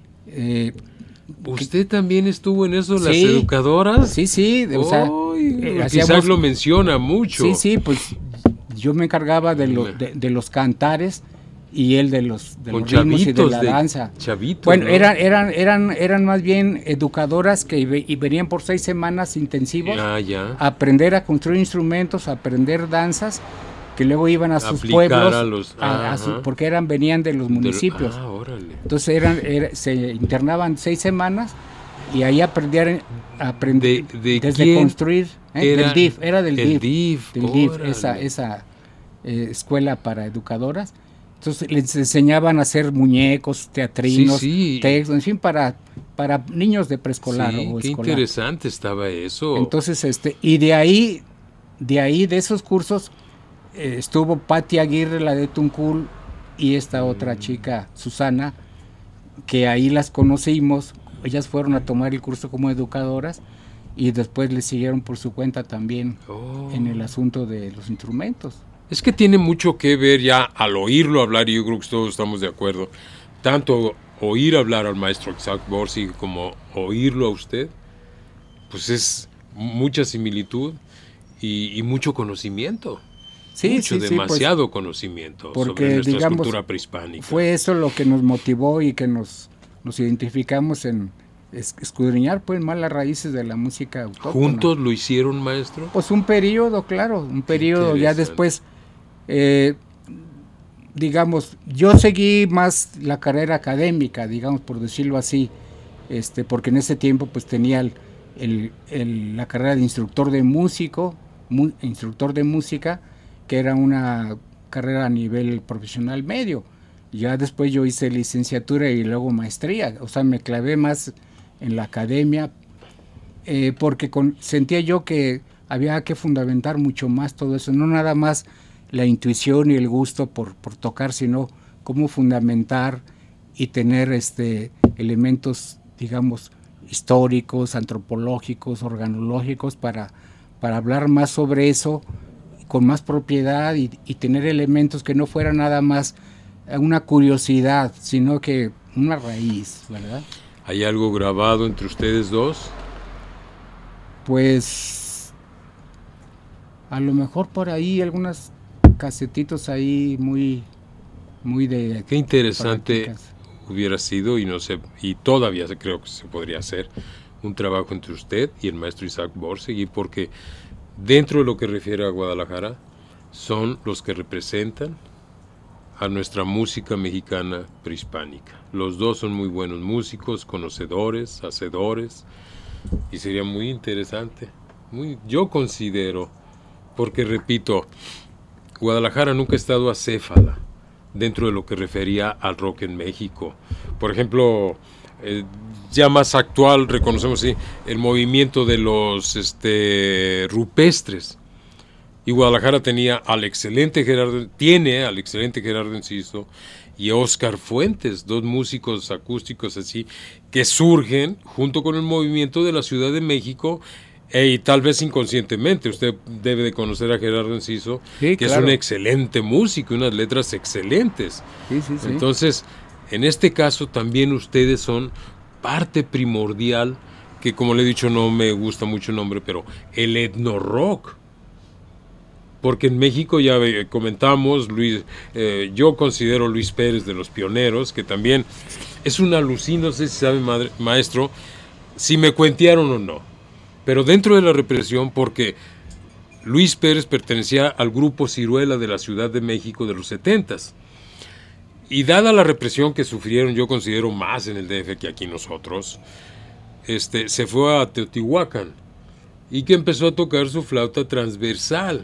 ¿Usted también estuvo en eso, las educadoras? Sí, sí. O sea, Isaac lo menciona mucho. Sí, sí, pues yo me encargaba de los cantares y él de los ritmos y de la danza. Chavitos, bueno, ¿no? eran más bien educadoras que venían por 6 semanas intensivos a aprender a construir instrumentos, a aprender danzas, que luego iban a sus pueblos, porque venían de los municipios. Órale. Entonces se internaban 6 semanas y ahí aprendían desde construir. Del DIF, era del DIF, esa escuela para educadoras. Entonces les enseñaban a hacer muñecos, teatrinos, textos, en fin, para niños de preescolar o qué escolar. Interesante estaba eso. Entonces, y de esos cursos, estuvo Patti Aguirre, la de Tuncul, y esta otra chica, Susana, que ahí las conocimos. Ellas fueron a tomar el curso como educadoras y después le siguieron por su cuenta también en el asunto de los instrumentos. Es que tiene mucho que ver ya al oírlo hablar, y yo creo que todos estamos de acuerdo, tanto oír hablar al maestro Isaac Borsig como oírlo a usted, pues es mucha similitud y mucho conocimiento. Demasiado conocimiento sobre nuestra cultura prehispánica. Fue eso lo que nos motivó y que nos identificamos en escudriñar pues más las raíces de la música autóctona. ¿Juntos lo hicieron, maestro? Pues un periodo, claro, ya después, digamos, yo seguí más la carrera académica, digamos, por decirlo así, porque en ese tiempo pues tenía la carrera de instructor de música, que era una carrera a nivel profesional medio. Ya después yo hice licenciatura y luego maestría, o sea, me clavé más en la academia, porque sentía yo que había que fundamentar mucho más todo eso, no nada más la intuición y el gusto por tocar, sino cómo fundamentar y tener elementos, digamos, históricos, antropológicos, organológicos, para hablar más sobre eso con más propiedad y tener elementos que no fueran nada más una curiosidad, sino que una raíz, ¿verdad? ¿Hay algo grabado entre ustedes dos? Pues a lo mejor por ahí algunos casetitos ahí muy de... Qué interesante prácticas. Hubiera sido, y no sé, y todavía creo que se podría hacer un trabajo entre usted y el maestro Isaac Borsig, porque dentro de lo que refiere a Guadalajara, son los que representan a nuestra música mexicana prehispánica. Los dos son muy buenos músicos, conocedores, hacedores, y sería muy interesante. Yo considero, porque repito, Guadalajara nunca ha estado acéfala dentro de lo que refería al rock en México. Por ejemplo, ya más actual, reconocemos el movimiento de los rupestres. Y Guadalajara tiene al excelente Gerardo Enciso y Óscar Fuentes, dos músicos acústicos así, que surgen junto con el movimiento de la Ciudad de México, y tal vez inconscientemente. Usted debe de conocer a Gerardo Enciso, que claro, es un excelente músico, unas letras excelentes. Sí. Entonces, en este caso también ustedes son parte primordial, que como le he dicho no me gusta mucho el nombre, pero el etno rock. Porque en México ya comentamos, yo considero Luis Pérez de los pioneros, que también es una alucina, no sé si sabe, maestro, si me cuentearon o no, pero dentro de la represión, porque Luis Pérez pertenecía al grupo Ciruela de la Ciudad de México de los 70s. Y dada la represión que sufrieron, yo considero más en el DF que aquí nosotros, se fue a Teotihuacán y que empezó a tocar su flauta transversal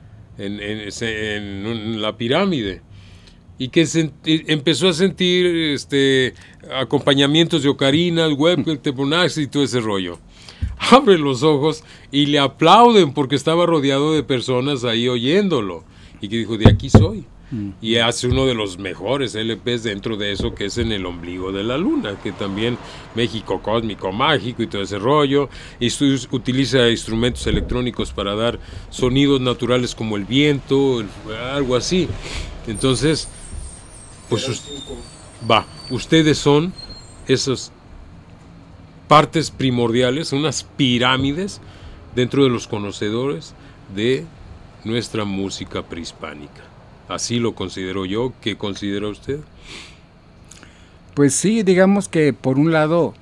en la pirámide. Y que empezó a sentir acompañamientos de ocarinas, hueco, teponax y todo ese rollo. Abre los ojos y le aplauden porque estaba rodeado de personas ahí oyéndolo. Y que dijo, de aquí soy. Y hace uno de los mejores LPs dentro de eso, que es En el ombligo de la luna, que también México cósmico, mágico y todo ese rollo. Y utiliza instrumentos electrónicos para dar sonidos naturales como el viento, algo así. Entonces, pues ustedes son esas partes primordiales, unas pirámides dentro de los conocedores de nuestra música prehispánica. Así lo considero yo. ¿Qué considera usted? Pues sí, digamos que por un lado,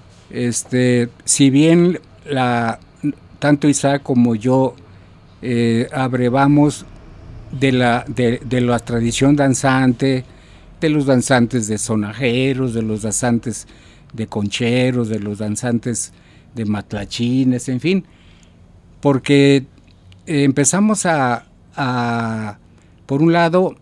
si bien tanto Isaac como yo abrevamos de la tradición danzante, de los danzantes de sonajeros, de los danzantes de concheros, de los danzantes de matlachines, en fin, porque empezamos por un lado,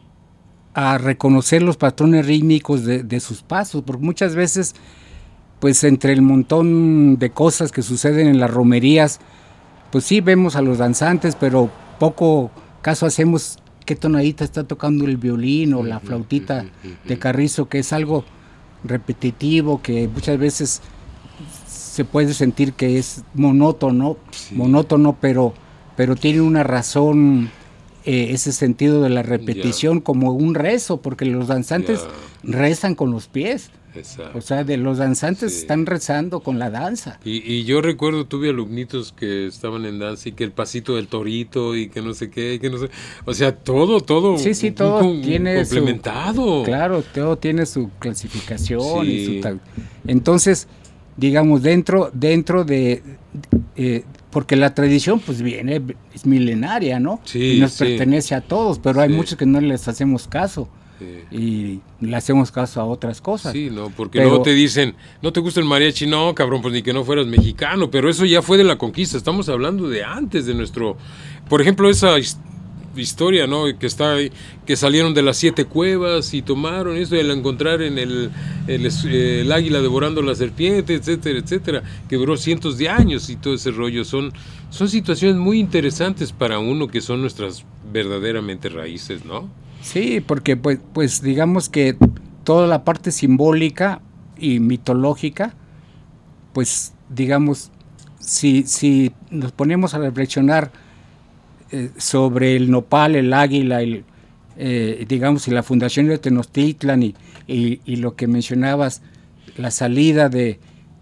a reconocer los patrones rítmicos de sus pasos, porque muchas veces, pues entre el montón de cosas que suceden en las romerías, pues sí vemos a los danzantes, pero poco caso hacemos qué tonadita está tocando el violín o la flautita de carrizo, que es algo repetitivo, que muchas veces se puede sentir que es monótono, pero tiene una razón, ese sentido de la repetición, como un rezo, porque los danzantes rezan con los pies. Exacto. O sea, los danzantes están rezando con la danza. Y yo recuerdo, tuve alumnitos que estaban en danza y que el pasito del torito y que no sé qué, y que no sé, o sea, todo todo tiene complementado. Claro, todo tiene su clasificación y su tal. Entonces, digamos, dentro de porque la tradición pues es milenaria, ¿no? Sí, y nos pertenece a todos, pero hay muchos que no les hacemos caso. Y le hacemos caso a otras cosas. Sí, no, porque luego te dicen, ¿no te gusta el mariachi? No, cabrón, pues ni que no fueras mexicano, pero eso ya fue de la conquista, estamos hablando de antes de nuestro, por ejemplo, esa historia, ¿no? Que está ahí, que salieron de las 7 cuevas y tomaron eso, y al encontrar en el águila devorando la serpiente, etcétera, etcétera, que duró cientos de años y todo ese rollo, son situaciones muy interesantes para uno que son nuestras verdaderamente raíces, ¿no? Sí, porque pues digamos que toda la parte simbólica y mitológica, pues digamos, si nos ponemos a reflexionar sobre el nopal, el águila, digamos, y la fundación de Tenochtitlan y lo que mencionabas, la salida de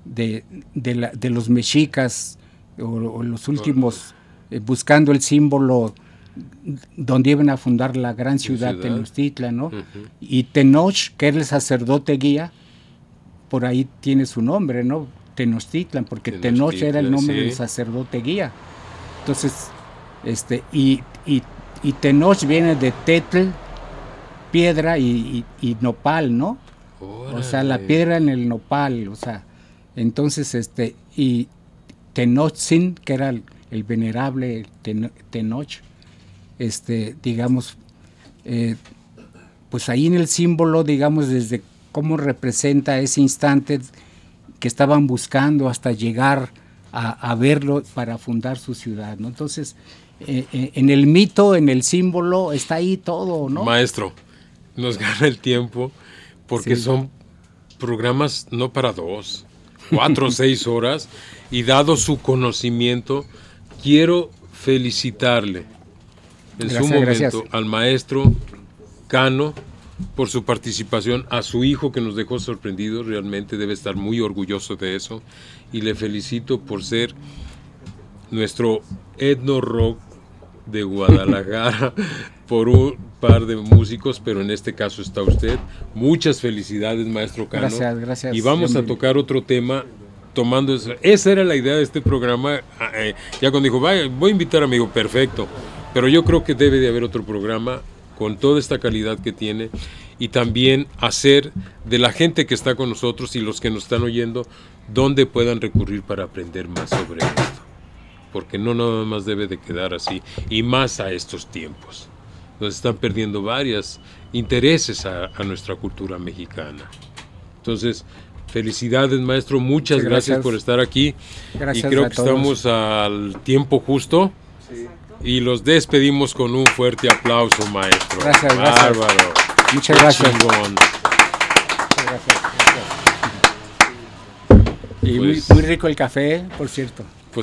los mexicas o los últimos, buscando el símbolo donde iban a fundar la gran ciudad Tenochtitlan, ¿no? Y Tenoch, que era el sacerdote guía, por ahí tiene su nombre, ¿no? Tenochtitlan, porque Tenoch era el nombre del sacerdote guía. Entonces, y Tenoch viene de Tetl, piedra, y nopal, ¿no? Órale. O sea, la piedra en el nopal, o sea, entonces, y Tenochtin, que era el venerable Tenoch, digamos, pues ahí en el símbolo, digamos, desde cómo representa ese instante que estaban buscando hasta llegar a verlo para fundar su ciudad, ¿no? Entonces, en el mito, en el símbolo, está ahí todo, ¿no? Maestro, nos gana el tiempo porque son programas no para 2, 4 o 6 horas, y dado su conocimiento, quiero felicitarle en su momento al maestro Cano por su participación, a su hijo que nos dejó sorprendidos, realmente debe estar muy orgulloso de eso, y le felicito por ser nuestro etno rock de Guadalajara por un par de músicos, pero en este caso está usted. Muchas felicidades, maestro Cano. Gracias. Y vamos a tocar otro tema tomando eso. Esa era la idea de este programa. Ya cuando dijo, vaya, voy a invitar a mi hijo, perfecto. Pero yo creo que debe de haber otro programa con toda esta calidad que tiene y también hacer de la gente que está con nosotros y los que nos están oyendo, donde puedan recurrir para aprender más sobre esto. Porque no nada más debe de quedar así, y más a estos tiempos. Nos están perdiendo varios intereses a nuestra cultura mexicana. Entonces, felicidades, maestro, muchas gracias por estar aquí. Gracias y creo a que todos. estamos al tiempo justo. Sí. Y los despedimos con un fuerte aplauso, maestro. Gracias. Bárbaro. Muchas Qué gracias. chingón. Y Pues- muy rico el café, por cierto.